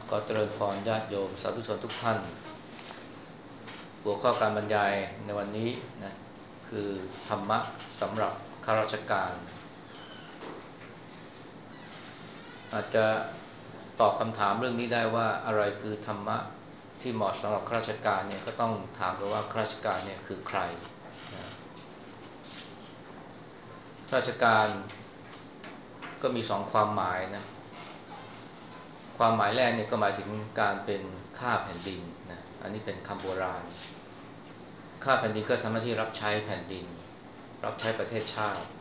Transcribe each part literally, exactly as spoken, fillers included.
ก็เจริญพรญาติโยมสาธุชนทุกท่านหัวข้อการบรรยายในวันนี้นะคือธรรมะสำหรับข้าราชการอาจจะตอบคำถามเรื่องนี้ได้ว่าอะไรคือธรรมะที่เหมาะสำหรับข้าราชการเนี่ยก็ต้องถามกันว่าข้าราชการเนี่ยคือใครนะข้าราชการก็มีสองความหมายนะความหมายแรกเนี่ยก็หมายถึงการเป็นข้าแผ่นดินนะอันนี้เป็นคำโบราณข้าแผ่นดินก็ทำหน้าที่รับใช้แผ่นดินรับใช้ประเทศชาติ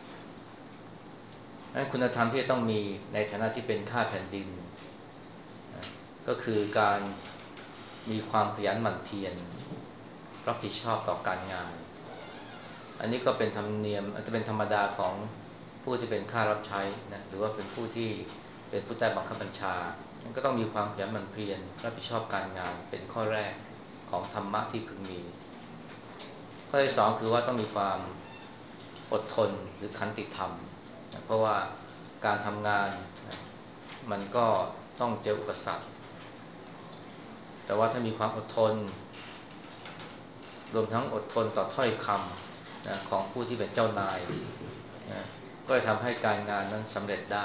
นั้นคุณธรรมที่ต้องมีในฐานะที่เป็นข้าแผ่นดินนะก็คือการมีความขยันหมั่นเพียรรับผิดชอบต่อการงานอันนี้ก็เป็นธรรมเนียมอาจจะเป็นธรรมดาของผู้ที่เป็นข้ารับใช้นะหรือว่าเป็นผู้ที่เป็นผู้ใต้บังคับบัญชาก็ต้องมีความขยันหมั่นเพียรรับผิดชอบการงานเป็นข้อแรกของธรรมะที่พึงมีข้อที่สองคือว่าต้องมีความอดทนหรือขันติธรรมนะเพราะว่าการทำงานนะมันก็ต้องเจออุปสรรคแต่ว่าถ้ามีความอดทนรวมทั้งอดทนต่อถ้อยคำนะของผู้ที่เป็นเจ้านายนะก็จะทำให้การงานนั้นสำเร็จได้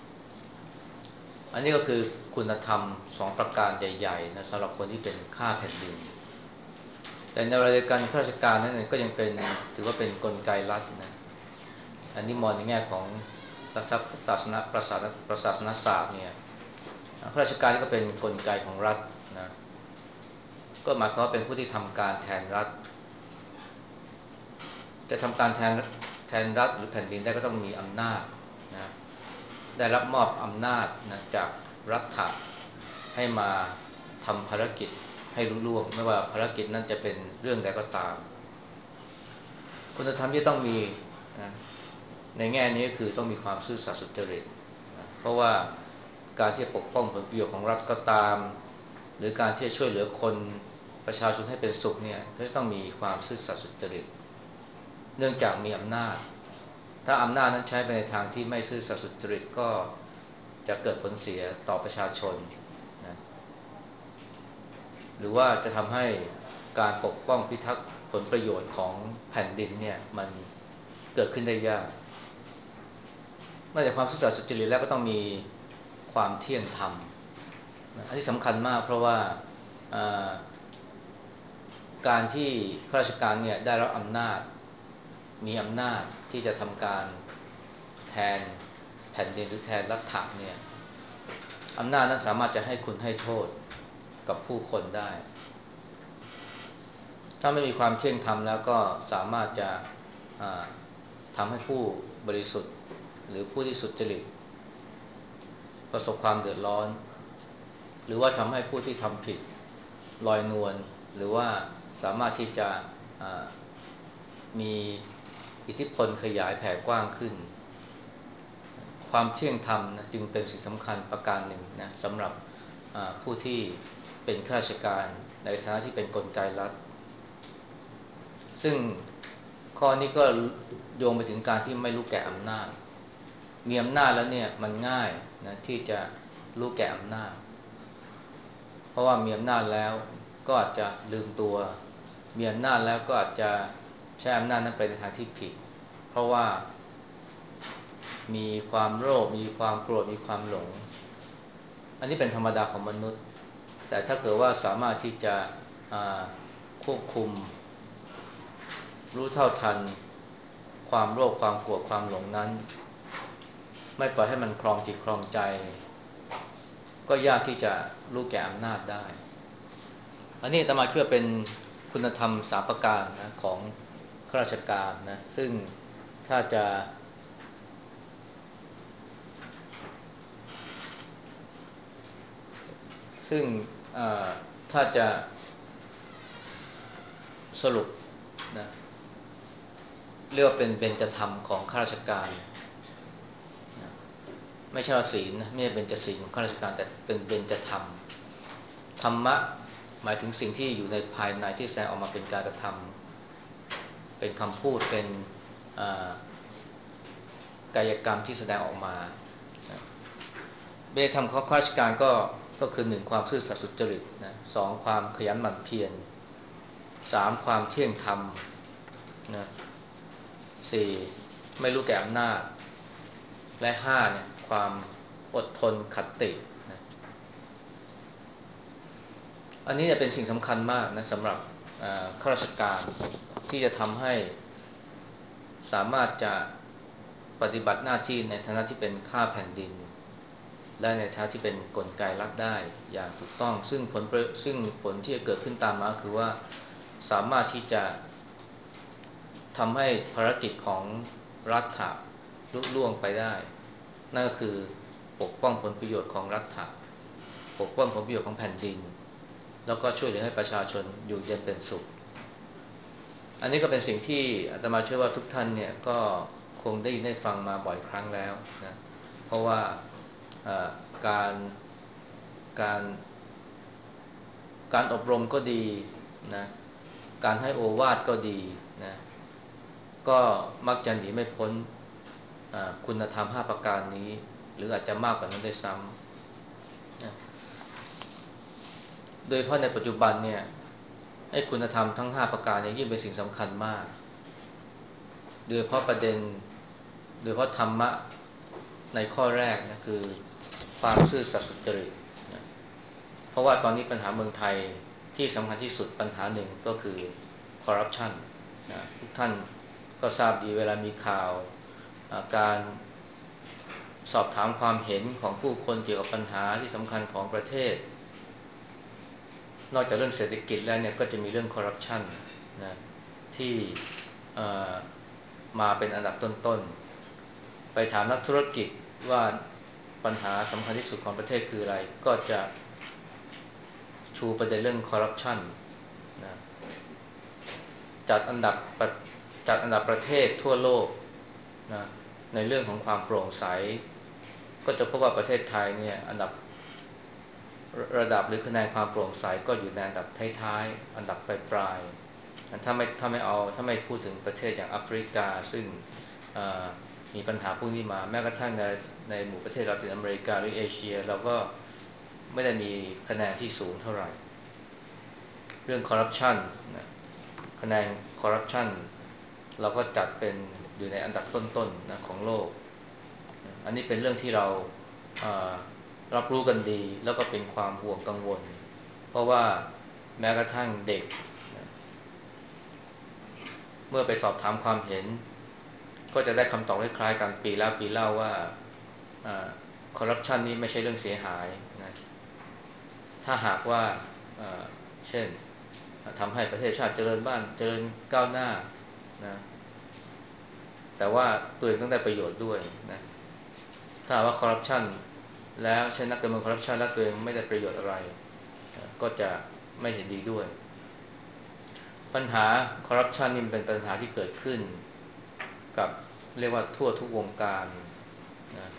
อันนี้ก็คือคุณธรรมสองประการใหญ่ๆนะสำหรับคนที่เป็นข้าแผ่นดินแต่ในเวลาเดียวกันข้าราชการนั้นก็ยังเป็นถือว่าเป็นกลไกรัฐนะอันนี้มองในแง่ของรัฐศาสนาประศาสนประศาสนศาสตร์เนี่ยข้าราชการก็เป็นกลไกของรัฐนะก็หมายความว่าเป็นผู้ที่ทำการแทนรัฐจะทำการแทนแทนรัฐหรือแผ่นดินได้ก็ต้องมีอำนาจนะได้รับมอบอำนาจนะจากรัฐะให้มาทำภารกิจให้รุ่ล่วงไม่ว่าภารกิจนั้นจะเป็นเรื่องใดก็ตามคุณธรรมที่ต้องมีนะในแง่นี้ก็คือต้องมีความซื่อสัตย์สุจริตนะเพราะว่าการที่จะปกป้องผลประโยชน์ของรัฐก็ตามหรือการที่จะช่วยเหลือคนประชาชนให้เป็นสุขเนี่ยก็จะต้องมีความซื่อสัตย์สุจริตเนื่องจากมีอำนาจถ้าอำนาจนั้นใช้ไปในทางที่ไม่ซื่อสัตย์สุจริตก็จะเกิดผลเสียต่อประชาชนนะหรือว่าจะทำให้การปกป้องพิทักษ์ผลประโยชน์ของแผ่นดินเนี่ยมันเกิดขึ้นได้ยากนอกจากความซื่อสัตย์สุจริตแล้วก็ต้องมีความเที่ยงธรรมอันนี้สำคัญมากเพราะว่าการที่ข้าราชการเนี่ยได้รับอำนาจมีอำนาจที่จะทำการแทนแผ่นดินหรือแทนรัฐะเนี่ยอำนาจนั้นสามารถจะให้คุณให้โทษกับผู้คนได้ถ้าไม่มีความเที่ยงธรรมแล้วก็สามารถจะทำให้ผู้บริสุทธิ์หรือผู้ที่สุจริตประสบความเดือดร้อนหรือว่าทำให้ผู้ที่ทำผิดลอยนวลหรือว่าสามารถที่จะมีอิทธิพลขยายแผ่กว้างขึ้นความเที่ยงธรรมนะจึงเป็นสิ่งสำคัญประการหนึ่งนะสำหรับผู้ที่เป็นข้าราชการในฐานะที่เป็นกลไกรัฐซึ่งข้อนี้ก็โยงไปถึงการที่ไม่รู้แก่อำนาจมีอำนาจแล้วเนี่ยมันง่ายนะที่จะรู้แก่อำนาจเพราะว่ามีอำนาจแล้วก็อาจจะลืมตัวมีอำนาจแล้วก็อาจจะใช้อำนาจนั้นไปในทางที่ผิดเพราะว่ามีความโลภมีความโกรธมีความหลงอันนี้เป็นธรรมดาของมนุษย์แต่ถ้าเกิดว่าสามารถที่จะควบคุมรู้เท่าทันความโลภความโกรธความหลงนั้นไม่ปล่อยให้มันครองจิตครองใจก็ยากที่จะรู้แก่อำนาจได้อันนี้อาตมาคิดว่าเป็นคุณธรรมสามประการนะของข้าราชการนะซึ่งถ้าจะซึ่งถ้าจะสรุปนะเรียกว่าเป็นเบญจธรรมของข้าราชการนะไม่ใช่ว่าศีลนะไม่ใช่เบญจศีลของข้าราชการแต่เป็นเบญจธรรมธรรมะหมายถึงสิ่งที่อยู่ในภายในที่แสดงออกมาเป็นการกระทำเป็นคำพูดเป็นกายกรรมที่แสดงออกมาเบญจธรรมของข้าราชการก็ก็คือหนึ่งความซื่อสัตย์สุจริตนะสองความขยันหมั่นเพียรสามความเที่ยงธรรมนะสี่ไม่รู้แก่อำนาจและห้าเนี่ยความอดทนขัตตินะอันนี้เนี่ยเป็นสิ่งสำคัญมากนะสำหรับข้าราชการที่จะทำให้สามารถจะปฏิบัติหน้าที่ในฐานะที่เป็นข้าแผ่นดินและในฐานะที่เป็นกลไกรัฐได้อย่างถูกต้องซึ่งผลซึ่งผลที่จะเกิดขึ้นตามมาคือว่าสามารถที่จะทำให้ภารกิจของรัฐะลุล่วงไปได้นั่นก็คือปกป้องผลประโยชน์ของรัฐะปกป้องผลประโยชน์ของแผ่นดินแล้วก็ช่วยเหลือให้ประชาชนอยู่เย็นเป็นสุขอันนี้ก็เป็นสิ่งที่อาตมาเชื่อว่าทุกท่านเนี่ยก็คงได้ยินได้ฟังมาบ่อยครั้งแล้วนะเพราะว่าการการการอบรมก็ดีนะการให้โอวาทก็ดีนะก็มักจะหนีไม่พ้นคุณธรรมห้าประการนี้หรืออาจจะมากกว่านั้นด้วยซ้ำนะโดยเฉพาะในปัจจุบันเนี่ยไอ้คุณธรรมทั้งห้าประการนี้ยิ่งเป็นสิ่งสำคัญมากโดยเฉพาะประเด็นโดยเฉพาะธรรมะในข้อแรกนะคือความซื่อสัตย์สุจริตนะเพราะว่าตอนนี้ปัญหาเมืองไทยที่สำคัญที่สุดปัญหาหนึ่งก็คือคอร์รัปชันนะทุกท่านก็ทราบดีเวลามีข่าวการสอบถามความเห็นของผู้คนเกี่ยวกับปัญหาที่สำคัญของประเทศนอกจากเรื่องเศรษฐกิจแล้วเนี่ยก็จะมีเรื่องคอร์รัปชันนะที่มาเป็นอันดับต้นๆไปถามนักธุรกิจว่าปัญหาสำคัญที่สุดของประเทศคืออะไรก็จะชูประเด็นเรื่องคอร์รัปชันนะจัดอันดับจัดอันดับประเทศทั่วโลกนะในเรื่องของความโปร่งใสก็จะพบว่าประเทศไทยเนี่ยอันดับระดับหรือคะแนนความโปร่งใสก็อยู่ในอันดับท้ายๆอันดับปลายๆถ้าไม่ถ้าไม่เอาถ้าไม่พูดถึงประเทศอย่างแอฟริกาซึ่งมีปัญหาพวกนี้มาแม้กระทั่งในในหมู่ประเทศลาตินอเมริกาหรือเอเชียเราก็ไม่ได้มีคะแนนที่สูงเท่าไหร่เรื่องคอร์รัปชันนะคะแนนคอร์รัปชันเราก็จัดเป็นอยู่ในอันดับต้นๆ น, นะของโลกอันนี้เป็นเรื่องที่เรารับรู้กันดีแล้วก็เป็นความห่วงกังวลเพราะว่าแม้กระทั่งเด็กเมื่อไปสอบถามความเห็นก็จะได้คำตอบคล้ายๆกันปีแล้วปีเล่าว่าคอร์รัปชันนี้ไม่ใช่เรื่องเสียหายนะถ้าหากว่าเช่นทำให้ประเทศชาติเจริญบ้านเจริญก้าวหน้านะแต่ว่าตัวเองต้องได้ประโยชน์ด้วยนะถ้าว่าคอร์รัปชันแล้วเช่นนักการเมืองคอร์รัปชันแล้วตัวเองไม่ได้ประโยชน์อะไรก็จะไม่เห็นดีด้วยปัญหาคอร์รัปชันนี่เป็นปัญหาที่เกิดขึ้นกับเรียกว่าทั่วทุกวงการนะ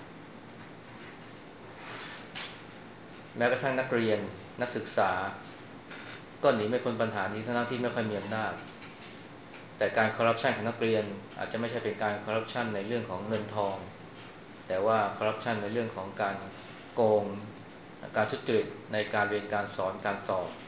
แม้กระทั่งนักเรียนนักศึกษาก็หนีไม่พ้นปัญหานี้ทั้งที่ไม่ค่อยมีอำนาจแต่การคอร์รัปชันของนักเรียนอาจจะไม่ใช่เป็นการคอร์รัปชันในเรื่องของเงินทองแต่ว่าคอร์รัปชันในเรื่องของการโกงการทุจริตในการเรียนการสอนการสอบ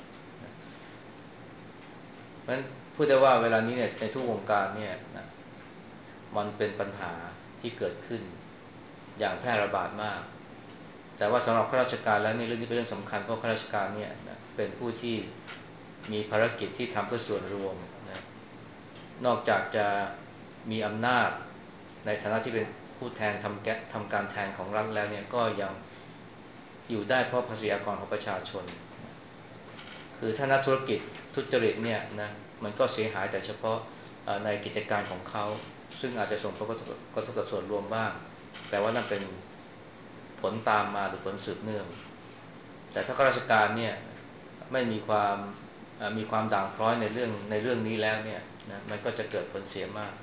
เพราะฉะนั้นพูดได้ว่าเวลานี้เนี่ยในทุกวงการเนี่ยนะมันเป็นปัญหาที่เกิดขึ้นอย่างแพร่ระบาดมากแต่ว่าสำหรับข้าราชการแล้วนี่เรื่องนี้เป็นเรื่องสำคัญเพราะข้าราชการเนี่ยนะเป็นผู้ที่มีภารกิจที่ทำเพื่อส่วนรวมนะนอกจากจะมีอำนาจในฐานะที่เป็นผู้แทนทำแกทำการแทนของรัฐแล้วเนี่ยก็ยังอยู่ได้เพราะภาษีอากรของประชาชนนะคือถ้านักธุรกิจทุจริตเนี่ยนะมันก็เสียหายแต่เฉพาะในกิจการของเขาซึ่งอาจจะส่งผลกระทบกับส่วนรวมบ้างแต่ว่านั่นเป็นผลตามมาหรือผลสืบเนื่องแต่ถ้าข้าราชการเนี่ยไม่มีความมีความด่างพร้อยในเรื่องในเรื่องนี้แล้วเนี่ยนะมันก็จะเกิดผลเสียมาก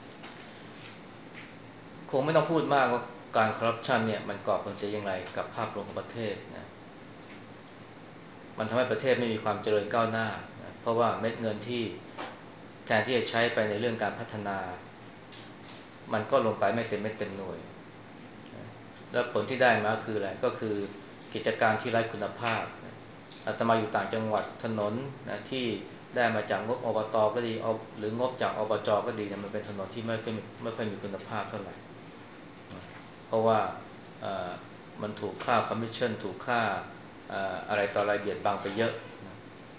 คงไม่ต้องพูดมากว่าการคอร์รัปชันเนี่ยมันก่อผลเสียอย่างไรกับภาพรวมของประเทศนะมันทำให้ประเทศไม่มีความเจริญก้าวหน้านะเพราะว่าเม็ดเงินที่แทนที่จะใช้ไปในเรื่องการพัฒนามันก็ลงไปไม่เต็มเม็ดเต็มหน่วยแล้วผลที่ได้มาคืออะไรก็คือกิจการที่ไร้คุณภาพอาตมาอยู่ต่างจังหวัดถนนนะที่ได้มาจากงบอบตก็ดีหรืองบจากอบจก็ดีเนี่ยมันเป็นถนนที่ไม่ค่อยไม่ค่อยมีคุณภาพเท่าไหร่เพราะว่ามันถูกค่าคอมมิชชั่นถูกค่าอะไรต่ออะไรเบียดบังไปเยอะนะ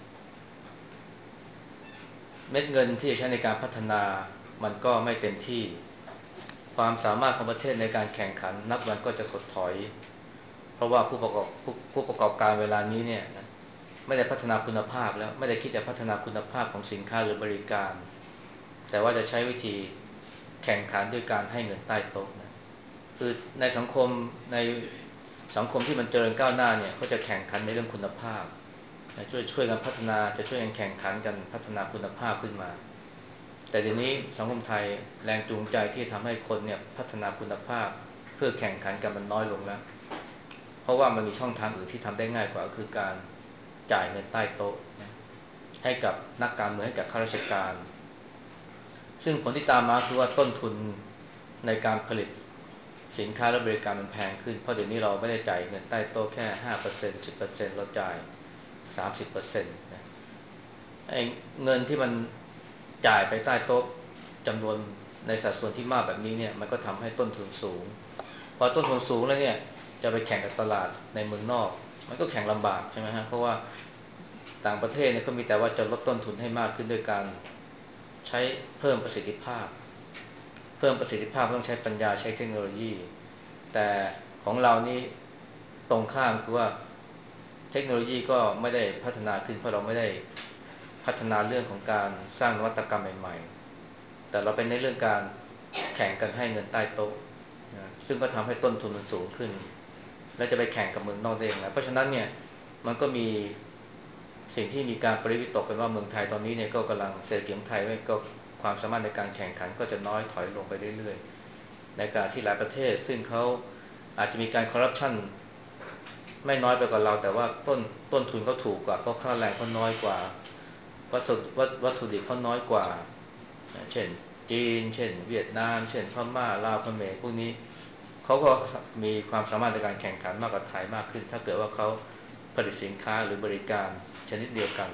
เม็ดเงินที่ใช้ในการพัฒนามันก็ไม่เต็มที่ความสามารถของประเทศในการแข่งขันนับวันก็จะถดถอยเพราะว่าผู้ประกอบผู้ผู้ประกอบการเวลานี้เนี่ยนะไม่ได้พัฒนาคุณภาพแล้วไม่ได้คิดจะพัฒนาคุณภาพของสินค้าหรือบริการแต่ว่าจะใช้วิธีแข่งขันด้วยการให้เงินใต้โต๊ะนะคือในสังคมในสังคมที่มันเจริญก้าวหน้าเนี่ยเขาจะแข่งขันในเรื่องคุณภาพช่วยช่วยกันพัฒนาจะช่วยกันแข่งขันกันพัฒนาคุณภาพขึ้นมาแต่ทีนี้สังคมไทยแรงจูงใจที่ทำให้คนเนี่ยพัฒนาคุณภาพเพื่อแข่งขันกันมันน้อยลงแล้วเพราะว่ามันมีช่องทางอื่นที่ทำได้ง่ายกว่าคือการจ่ายเงินใต้โต๊ะให้กับนักการเมืองให้กับข้าราชการซึ่งผลที่ตามมาคือว่าต้นทุนในการผลิตสินค้าและบริการมันแพงขึ้นเพราะเดี๋ยวนี้เราไม่ได้จ่ายเงินใต้โต๊ะแค่ ห้าเปอร์เซ็นต์ สิบเปอร์เซ็นต์ เราจ่าย สามสิบเปอร์เซ็นต์ นะไอ้เงินที่มันจ่ายไปใต้โต๊ะจำนวนในสัดส่วนที่มากแบบนี้เนี่ยมันก็ทำให้ต้นทุนสูงพอต้นทุนสูงแล้วเนี่ยจะไปแข่งกับตลาดในเมืองนอกมันก็แข่งลำบากใช่ไหมฮะเพราะว่าต่างประเทศเนี่ยเขามีแต่ว่าจะลดต้นทุนให้มากขึ้นด้วยการใช้เพิ่มประสิทธิภาพเพิ่มประสิทธิภาพต้องใช้ปัญญาใช้เทคโนโลยีแต่ของเรานี่ตรงข้ามคือว่าเทคโนโลยีก็ไม่ได้พัฒนาขึ้นเพราะเราไม่ได้พัฒนาเรื่องของการสร้างนวัตกรรมใหม่ๆแต่เราเป็นในเรื่องการแข่งกันให้เงินใต้โต๊ะนะซึ่งก็ทำให้ต้นทุนมันสูงขึ้นและจะไปแข่งกับเมืองนอกได้อย่างไรเพราะฉะนั้นเนี่ยมันก็มีสิ่งที่มีการปริวิตกกันว่าเมืองไทยตอนนี้เนี่ยก็กำลังเศรษฐกิจไทยก็ความสามารถในการแข่งขันก็จะน้อยถอยลงไปเรื่อยๆในขณะที่หลายประเทศซึ่งเขาอาจจะมีการคอร์รัปชันไม่น้อยไปกว่าเราแต่ว่าต้นต้นทุนเขาถูกกว่าเพราะค่าแรงเขาน้อยกว่าวัสดุวัตถุดิบเขาน้อยกว่าเช่นจีนเช่นเวียดนามเช่นพม่าลาวเขมรพวกนี้เขาก็มีความสามารถในการแข่งขันมากกว่าไทยมากขึ้นถ้าเกิดว่าเขาผลิตสินค้าหรือบริการชนิดเดียวกัน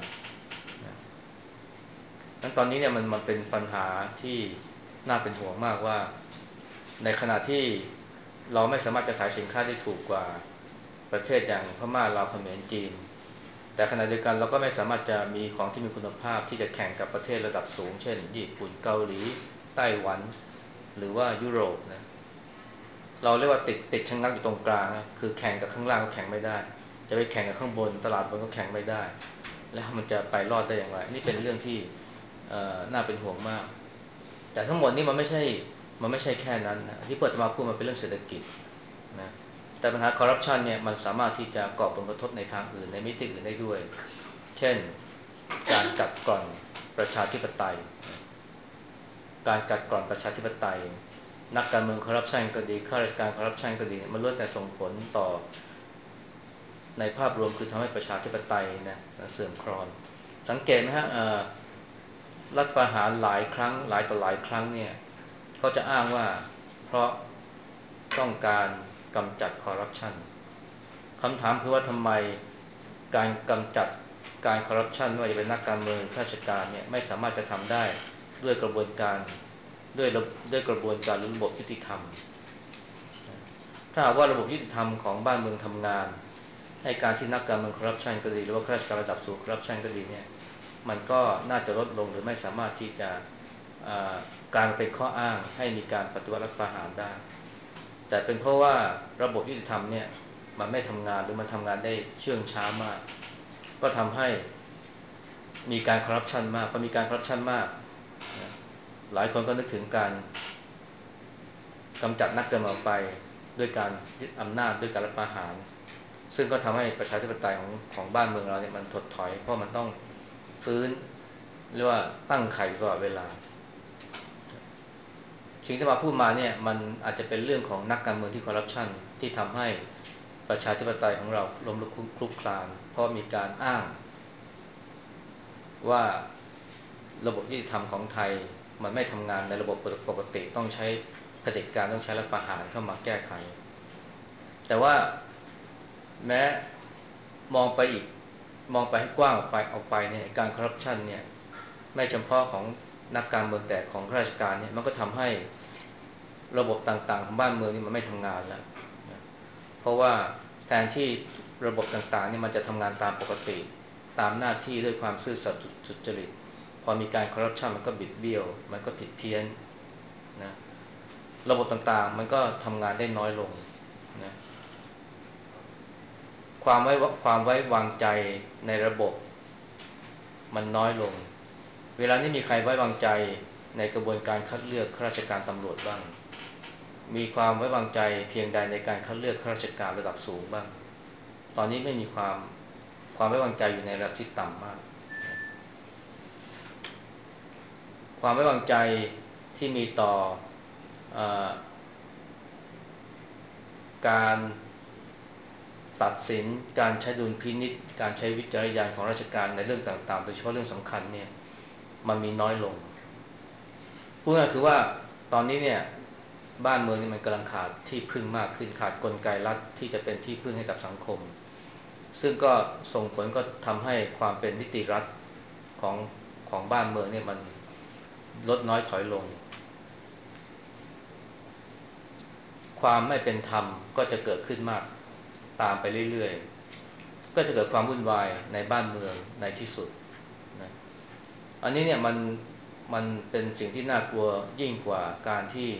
นั้นตอนนี้เนี่ยมันมันเป็นปัญหาที่น่าเป็นห่วงมากว่าในขณะที่เราไม่สามารถจะขายสินค้าได้ถูกกว่าประเทศอย่างพม่าลาวเขมรจีนแต่ขณะเดียวกันเราก็ไม่สามารถจะมีของที่มีคุณภาพที่จะแข่งกับประเทศระดับสูงเช่นญี่ปุ่นเกาหลีไต้หวันหรือว่ายุโรปนะเราเรียกว่าติดติดชะงักอยู่ตรงกลางนะคือแข่งกับข้างล่างก็แข่งไม่ได้จะไปแข่งกับข้างบนตลาดบนก็แข่งไม่ได้แล้วมันจะไปรอดได้อย่างไรนี่เป็นเรื่องที่น่าเป็นห่วงมากแต่ทั้งหมดนี้มันไม่ใช่มันไม่ใช่แค่นั้นนะที่เปิดมาพูดมันเป็นเรื่องเศรษฐกิจนะแต่ปัญหาคอร์รัปชันเนี่ยมันสามารถที่จะก่อผลกระทบในทางอื่นในมิติอื่นได้ด้วยเช่นการกัดกร่อนประชาธิปไตยการกัดกร่อนประชาธิปไตยนักการเมืองคอร์รัปชันก็ดีข้าราชการคอร์รัปชันก็ดีมันล้วนแต่ส่งผลต่อในภาพรวมคือทำให้ประชาธิปไตยนะเสื่อมคลอนสังเกตไหมฮะรัฐประหารหลายครั้งหลายต่อหลายครั้งเนี่ยเขาจะอ้างว่าเพราะต้องการกำจัดคอร์รัปชันคำถามคือว่าทำไมการกำจัดการคอร์รัปชันไม่ว่าจะเป็นนักการเมืองข้าราชการเนี่ยไม่สามารถจะทำได้ด้วยกระบวนการด้วยด้วยกระบวนการระบบยุติธรรมถ้าหากว่าระบบยุติธรรมของบ้านเมืองทำงานให้การที่นักการเมืองคอร์รัปชันก็ดีหรือว่าข้าราชการระดับสูงคอร์รัปชันก็ดีเนี่ยมันก็น่าจะลดลงหรือไม่สามารถที่จะการเป็นข้ออ้างให้มีการปฏิวัติรัฐประหารได้แต่เป็นเพราะว่าระบบยุติธรรมเนี่ยมันไม่ทำงานหรือมันทำงานได้เชื่องช้ามากก็ทำให้มีการคอร์รัปชันมากพอมีการคอร์รัปชันมากหลายคนก็นึกถึงการกำจัดนักการเมืองไปด้วยการยึดอำนาจด้วยการรัฐประหารซึ่งก็ทำให้ประชาธิปไตยของของบ้านเมืองเราเนี่ยมันถดถอยเพราะมันต้องฟื้นเรียกว่าตั้งไข่ตลอดเวลาสิ่งที่มาพูดมาเนี่ยมันอาจจะเป็นเรื่องของนักการเมืองที่คอร์รัปชันที่ทำให้ประชาธิปไตยของเราล้มลุกคลุกคลานเพราะมีการอ้างว่าระบบยุติธรรมของไทยมันไม่ทำงานในระบบปกติต้องใช้เผด็จการต้องใช้รัฐประหารเข้ามาแก้ไขแต่ว่าแม้มองไปอีกมองไปให้กว้างออกไปออกไปเนี่ยการคอร์รัปชันเนี่ยไม่เฉพาะของนักการเมืองแต่ของข้าราชการเนี่ยมันก็ทำให้ระบบต่างๆของบ้านเมืองนี่มันไม่ทำงานแล้วนะเพราะว่าแทนที่ระบบต่างๆนี่มันจะทำงานตามปกติตามหน้าที่ด้วยความซื่อสัตย์สุจริตพอมีการคอร์รัปชันมันก็บิดเบี้ยวมันก็ผิดเพี้ยนนะระบบต่างๆมันก็ทำงานได้น้อยลงนะความไว้ความไว้วางใจในระบบมันน้อยลงเวลานี้มีใครไว้วางใจในกระบวนการคัดเลือกข้าราชการตำรวจบ้างมีความไว้วางใจเพียงใดในการคัดเลือกข้าราชการระดับสูงบ้างตอนนี้ไม่มีความความไว้วางใจอยู่ในระดับที่ต่ำมากความไว้วางใจที่มีต่อเอ่อการตัดสินการใช้ดุลพินิจการใช้วิจารณญาณของราชการในเรื่องต่างๆโดยเฉพาะเรื่องสำคัญเนี่ยมันมีน้อยลงพูดง่ายๆคือว่าตอนนี้เนี่ยบ้านเมืองนี่มันกำลังขาดที่พึ่งมากขึ้นขาดกลไกรัฐที่จะเป็นที่พึ่งให้กับสังคมซึ่งก็ส่งผลก็ทำให้ความเป็นนิติรัฐของของบ้านเมืองเนี่ยมันลดน้อยถอยลงความไม่เป็นธรรมก็จะเกิดขึ้นมากตามไปเรื่อยๆก็จะเกิดความวุ่นวายในบ้านเมืองในที่สุดนะอันนี้เนี่ยมันมันเป็นสิ่งที่น่ากลัวยิ่งกว่าการที่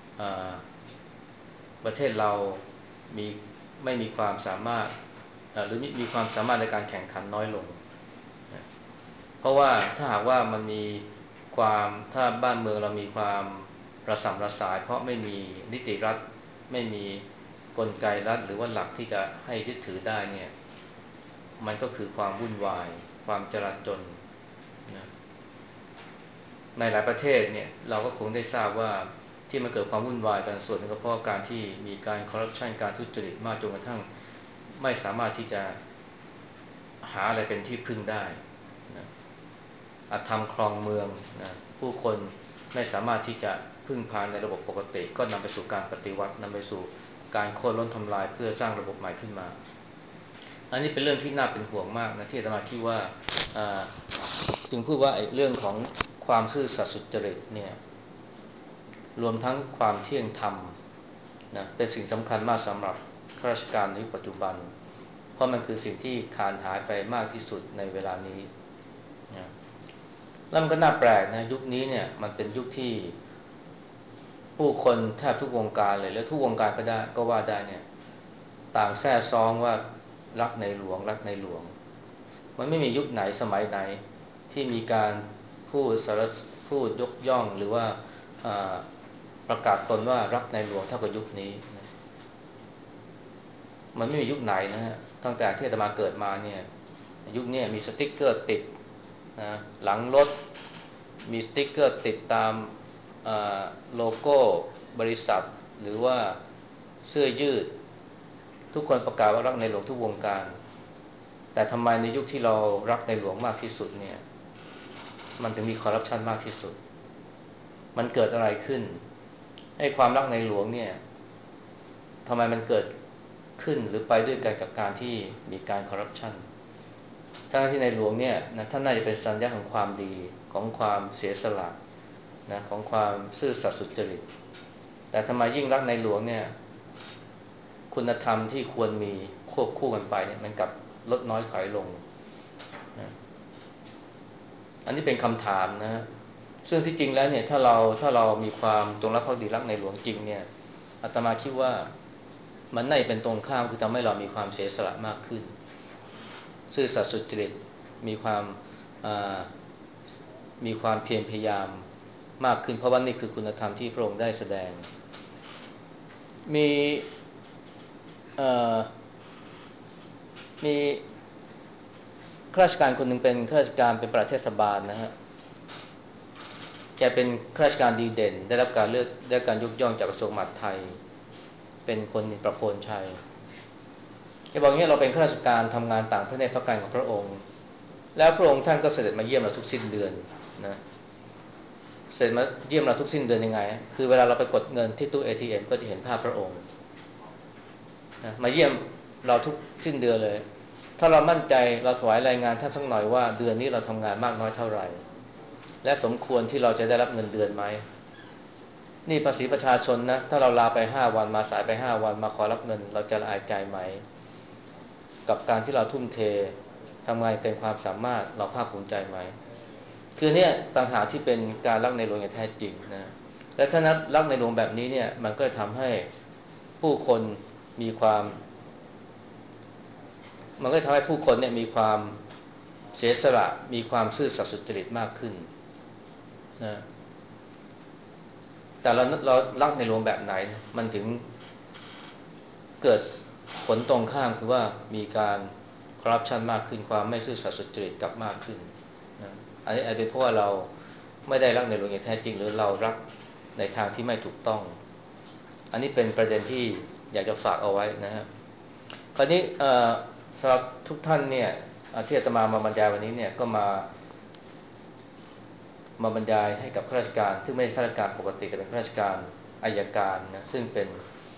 ประเทศเรามีไม่มีความสามารถหรือมีความสามารถในการแข่งขันน้อยลงนะเพราะว่าถ้าหากว่ามันมีความถ้าบ้านเมืองเรามีความระส่ำระสายเพราะไม่มีนิติรัฐไม่มีกลไกรัฐหรือว่าหลักที่จะให้ยึดถือได้เนี่ยมันก็คือความวุ่นวายความจลาจลนะในหลายประเทศเนี่ยเราก็คงได้ทราบว่าที่มันเกิดความวุ่นวายกันส่วนนึงก็เพราะการที่มีการคอร์รัปชันการทุจริตมากจนกระทั่งไม่สามารถที่จะหาอะไรเป็นที่พึ่งได้นะอธรรมครองเมืองนะผู้คนไม่สามารถที่จะพึ่งพาในระบบปกติก็นำไปสู่การปฏิวัตินำไปสู่การโค่นล้มทำลายเพื่อสร้างระบบใหม่ขึ้นมาอันนี้เป็นเรื่องที่น่าเป็นห่วงมากนะที่อาตมาคิดว่าจึงพูดว่าไอ้เรื่องของความซื่อสัตย์สุจริตเนี่ยรวมทั้งความเที่ยงธรรมนะเป็นสิ่งสำคัญมากสำหรับข้าราชการในยุคปัจจุบันเพราะมันคือสิ่งที่ขาดหายไปมากที่สุดในเวลานี้นะแล้วมันก็น่าแปลกนะยุคนี้เนี่ยมันเป็นยุคที่ผู้คนแทบทุกวงการเลยแล้วทุกวงการก็ได้ก็ว่าได้เนี่ยต่างแซ่ซ้องว่ารักในหลวงรักในหลวงมันไม่มียุคไหนสมัยไหนที่มีการพูดสรรพูดยกย่องหรือว่าประกาศตนว่ารักในหลวงเท่ากับยุคนี้นะมันไม่มียุคไหนนะฮะตั้งแต่ที่อาตมาเกิดมาเนี่ยยุคนี้มีสติ๊กเกอร์ติดนะหลังรถมีสติ๊กเกอร์ติดตามโลโก้บริษัทหรือว่าเสื้อยืดทุกคนประกาศว่ารักในหลวงทุกวงการแต่ทำไมในยุคที่เรารักในหลวงมากที่สุดเนี่ยมันถึงมีคอร์รัปชันมากที่สุดมันเกิดอะไรขึ้นให้ความรักในหลวงเนี่ยทำไมมันเกิดขึ้นหรือไปด้วยกันกับการที่มีการคอร์รัปชันทั้งที่ในหลวงเนี่ยนะท่านน่าจะเป็นสัญญาของความดีของความเสียสละนะของความซื่อสัตย์สุจริตแต่ทำไมยิ่งรักในหลวงเนี่ยคุณธรรมที่ควรมีควบคู่กันไปเนี่ยมันกลับลดน้อยถอยลงนะอันนี้เป็นคำถามนะซึ่งที่จริงแล้วเนี่ยถ้าเราถ้าเรามีความจงรักภักดีรักในหลวงจริงเนี่ยอาตมาคิดว่ามันน่าจะเป็นตรงข้ามคือทำให้เรามีความเสียสละมากขึ้นซื่อสัตย์สุจริตมีความมีความเพียรพยายามมากขึ้นเพราะว่านี่คือคุณธรรมที่พระองค์ได้แสดงมีมีข้าราชการคนหนึ่งเป็นข้าราชการเป็นประเทศบาลนะฮะแกเป็นข้าราชการดีเด่นได้รับการเลือกได้การยกย่องจากกระทรวงมหาดไทยเป็นคนประโคนชัยแกบอกงี้เราเป็นข้าราชการทำงานต่างพระเนตรพระกันของพระองค์แล้วพระองค์ท่านก็เสด็จมาเยี่ยมเราทุกสิ้นเดือนนะเสด็จมาเยี่ยมเราทุกสิ้นเดือนยังไงคือเวลาเราไปกดเงินที่ตู้ เอ ที เอ็ม ก็จะเห็นภาพพระองค์นะมาเยี่ยมเราทุกสิ้นเดือนเลยถ้าเรามั่นใจเราถวายรายงานท่านสักหน่อยว่าเดือนนี้เราทำงานมากน้อยเท่าไหร่และสมควรที่เราจะได้รับเงินเดือนไหมนี่ภาษีประชาชนนะถ้าเราลาไปห้าวันมาสายไปห้าวันมาขอรับเงินเราจะละอายใจไหมกับการที่เราทุ่มเททำงานเต็มความสามารถเราภาคภูมิใจไหมคือเนี่ยต่างหากที่เป็นการรักในหลวงอย่างแท้จริงนะและถ้านับรักในหลวงแบบนี้เนี่ยมันก็ทำให้ผู้คนมีความมันก็ทำให้ผู้คนเนี่ยมีความเสียสละมีความซื่อสัตย์สุจริตมากขึ้นนะแต่เราเรารักในหลวงแบบไหนมันถึงเกิดผลตรงข้ามคือว่ามีการคอร์รัปชันมากขึ้นความไม่ซื่อสัตย์สุจริตกลับมากขึ้นนะอันนี้อาจเป็นเพราะว่าเราไม่ได้รักในหลวงอย่างแท้จริงหรือเรารักในทางที่ไม่ถูกต้องอันนี้เป็นประเด็นที่อยากจะฝากเอาไว้นะฮะคราวนี้สำหรับทุกท่านเนี่ยที่อาตมามาบรรยายวันนี้เนี่ยก็มามาบรรยายให้กับข้าราชการซึ่งไม่ใช่ข้าราชการปกติแต่เป็นข้าราชการอัยการนะซึ่งเป็น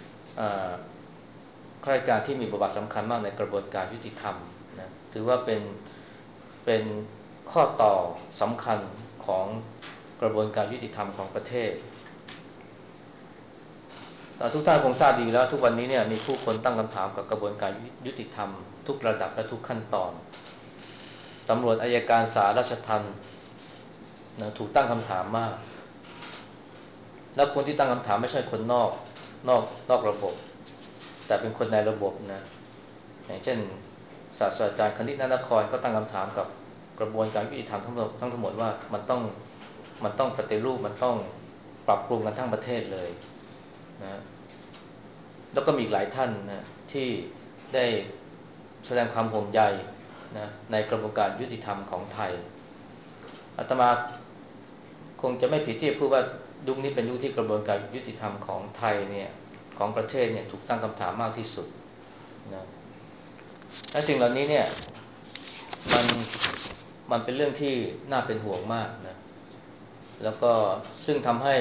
ข้าราชการที่มีบทบาทสำคัญมากในกระบวนการยุติธรรมนะถือว่าเป็นเป็นข้อต่อสำคัญของกระบวนการยุติธรรมของประเทศทุกท่านคงทราบดีแล้วทุกวันนี้เนี่ยมีผู้คนตั้งคำถามกับกระบวนการยุติธรรมทุกระดับและทุกขั้นตอนตำรวจอัยการศาลราชทัณฑ์นะถูกตั้งคำถามมากแล้วคนที่ตั้งคำถามไม่ใช่คนนอกนอกนอกระบบแต่เป็นคนในระบบนะอย่างเช่นศาสตราจารย์คณิตนนครก็ตั้งคำถามกับกระบวนการยุติธรรมทั้งหมดทั้งทั้งหมดว่ามันต้องมันต้องปฏิรูปมันต้องปรับปรุงกันทั้งประเทศเลยนะแล้วก็มีหลายท่านนะที่ได้แสดงความห่วงใยนะในกระบวนการยุติธรรมของไทยอาตมาคงจะไม่ผิดที่พูดว่ายุคนี้เป็นยุคที่กระบวนการยุติธรรมของไทยเนี่ยของประเทศเนี่ยถูกตั้งคำถามมากที่สุดนะและสิ่งเหล่านี้เนี่ยมันมันเป็นเรื่องที่น่าเป็นห่วงมากนะแล้วก็ซึ่งทำให้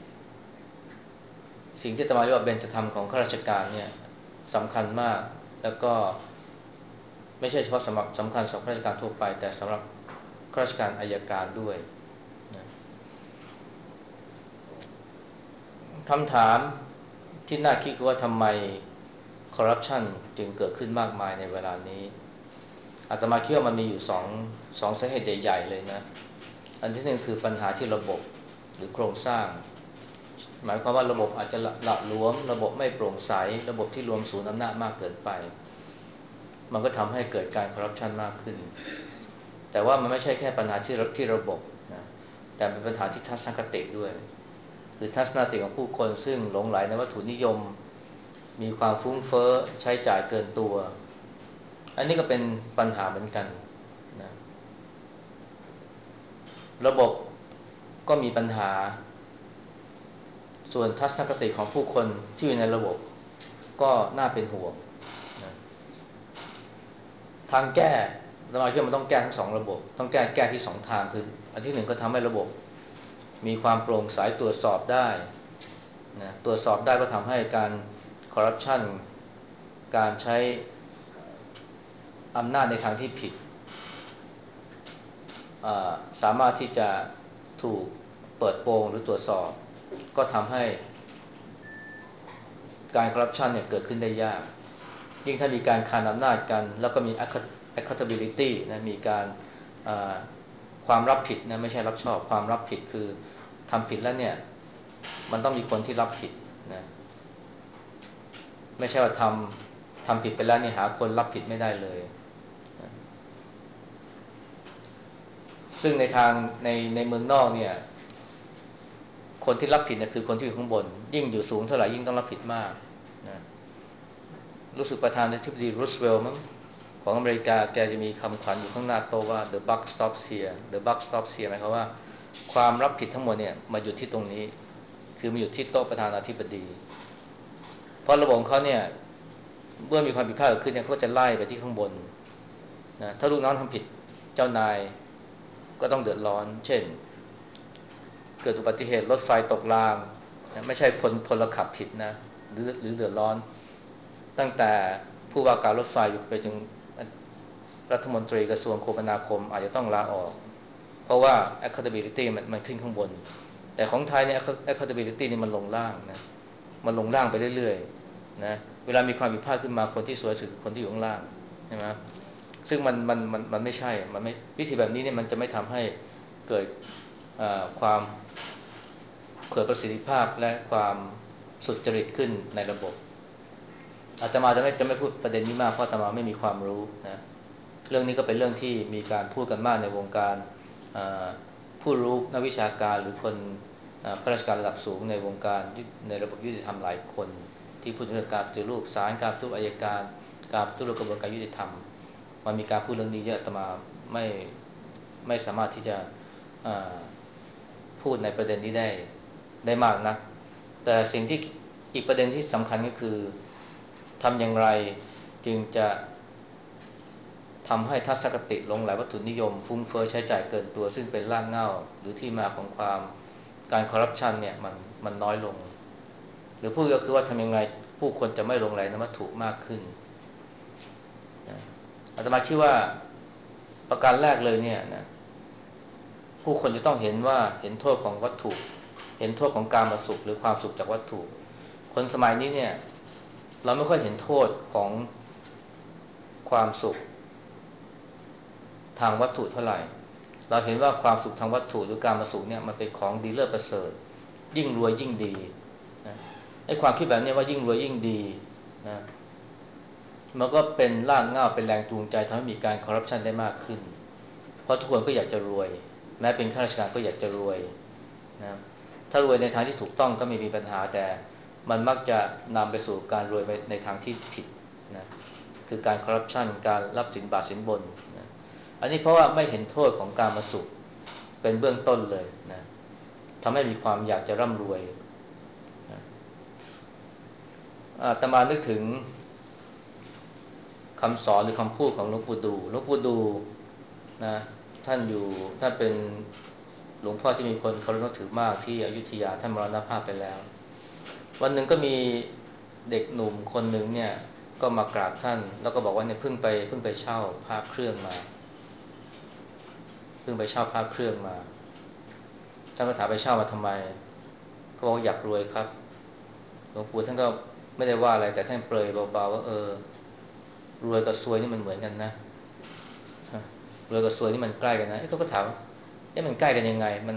สิ่งที่อาตมาเรียกว่าเบญจธรรมของข้าราชการเนี่ยสำคัญมากแล้วก็ไม่ใช่เฉพาะสำหรับสำคัญสำหรับข้าราชการทั่วไปแต่สำหรับข้าราชการอัยการด้วยนะคำถามที่น่าคิดคือว่าทำไมคอร์รัปชันจึงเกิดขึ้นมากมายในเวลานี้อาตมาคิดว่ามันมีอยู่สองสองสาเหตุใหญ่ๆเลยนะอันที่หนึ่งคือปัญหาที่ระบบหรือโครงสร้างหมายความว่าระบบอาจจะหละหลวมระบบไม่โปร่งใสระบบที่รวมศูนย์อำนาจมากเกินไปมันก็ทำให้เกิดการคอร์รัปชันมากขึ้นแต่ว่ามันไม่ใช่แค่ปัญหาที่ที่ระบบนะแต่เป็นปัญหาที่ทัศนคติด้วยคือทัศนคติของผู้คนซึ่งหลงไหลในวัตถุนิยมมีความฟุ้งเฟ้อใช้จ่ายเกินตัวอันนี้ก็เป็นปัญหาเหมือนกันนะระบบก็มีปัญหาส่วนทัศนคติของผู้คนที่อยู่ในระบบก็น่าเป็นห่วงนะทางแก้เราคิดว่ามันต้องแก้ทั้งสองระบบต้องแก้แก้ที่สองทางคืออันที่หนึ่งก็ทำให้ระบบมีความโปร่งใสตรวจสอบได้นะตรวจสอบได้ก็ทำให้การคอร์รัปชันการใช้อำนาจในทางที่ผิดสามารถที่จะถูกเปิดโปงหรือตรวจสอบก็ทำให้การคอร์รัปชันเนี่ยเกิดขึ้นได้ยากยิ่งถ้ามีการขานอำนาจกันแล้วก็มี accountability นะมีการความรับผิดนะไม่ใช่รับชอบความรับผิดคือทำผิดแล้วเนี่ยมันต้องมีคนที่รับผิดนะไม่ใช่ว่าทำทำผิดไปแล้วเนี่ยหาคนรับผิดไม่ได้เลยนะซึ่งในทางในในเมืองนอกเนี่ยคนที่รับผิดเนี่ยคือคนที่อยู่ข้างบนยิ่งอยู่สูงเท่าไหร่ยิ่งต้องรับผิดมากนะรู้สึกประธานาธิบดีรูสเวลต์มั้งของอเมริกาแกจะมีคำขวัญอยู่ข้างหน้าโต๊ะว่า the buck stops here the buck stops here หมายความว่าความรับผิดทั้งหมดเนี่ยมาอยู่ที่ตรงนี้คือมาอยู่ที่โต๊ะประธานาธิบดีเพราะระบบของเขาเนี่ยเมื่อมีความผิดพลาดเกิดขึ้นเนี่ยเขาจะไล่ไปที่ข้างบนนะถ้าลูกน้องทำผิดเจ้านายก็ต้องเดือดร้อนเช่นเกิดอุบัติเหตุรถไฟตกรางนะไม่ใช่พลพลขับผิดนะหรือหรือเดือดร้อนตั้งแต่ผู้ว่าการรถไฟไปถึงรัฐมนตรีกระทรวงคมนาคมอาจจะต้องลาออกเพราะว่า accountability มันมันขึ้นข้างบนแต่ของไทยเนี่ย accountability นี่มันลงล่างนะมันลงล่างไปเรื่อยๆนะเวลามีความผิดพลาดขึ้นมาคนที่สวยสุดคนที่อยู่ข้างล่างใช่ไหมซึ่งมันมันมันมันไม่ใช่มันไม่วิธีแบบนี้เนี่ยมันจะไม่ทำให้เกิดความเกิดประสิทธิภาพและความสุจริตขึ้นในระบบอาตมาจะไม่จะไม่พูดประเด็นนี้มากเพราะอาตมาไม่มีความรู้นะเรื่องนี้ก็เป็นเรื่องที่มีการพูดกันมากในวงการผู้รู้นักวิชาการหรือคนข้าราชการระดับสูงในวงการในระบบยุติธรรมหลายคนที่พูดเรื่องการปฏิรูปศาลการปฏิรูปอัยการการปฏิรูปกระบวนการยุติธรรมมันมีการพูดเรื่องนี้เยอะอาตมาไม่ไม่สามารถที่จะพูดในประเด็นนี้ได้ได้มากนักแต่สิ่งที่อีกประเด็นที่สำคัญก็คือทำอย่างไรจึงจะทำให้ทัศนคติหลงไหลวัตถุนิยมฟุ้งเฟ้อใช้จ่ายเกินตัวซึ่งเป็นรากเหง้าหรือที่มาของความการคอร์รัปชันเนี่ยมันมันน้อยลงหรือพูดก็คือว่าทำยังไงผู้คนจะไม่หลงไหลในวัตถุมากขึ้นอาตมาคิดว่าประการแรกเลยเนี่ยนะผู้คนจะต้องเห็นว่าเห็นโทษของวัตถุเห็นโทษของการมาสุขหรือความสุขจากวัตถุคนสมัยนี้เนี่ยเราไม่ค่อยเห็นโทษของความสุขทางวัตถุเท่าไหร่เราเห็นว่าความสุขทางวัตถุหรือการมาสุขเนี่ยมันเป็นของดีเลิศประเสริฐยิ่งรวยยิ่งดีนะไอ้ความคิดแบบนี้ว่ายิ่งรวยยิ่งดีนะมันก็เป็นรากเหง้าเป็นแรงจูงใจทำให้มีการคอร์รัปชันได้มากขึ้นเพราะทุกคนก็อยากจะรวยแม้เป็นข้าราชการก็อยากจะรวยนะถ้ารวยในทางที่ถูกต้องก็ไม่มีปัญหาแต่มันมักจะนำไปสู่การรวยไปในทางที่ผิดนะคือการคอร์รัปชันการรับสินบาทสินบนนะอันนี้เพราะว่าไม่เห็นโทษของการมาสุขเป็นเบื้องต้นเลยนะทำให้มีความอยากจะร่ำรวยนะอาตมานึกถึงคำสอนหรือคำพูดของหลวงปู่ดูหลวงปู่ดูนะท่านอยู่ท่านเป็นหลวงพ่อที่มีคนเคารพนับถือมากที่อยุธยาท่านมรณภาพไปแล้ววันหนึ่งก็มีเด็กหนุ่มคนหนึ่งเนี่ยก็มากราบท่านแล้วก็บอกว่าเนี่ยเพิ่งไปเพิ่งไปเช่าพระเครื่องมาเพิ่งไปเช่าพระเครื่องมาท่านก็ถามไปเช่ามาทำไมเขาบอกอยากรวยครับหลวงปู่ท่านก็ไม่ได้ว่าอะไรแต่ท่านเปรยเบาๆว่าเออรวยกับซวยนี่มันเหมือนกันนะรวยกับซวยนี่มันใกล้กันนะเขาก็ถามเอ๊ะมันใกล้กันยังไงมัน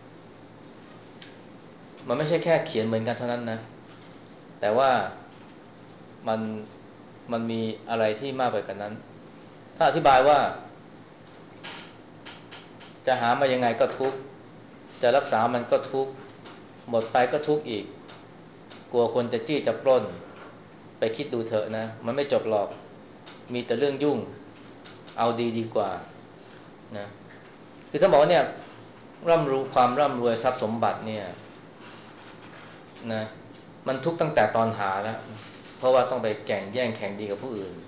มันไม่ใช่แค่เขียนเหมือนกันเท่านั้นนะแต่ว่ามันมันมีอะไรที่มากไปกว่านั้นถ้าอธิบายว่าจะหามายังไงก็ทุกข์จะรักษามันก็ทุกข์หมดไปก็ทุกข์อีกกลัวคนจะจี้จะปล้นไปคิดดูเถอะนะมันไม่จบหรอกมีแต่เรื่องยุ่งเอาดีดีกว่านะคือถ้าบอกว่าเนี่ยร่ำรวยความร่ำรวยทรัพย์สมบัติเนี่ยนะมันทุกข์ตั้งแต่ตอนหาแล้วเพราะว่าต้องไปแข่งแย่งแข่งดีกับผู้อื่น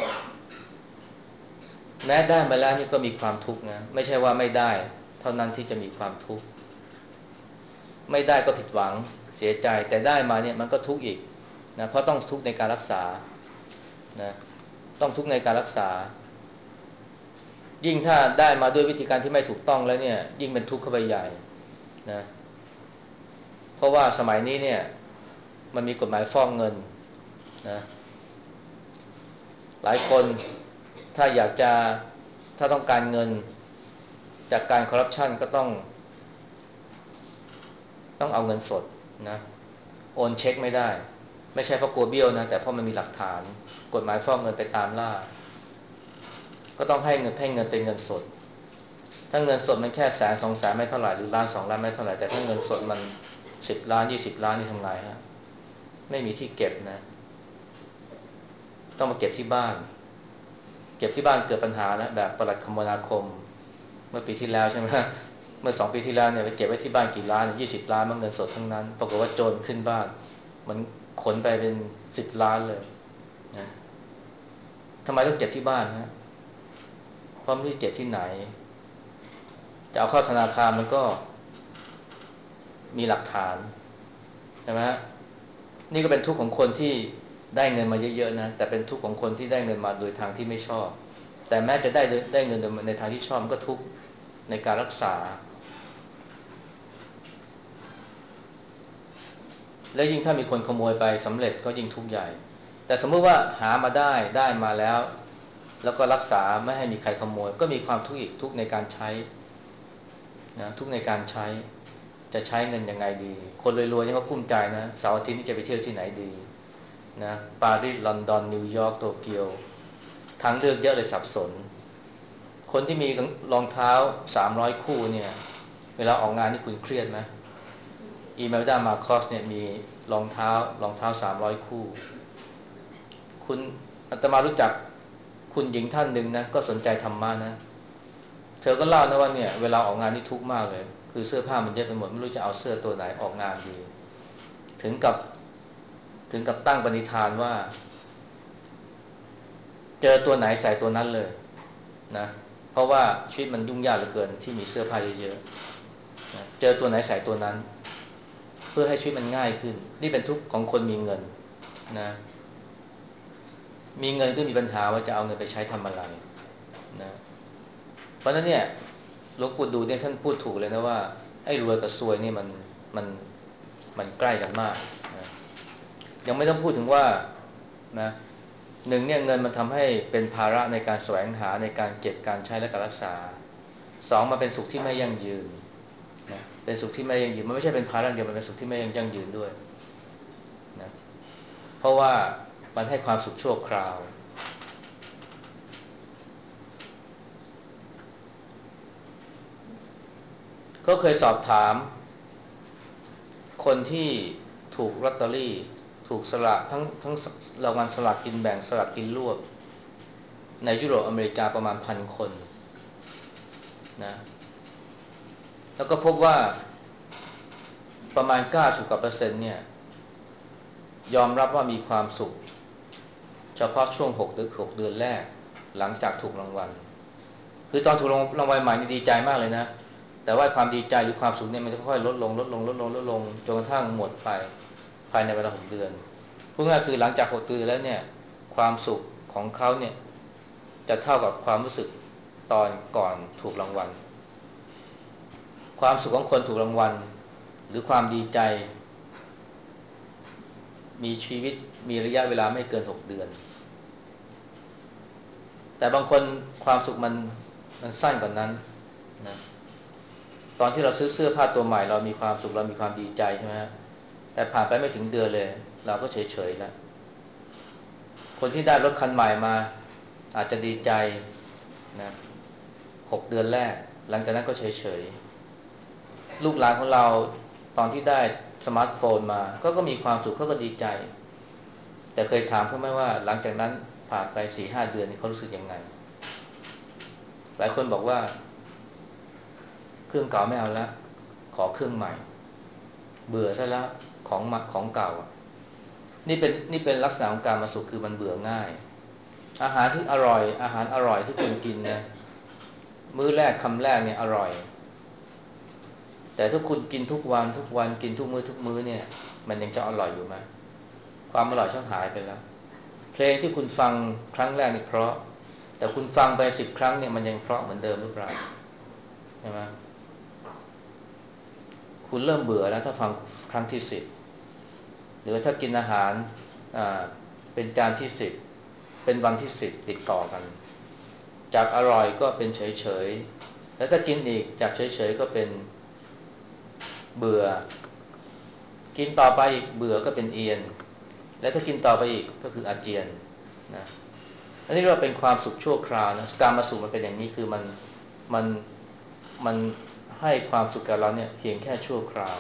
แม้ได้มาแล้วนี่ก็มีความทุกข์นะไม่ใช่ว่าไม่ได้เท่านั้นที่จะมีความทุกข์ไม่ได้ก็ผิดหวังเสียใจแต่ได้มาเนี่ยมันก็ทุกข์อีกนะเพราะต้องทุกข์ในการรักษานะต้องทุกข์ในการรักษายิ่งถ้าได้มาด้วยวิธีการที่ไม่ถูกต้องแล้วเนี่ยยิ่งเป็นทุกข์เข้าไปใหญ่นะเพราะว่าสมัยนี้เนี่ยมันมีกฎหมายฟอกเงินนะหลายคนถ้าอยากจะถ้าต้องการเงินจากการคอร์รัปชันก็ต้องต้องเอาเงินสดนะโอนเช็คไม่ได้ไม่ใช่เพราะกลัวเบี้ยวนะแต่เพราะมันมีหลักฐานกฎหมายฟอกเงินไปตามล่าก็ต้องให้เงินให้เงินเป็นเงินสดถ้าเงินสดมันแค่แสนสองแสนไม่เท่าไหร่หรือล้านสองล้านไม่เท่าไหร่แต่ถ้าเงินสดมันสิบล้านยี่สิบล้านนี่ทำไงฮะไม่มีที่เก็บนะต้องมาเก็บที่บ้านเก็บที่บ้านเกิดปัญหาแล้วแบบปลัดคมนาคมเมื่อปีที่แล้วใช่ไหมเมื่อสองปีที่แล้วเนี่ยไปเก็บไว้ที่บ้านกี่ล้านยี่สิบล้านมันเงินสดทั้งนั้นปรากฏว่าโจรขึ้นบ้านมันขนไปเป็นสิบล้านเลยนะทำไมต้องเก็บที่บ้านฮะเพราะไม่รู้เก็บที่ไหนจะเอาเข้าธนาคารมันก็มีหลักฐานใช่ไหมนี่ก็เป็นทุกข์ของคนที่ได้เงินมาเยอะๆนะแต่เป็นทุกข์ของคนที่ได้เงินมาโดยทางที่ไม่ชอบแต่แม้จะได้ได้เงินในทางที่ชอบมันก็ทุกข์ในการรักษาและยิ่งถ้ามีคนขโมยไปสำเร็จก็ยิ่งทุกข์ใหญ่แต่สมมติว่าหามาได้ได้มาแล้วแล้วก็รักษาไม่ให้มีใครขโมยก็มีความทุกข์อีกทุกข์ในการใช้นะทุกข์ในการใช้จะใช้เงินยังไงดีคนรวยๆนี่เขากุ้มใจนะเสาร์อาทิตย์นี้จะไปเที่ยวที่ไหนดีนะปารีสลอนดอนนิวยอร์กโตเกียวทางเลือกเยอะเลยสับสนคนที่มีรองเท้าสามร้อยคู่เนี่ยเวลาออกงานนี่คุณเครียดไหมอีเมลดามาคอสเนี่ยมีรองเท้ารองเท้าสามร้อยคู่คุณอาตมารู้จักคุณหญิงท่านหนึ่งนะก็สนใจธรรมะนะเธอก็เล่านะว่าเนี่ยเวลาออกงานนี่ทุกข์มากเลยคือเสื้อผ้ามันเยอะไปหมดไม่รู้จะเอาเสื้อตัวไหนออกงานดีถึงกับถึงกับตั้งปณิธานว่าเจอตัวไหนใส่ตัวนั้นเลยนะเพราะว่าชีวิตมันยุ่งยากเหลือเกินที่มีเสื้อผ้าเยอะๆนะเจอตัวไหนใส่ตัวนั้นเพื่อให้ชีวิตมันง่ายขึ้นนี่เป็นทุกข์ของคนมีเงินนะมีเงินก็มีปัญหาว่าจะเอาเงินไปใช้ทำอะไรนะเพราะฉะนั้นเนี่ยหลวงปู่ดูเนี่ยท่านพูดถูกเลยนะว่าไอ้รวยกับซวยนี่มันมันมันใกล้กันมากนะยังไม่ต้องพูดถึงว่านะหนึ่งเนี่ยเงินมันทำให้เป็นภาระในการแสวงหาในการเก็บการใช้และการรักษาสองมันเป็นสุขที่ไม่ยั่งยืนนะเป็นสุขที่ไม่ยั่งยืนมันไม่ใช่เป็นภาระเดียวมันเป็นสุขที่ไม่ยั่งยืนด้วยนะเพราะว่ามันให้ความสุขชั่วคราวก็เคยสอบถามคนที่ถูกลอตเตอรี่ถูกสลากทั้งทั้งรางวัลสลากกินแบ่งสลากกินรวบในยุโรปอเมริกาประมาณพันคนนะแล้วก็พบว่าประมาณเก้าสิบกว่าเปอร์เซ็นต์เนี่ยยอมรับว่ามีความสุขเฉพาะช่วงหกเดือนหกเดือนแรกหลังจากถูกรางวัลคือตอนถูกรางวัลใหม่นี่ดีใจมากเลยนะแต่ว่าความดีใจหรือความสุขเนี่ยมันจะค่อยๆลดลงลดลงลดลงลดลงจนกระทั่งหมดไปภายในเวลาหกเดือนพูดง่ายคือหลังจากหกเดือนแล้วเนี่ยความสุขของเขาเนี่ยจะเท่ากับความรู้สึกตอนก่อนถูกรางวัลความสุขของคนถูกรางวัลหรือความดีใจมีชีวิตมีระยะเวลาไม่เกินหกเดือนแต่บางคนความสุขมันมันสั้นกว่านั้นนะตอนที่เราซื้อเสื้อผ้าตัวใหม่เรามีความสุขเรามีความดีใจใช่ไหมแต่ผ่านไปไม่ถึงเดือนเลยเราก็เฉยๆแล้วคนที่ได้รถคันใหม่มาอาจจะดีใจนะหกเดือนแรกหลังจากนั้นก็เฉยๆลูกหลานของเราตอนที่ได้สมาร์ทโฟนมาก็ก็มีความสุขเขาก็ดีใจแต่เคยถามเขาไหมว่าหลังจากนั้นผ่านไป สี่ห้า เดือนนี่เขารู้สึกยังไงหลายคนบอกว่าเครื่องเก่าไม่เอาแล้วขอเครื่องใหม่เบื่อซะแล้วของมาของเก่านี่เป็นนี่เป็นลักษณะของการมาสุขคือมันเบื่อง่ายอาหารที่อร่อยอาหารอร่อยที่คุณกินนะมื้อแรกคำแรกเนี่ยอร่อยแต่ถ้าคุณกินทุกวันทุกวันกินทุกมื้อทุกมื้อเนี่ยมันยังจะอร่อยอยู่ไหมความอร่อยช่างหายไปแล้วเพลงที่คุณฟังครั้งแรกนี่เพราะแต่คุณฟังไปสิบครั้งเนี่ยมันยังเพราะเหมือนเดิมหรือเปล่าใช่ไหมคุณเริ่มเบื่อแล้วถ้าฟังครั้งที่สิบหรือถ้ากินอาหารอ่าเป็นจานที่สิบเป็นวันที่สิบติดต่อกันจากอร่อยก็เป็นเฉยๆแล้วถ้ากินอีกจากเฉยๆก็เป็นเบื่อกินต่อไปอีกเบื่อก็เป็นเอียนและถ้ากินต่อไปอีกก็คืออาเจียนนะอันนี้เราเป็นความสุขชั่วคราวนะการมาสุขมันเป็นอย่างนี้คือมันมันมันให้ความสุขกับเราเนี่ยเพียงแค่ชั่วคราว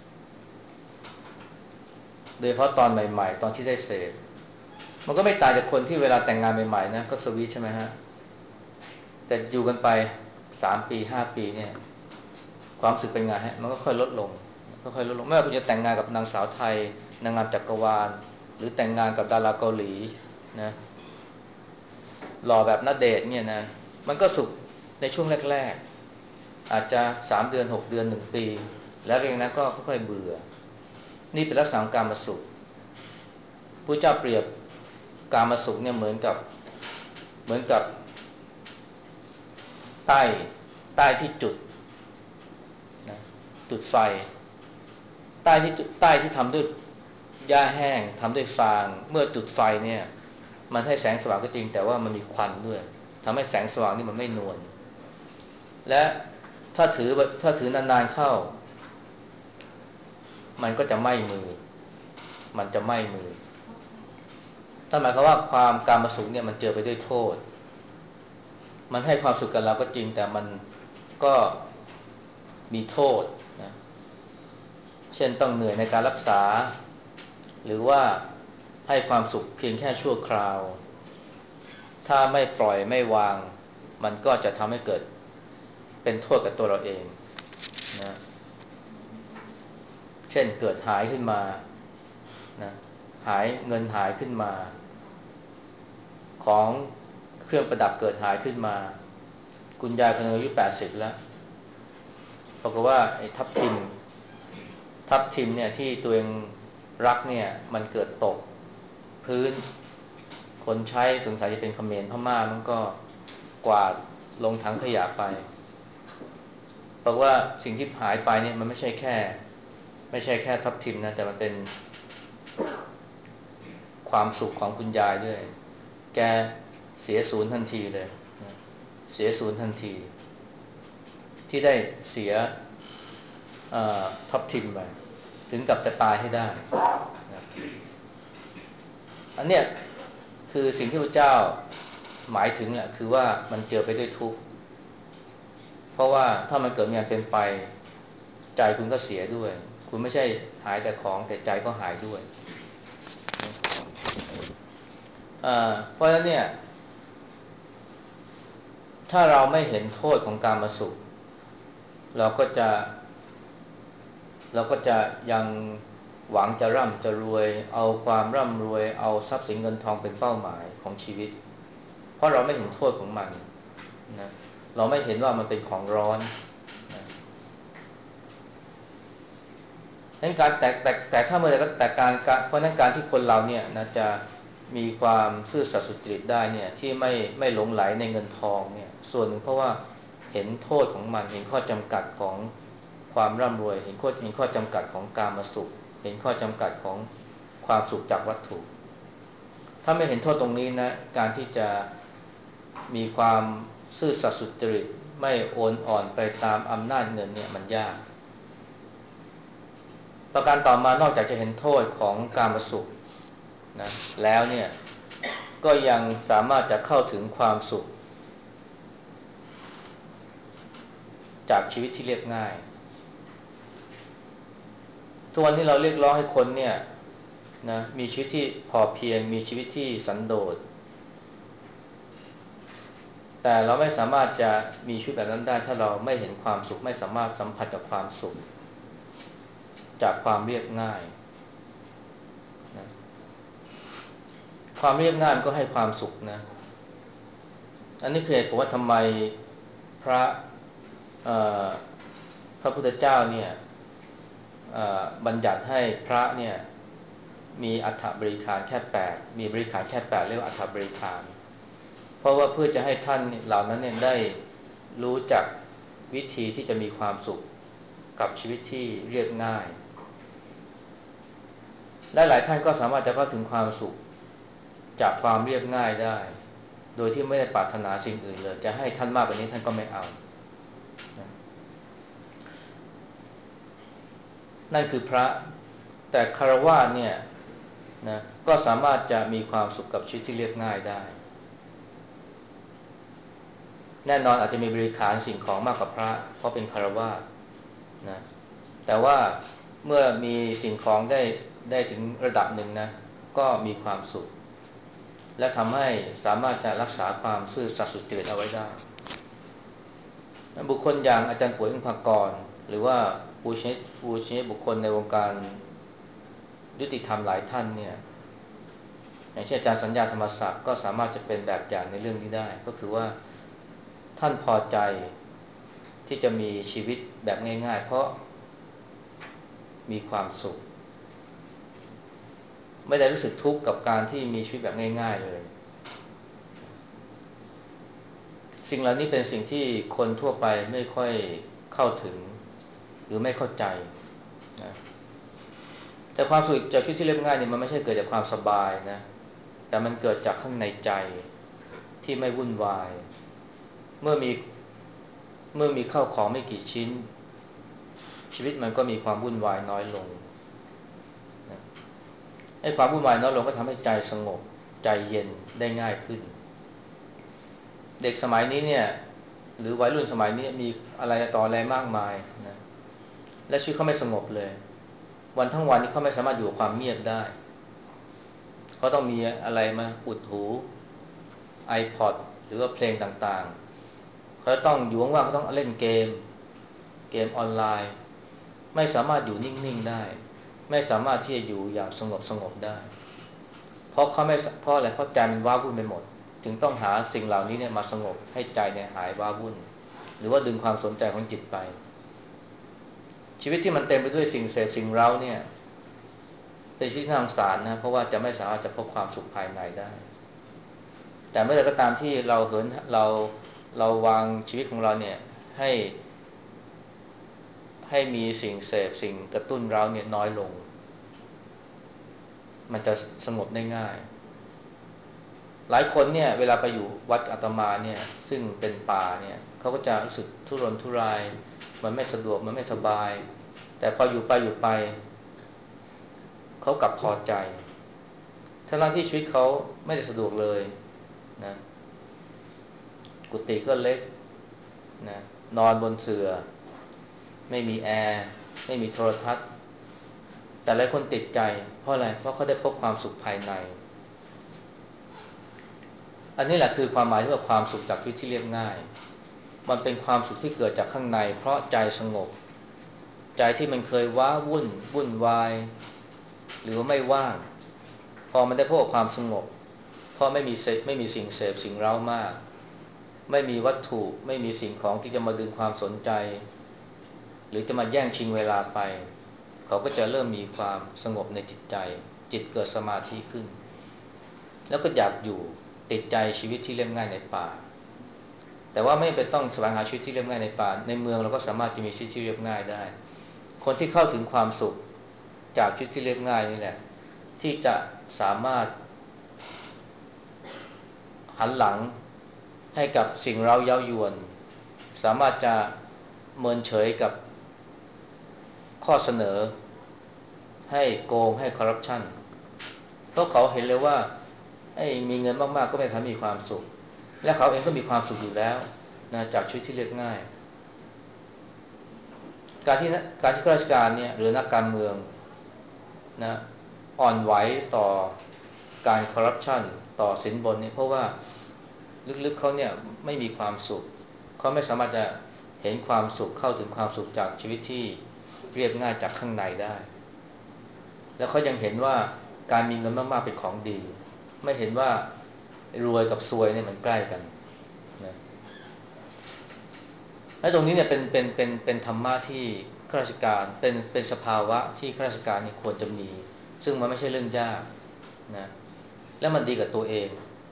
โดยเฉพาะตอนใหม่ๆตอนที่ได้เสพมันก็ไม่ต่างจากคนที่เวลาแต่งงานใหม่ๆนะก็สวีทใช่ไหมฮะแต่อยู่กันไปสามปีห้าปีเนี่ยความรู้สึกเป็นไงฮะมันก็ค่อยลดลงค่อยๆลดลงไม่ว่าคุณจะแต่งงานกับนางสาวไทยนางงามจักรวาลหรือแต่งงานกับดาราเกาหลีนะหล่อแบบณเดชน์เนี่ยนะมันก็สุขในช่วงแรกๆอาจจะสามเดือนหกเดือนหนึ่งปีแล้วเองนะก็ค่อยๆเบื่อนี่เป็นลักษณะของการมาสุขพระเจ้าเปรียบกามสุขเนี่ยเหมือนกับเหมือนกับใต้ใต้ที่จุดนะจุดไฟใต้ที่ใต้ที่ทำด้วยหญ้าแห้งทำด้วยฟางเมื่อจุดไฟเนี่ยมันให้แสงสว่างก็จริงแต่ว่ามันมีควันด้วยทำให้แสงสว่างนี่มันไม่นวลและถ้าถือถ้าถือนานๆเข้ามันก็จะไหม้มือมันจะไหม้มือถ้าหมายความว่าความกามสุขเนี่ยมันเจอไปด้วยโทษมันให้ความสุขกับเราก็จริงแต่มันก็มีโทษนะเช่นต้องเหนื่อยในการรักษาหรือว่าให้ความสุขเพียงแค่ชั่วคราวถ้าไม่ปล่อยไม่วางมันก็จะทำให้เกิดเป็นโทษกับตัวเราเองนะเช่นเกิดหายขึ้นมานะหายเงินหายขึ้นมาของเครื่องประดับเกิดหายขึ้นมาคุณยายคนนึงอายุแปดสิบแล้วปรากฏว่าไอ้ทับทิมทับทิมเนี่ยที่ตัวเองรักเนี่ยมันเกิดตกพื้นคนใช้สงสัยจะเป็นเขมรพม่ามันก็กวาดลงถังขยะไปเพราะว่าสิ่งที่หายไปเนี่ยมันไม่ใช่แค่ไม่ใช่แค่ทับทิมนะแต่มันเป็นความสุขของคุณยายด้วยแกเสียศูนย์ทันทีเลยนะเสียศูนย์ทันทีที่ได้เสียทับทิมไปถึงกับจะตายให้ได้นะอันเนี้ยคือสิ่งที่พระเจ้าหมายถึงแหละคือว่ามันเจอไปด้วยทุกข์เพราะว่าถ้ามันเกิดมีอันเป็นไปใจคุณก็เสียด้วยคุณไม่ใช่หายแต่ของแต่ใจก็หายด้วยเพราะฉะนั้นเนี่ยถ้าเราไม่เห็นโทษของการมาสุขเราก็จะเราก็จะยังหวังจะร่ำจะรวยเอาความร่ำรวยเอาทรัพย์สินเงินทองเป็นเป้าหมายของชีวิตเพราะเราไม่เห็นโทษของมันนะเราไม่เห็นว่ามันเป็นของร้อนนะนั้นการแต่แต่แต่ถ้าเมื่อไรก็แต่การเพราะนั้นการที่คนเราเนี่ยนะจะมีความซื่อสัตย์สุจริตได้เนี่ยที่ไม่ไม่หลงไหลในเงินทองเนี่ยส่วนหนึ่งเพราะว่าเห็นโทษของมันเห็นข้อจำกัดของความร่ำรวยเห็นข้อเห็นข้อจำกัดของกามสุขเห็นข้อจำกัดของความสุขจากวัตถุถ้าไม่เห็นโทษตรงนี้นะการที่จะมีความซื่อสัตย์สุจริตไม่โอนอ่อนไปตามอำนาจเงินเนี่ยมันยากประการต่อมานอกจากจะเห็นโทษของกามสุขนะแล้วเนี่ยก็ยังสามารถจะเข้าถึงความสุขจากชีวิตที่เรียบง่ายทุกวันนี้เราเรียกร้องให้คนเนี่ยนะมีชีวิตที่พอเพียงมีชีวิตที่สันโดษแต่เราไม่สามารถจะมีชีวิตแบบนั้นได้ถ้าเราไม่เห็นความสุขไม่สามารถสัมผัสกับความสุขจากความเรียบง่ายนะความเรียบง่ายมันก็ให้ความสุขนะอันนี้คือเหตุผลว่าทำไมพระพระพุทธเจ้าเนี่ยบัญญัติให้พระเนี่ยมีอัฐบริขารแค่แปดมีบริขารแค่แปดเรียกว่าอัฐบริขารเพราะว่าเพื่อจะให้ท่านเหล่านั้นเนี่ยได้รู้จักวิธีที่จะมีความสุขกับชีวิตที่เรียบง่ายและหลายท่านก็สามารถจะเข้าถึงความสุขจากความเรียบง่ายได้โดยที่ไม่ได้ปรารถนาสิ่งอื่นเลยจะให้ท่านมากกว่านี้ท่านก็ไม่เอานั่นคือพระแต่ฆราวาสเนี่ยนะก็สามารถจะมีความสุขกับชีวิตที่เรียบง่ายได้แน่นอนอาจจะมีบริขารสิ่งของมากกว่าพระเพราะเป็นฆราวาสนะแต่ว่าเมื่อมีสิ่งของได้ได้ถึงระดับหนึ่งนะก็มีความสุขและทำให้สามารถจะรักษาความซื่อสัตย์สุจริตเอาไว้ได้บุคคลอย่างอาจารย์ป่วยอิงภากรหรือว่าผู้ชี้ผู้ชี้บุคคลในวงการยุติธรรมหลายท่านเนี่ยอย่างเช่นอาจารย์สัญญาธรรมศักดิ์ก็สามารถจะเป็นแบบอย่างในเรื่องนี้ได้ก็คือว่าท่านพอใจที่จะมีชีวิตแบบง่ายๆเพราะมีความสุขไม่ได้รู้สึกทุกข์กับการที่มีชีวิตแบบง่ายๆเลยสิ่งเหล่านี้เป็นสิ่งที่คนทั่วไปไม่ค่อยเข้าถึงหรือไม่เข้าใจนะแต่ความสุขจากชีวิตที่เรียบง่ายเนี่ยมันไม่ใช่เกิดจากความสบายนะแต่มันเกิดจากข้างในใจที่ไม่วุ่นวายเมื่อมีเมื่อมีข้าวของไม่กี่ชิ้นชีวิตมันก็มีความวุ่นวายน้อยลงนะไอ้ความวุ่นวายน้อยลงก็ทำให้ใจสงบใจเย็นได้ง่ายขึ้นเด็กสมัยนี้เนี่ยหรือวัยรุ่นสมัยนี้มีอะไรต่ออะไรมากมายนะและชีวิตเขาไม่สงบเลยวันทั้งวันนี้เขาไม่สามารถอยู่กับความเงียบได้เขาต้องมีอะไรมาอุดหู iPod หรือว่าเพลงต่างๆเขาต้องอยู่ว่างๆเขาต้องเล่นเกมเกมออนไลน์ไม่สามารถอยู่นิ่งๆได้ไม่สามารถที่จะอยู่อย่างสงบสงบได้เพราะเขาไม่เพราะอะไรเพราะใจมันว้าวุ่นไปหมดถึงต้องหาสิ่งเหล่านี้เนี่ยมาสงบให้ใจเนี่ยหายว้าวุ่นหรือว่าดึงความสนใจของจิตไปชีวิตที่มันเต็มไปด้วยสิ่งเสพสิ่งเร้าเนี่ยเป็นชีวิตน่าสงสารนะเพราะว่าจะไม่สามารถจะพบความสุขภายในได้แต่เมื่อใดก็ตามที่เราเหินเราเราวางชีวิตของเราเนี่ยให้ให้มีสิ่งเสพสิ่งกระตุ้นเราเนี่ยน้อยลงมันจะสงบได้ง่ายหลายคนเนี่ยเวลาไปอยู่วัดอาตมาเนี่ยซึ่งเป็นป่าเนี่ยเขาก็จะรู้สึกทุรนทุรายมันไม่สะดวกมันไม่สบายแต่พออยู่ไปอยู่ไปเขากลับพอใจทั้งที่ชีวิตเขาไม่ได้สะดวกเลยนะกุฏิก็เล็กนะนอนบนเสื่อไม่มีแอร์ไม่มีโทรทัศน์แต่หลายคนติดใจเพราะอะไรเพราะเขาได้พบความสุขภายในอันนี้แหละคือความหมายที่ว่าความสุขจากชีวิตที่เรียบง่ายมันเป็นความสุขที่เกิดจากข้างในเพราะใจสงบใจที่มันเคยว้าวุ่นวุ่นวายหรือว่าไม่ว่างพอมันได้พบกับความสงบเพราะไม่มีเสพไม่มีสิ่งเสพสิ่งเร้ามากไม่มีวัตถุไม่มีสิ่งของที่จะมาดึงความสนใจหรือจะมาแย่งชิงเวลาไปเขาก็จะเริ่มมีความสงบในจิตใจจิตเกิดสมาธิขึ้นแล้วก็อยากอยู่ติดใจชีวิตที่เรียบง่ายในป่าแต่ว่าไม่ไปต้องแสวงหาชีวิตที่เรียบง่ายในป่าในเมืองเราก็สามารถจะมีชีวิตที่เรียบง่ายได้คนที่เข้าถึงความสุขจากชีวิตที่เรียบง่ายนี่แหละที่จะสามารถหันหลังให้กับสิ่งเร้าเย้ายวนสามารถจะเมินเฉยกับข้อเสนอให้โกงให้คอร์รัปชันเพราะเขาเห็นเลยว่าไอ้มีเงินมากๆก็ไม่ทำให้มีความสุขและเขาเองก็มีความสุขอยู่แล้วนะจากชีวิตที่เรียบง่ายการที่การที่ข้าราชการเนี่ยหรือนักการเมืองนะอ่อนไหวต่อการคอร์รัปชันต่อสินบนเนี่ยเพราะว่าลึกๆเขาเนี่ยไม่มีความสุขเขาไม่สามารถจะเห็นความสุขเข้าถึงความสุขจากชีวิตที่เรียบง่ายจากข้างในได้แล้วเขายังเห็นว่าการมีเงินมากๆเป็นของดีไม่เห็นว่ารวยกับซวยเนี่ยมันใกล้กันนะและตรงนี้เนี่ยเป็นเป็นเป็นเป็นธรรมะที่ข้าราชการเป็นเป็นสภาวะที่ข้าราชการนี่ควรจะมีซึ่งมันไม่ใช่เรื่องยากนะและมันดีกับตัวเอง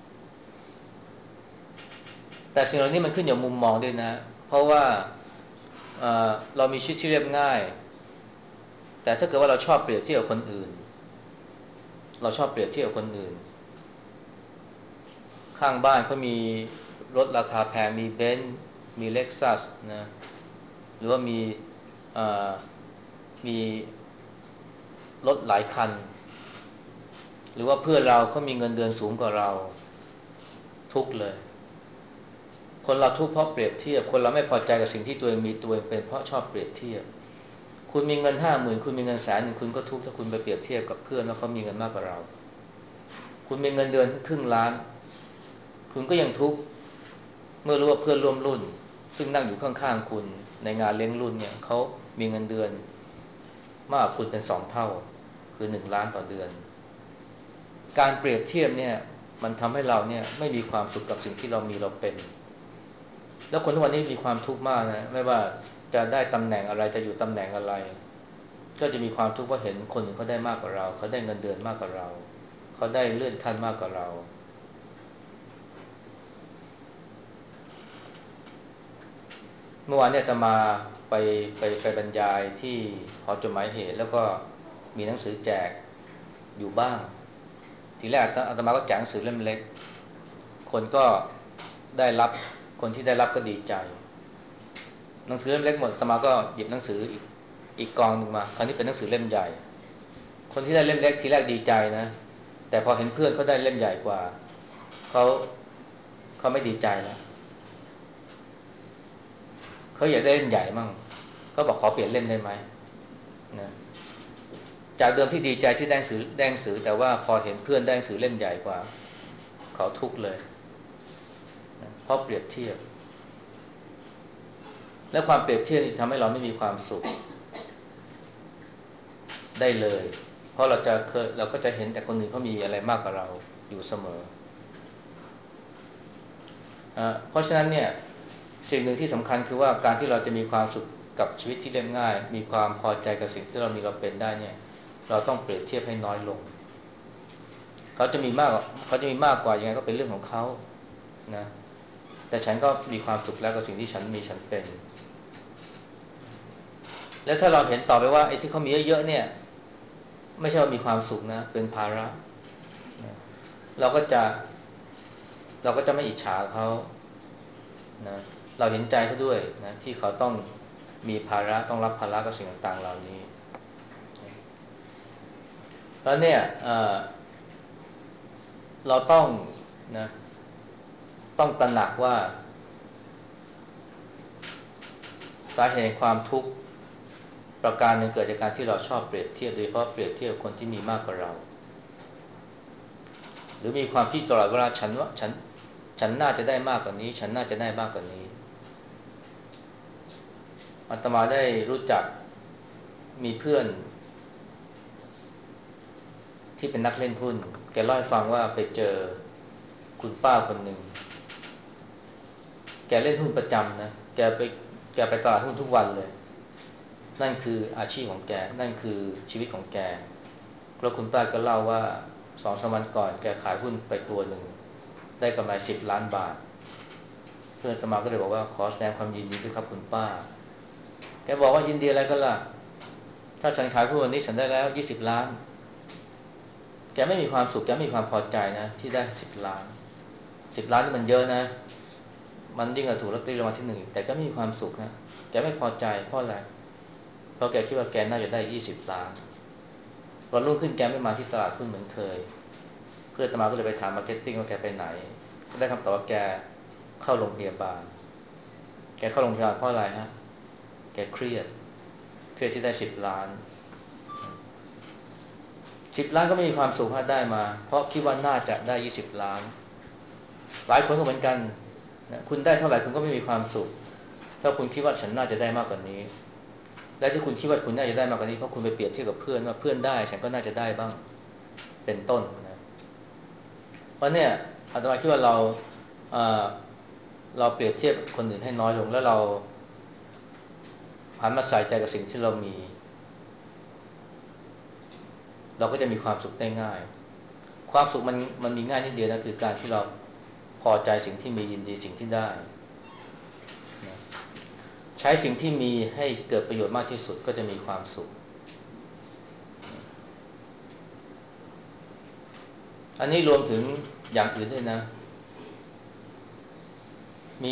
แต่สิ่งเหล่านี้มันขึ้นอยู่มุมมองด้วยนะเพราะว่าเเรามีชีวิตที่เรียบง่ายแต่ถ้าเกิดว่าเราชอบเปรียบเทียบกับคนอื่นเราชอบเปรียบเทียบกับคนอื่นข้างบ้านเขามีรถราคาแพงมีเบนซ์มีเล็กซัสนะหรือว่ามีมีรถหลายคันหรือว่าเพื่อนเราเขามีเงินเดือนสูงกว่าเราทุกเลยคนเราทุกข์เพราะเปรียบเทียบคนเราไม่พอใจกับสิ่งที่ตัวเองมีตัวเองเป็นเพราะชอบเปรียบเทียบคุณมีเงินห้าหมื่นคุณมีเงินแสนหนึ่งคุณก็ทุกข์ถ้าคุณไปเปรียบเทียบกับเพื่อนแล้วเขามีเงินมากกว่าเราคุณมีเงินเดือนครึ่งล้านคุณก็ยังทุกข์เมื่อรู้ว่าเพื่อนร่วมรุ่นซึ่งนั่งอยู่ข้างๆคุณในงานเลี้ยงรุ่นเนี่ยเขามีเงินเดือนมากกว่าคุณเป็นสองเท่าคือหนึ่งล้านต่อเดือนการเปรียบเทียบเนี่ยมันทำให้เราเนี่ยไม่มีความสุขกับสิ่งที่เรามีเราเป็นแล้วคนทุกวันนี้มีความทุกข์มากนะไม่ว่าจะได้ตำแหน่งอะไรจะอยู่ตำแหน่งอะไรก็จะมีความทุกข์เพราะเห็นคนอื่นเขาได้มากกว่าเราเขาได้เงินเดือนมากกว่าเราเขาได้เลื่อนขั้นมากกว่าเราเมื่อวานเนี่ยอาตมาไปไปไปบรรยายที่หอจดหมายเหตุแล้วก็มีหนังสือแจกอยู่บ้างทีแรกอาตมาก็แจกหนังสือเล่มเล็กคนก็ได้รับคนที่ได้รับก็ดีใจหนังสือเล่มเล็กหมดอาตมาก็หยิบหนังสืออีกอีกกองนึงมาคราวนี้เป็นหนังสือเล่มใหญ่คนที่ได้เล่มเล็กทีแรกดีใจนะแต่พอเห็นเพื่อนเขาได้เล่มใหญ่กว่าเขาเขาไม่ดีใจแล้วเขาอยากได้เล่มใหญ่มั่งเขาบอกขอเปลี่ยนเล่มได้ไหมนะจากเดิมที่ดีใจที่ได้หนังสือได้หนังสือแต่ว่าพอเห็นเพื่อนได้หนังสือเล่มใหญ่กว่าเขาทุกข์เลยนะเพราะเปรียบเทียบและความเปรียบเทียบที่ทำให้เราไม่มีความสุขได้เลยเพราะเราจะเคยเราก็จะเห็นแต่คนอื่นเขามีอะไรมากกว่าเราอยู่เสมอเพราะฉะนั้นเนี่ยสิ่งหนึ่งที่สำคัญคือว่าการที่เราจะมีความสุขกับชีวิตที่เรียบง่ายมีความพอใจกับสิ่งที่เรามีเราเป็นได้เนี่ยเราต้องเปรียบเทียบให้น้อยลงเขาจะมีมากเขาจะมีมากกว่ายังไงก็เป็นเรื่องของเขานะแต่ฉันก็มีความสุขแล้วกับสิ่งที่ฉันมีฉันเป็นแล้วถ้าเราเห็นต่อไปว่าไอ้ที่เขามีเยอะๆเนี่ยไม่ใช่ว่ามีความสุขนะเป็นภาระนะเราก็จะเราก็จะไม่อิจฉาเขานะเราเห็นใจเขาด้วยนะที่เขาต้องมีภาระต้องรับภาระกับสิ่งต่างๆเหล่านี้แล้วเนี่ยเเราต้องนะต้องตระหนักว่าสาเหตุความทุกข์ประการหนึ่งเกิดจากการที่เราชอบเปรียบเทียบโดยเฉพาะเปรียบเทียบคนที่มีมากกว่าเราหรือมีความคิดตลอดเวลาฉันว่าฉันฉันน่าจะได้มากกว่านี้ฉันน่าจะได้มากกว่านี้อาตมาได้รู้จักมีเพื่อนที่เป็นนักเล่นหุ้นแกเล่าให้ฟังว่าไปเจอคุณป้าคนหนึ่งแกเล่นหุ้นประจำนะแกไปแกไปตลาดหุ้นทุกวันเลยนั่นคืออาชีพของแกนั่นคือชีวิตของแกแล้วคุณป้าก็เล่าว่าสองสามวันก่อนแกขายหุ้นไปตัวหนึ่งได้กำไรสิบล้านบาทเพื่อนอาตมาก็เลยบอกว่าขอแสดงความยินดีด้วยครับคุณป้าแกบอกว่ายินดีอะไรก็ล่ะถ้าฉันขายหุ้นวันนี้ฉันได้แล้วยี่สิบล้านแกไม่มีความสุขแกไม่มีความพอใจนะที่ได้สิบล้านสิบล้านนี่มันเยอะนะมันยิ่งกว่าถูกลอตเตอรี่รางวัลที่หนึ่งแต่ก็ไม่มีความสุขนะแกไม่พอใจเพราะอะไรเพราะแกคิดว่าแกน่าจะได้ยี่สิบล้านวันรุ่งขึ้นแกไม่มาที่ตลาดหุ้นเหมือนเคยเพื่อนอาตมาก็เลยไปถามมาร์เก็ตติ้งว่าแกไปไหนก็ได้คำตอบว่าแกเข้าโรงพยาบาลแกเข้าโรงพยาบาลเพราะอะไรฮะแกเครียดเครียดที่ได้สิบล้านสิบล้านก็ไม่มีความสุขถ้าได้มาเพราะคิดว่าน่าจะได้ยี่สิบล้านหลายคนก็เหมือนกันนะคุณได้เท่าไหร่คุณก็ไม่มีความสุขถ้าคุณคิดว่าฉันน่าจะได้มากกว่านี้และที่คุณคิดว่าคุณน่าจะได้มากกว่านี้เพราะคุณไปเปรียบเทียบกับเพื่อนว่าเพื่อนได้ฉันก็น่าจะได้บ้างเป็นต้นนะเพราะเนี่ยอาตมาคิดว่าเราเเราเปรียบเทียบคนอื่นให้น้อยลงแล้วเราหันมาใส่ใจกับสิ่งที่เรามีเราก็จะมีความสุขได้ง่ายความสุขมันมันมีง่ายนิดเดียวนะคือการที่เราพอใจสิ่งที่มียินดีสิ่งที่ได้นะใช้สิ่งที่มีให้เกิดประโยชน์มากที่สุดก็จะมีความสุขอันนี้รวมถึงอย่างอื่นด้วยนะมี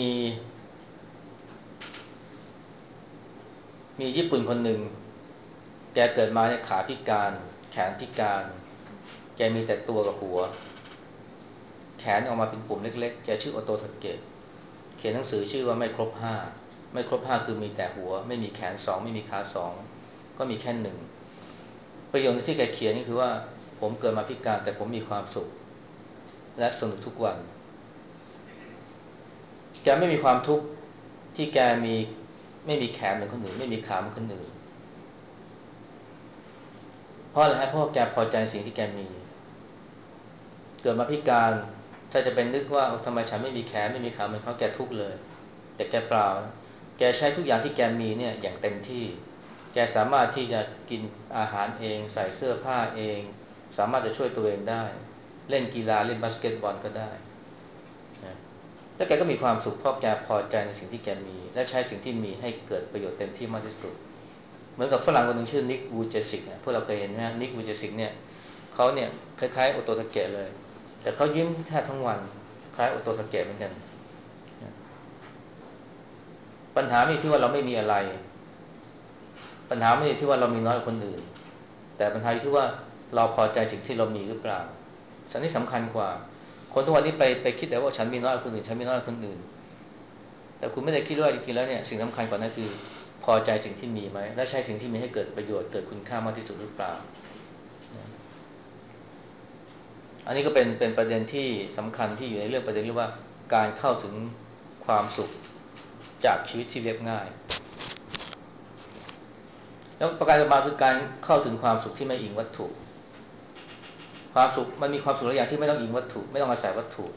มีญี่ปุ่นคนหนึ่งแกเกิดมาเนี่ยขาพิการแขนพิการแกมีแต่ตัวกับหัวแขนออกมาเป็นปุ่มเล็กๆแกชื่อโอโตทาเกะเขียนหนังสือชื่อว่าไม่ครบห้าไม่ครบห้าคือมีแต่หัวไม่มีแขนสองไม่มีขาสองก็มีแค่หนึ่งประโยคที่แกเขียนนี่คือว่าผมเกิดมาพิการแต่ผมมีความสุขและสนุกทุกวันแกไม่มีความทุกข์ที่แกมีไม่มีแขนเหมือนคนอื่นไม่มีขาเหมือนคนอื่นเพราะอะไรฮะเพราะแกพอใจสิ่งที่แกมีเกิดมาพิการถ้าจะเป็นนึกว่าทำไมฉันไม่มีแขนไม่มีขาเหมือนเขาแกทุกข์เลยแต่แกเปล่านะแกใช้ทุกอย่างที่แกมีเนี่ยอย่างเต็มที่แกสามารถที่จะกินอาหารเองใส่เสื้อผ้าเองสามารถจะช่วยตัวเองได้เล่นกีฬาเล่นบาสเกตบอลก็ได้นะแล้วแกก็มีความสุขเพราะแกพอใจในสิ่งที่แกมีและใช้สิ่งที่มีให้เกิดประโยชน์เต็มที่มากที่สุดเหมือนกับฝรั่งคนหนึ่งชื่อนิกวูเจสิกเนี่ยพวกเราเคยเห็นไหมนิกวูเจสิกเนี่ยเขาเนี่ยคล้ายๆโอโตทาเกะเลยแต่เขายิ้มแทบทั้งวันคล้ายโอโตทาเกะเหมือนกันปัญหาไม่ใช่ว่าเราไม่มีอะไรปัญหาไม่ใช่ที่ว่าเรามีน้อยกว่าคนอื่นแต่ปัญหาอยู่ที่ว่าเราพอใจสิ่งที่เรามีหรือเปล่าสิ่งนี้สำคัญกว่าคนทุกวันนี้ไปไปคิดแต่ว่าฉันมีน้อยกว่าคนอื่นฉันมีน้อยกว่าคนอื่นแต่คุณไม่ได้คิดว่าจริงๆแล้วเนี่ยสิ่งสำคัญกว่านั้นคือพอใจสิ่งที่มีไหมและใช้สิ่งที่มีให้เกิดประโยชน์เกิดคุณค่ามากที่สุดหรือเปล่าอันนี้ก็เป็นเป็นประเด็นที่สำคัญที่อยู่ในเรื่องประเด็นที่ว่าการเข้าถึงความสุขจากชีวิตที่เรียบง่ายแล้วประการต่อมาคือการเข้าถึงความสุขที่ไม่อิงวัตถุความสุขมันมีความสุขหลายอย่างที่ไม่ต้องอิงวัตถุไม่ต้องอาศัยวัตถุ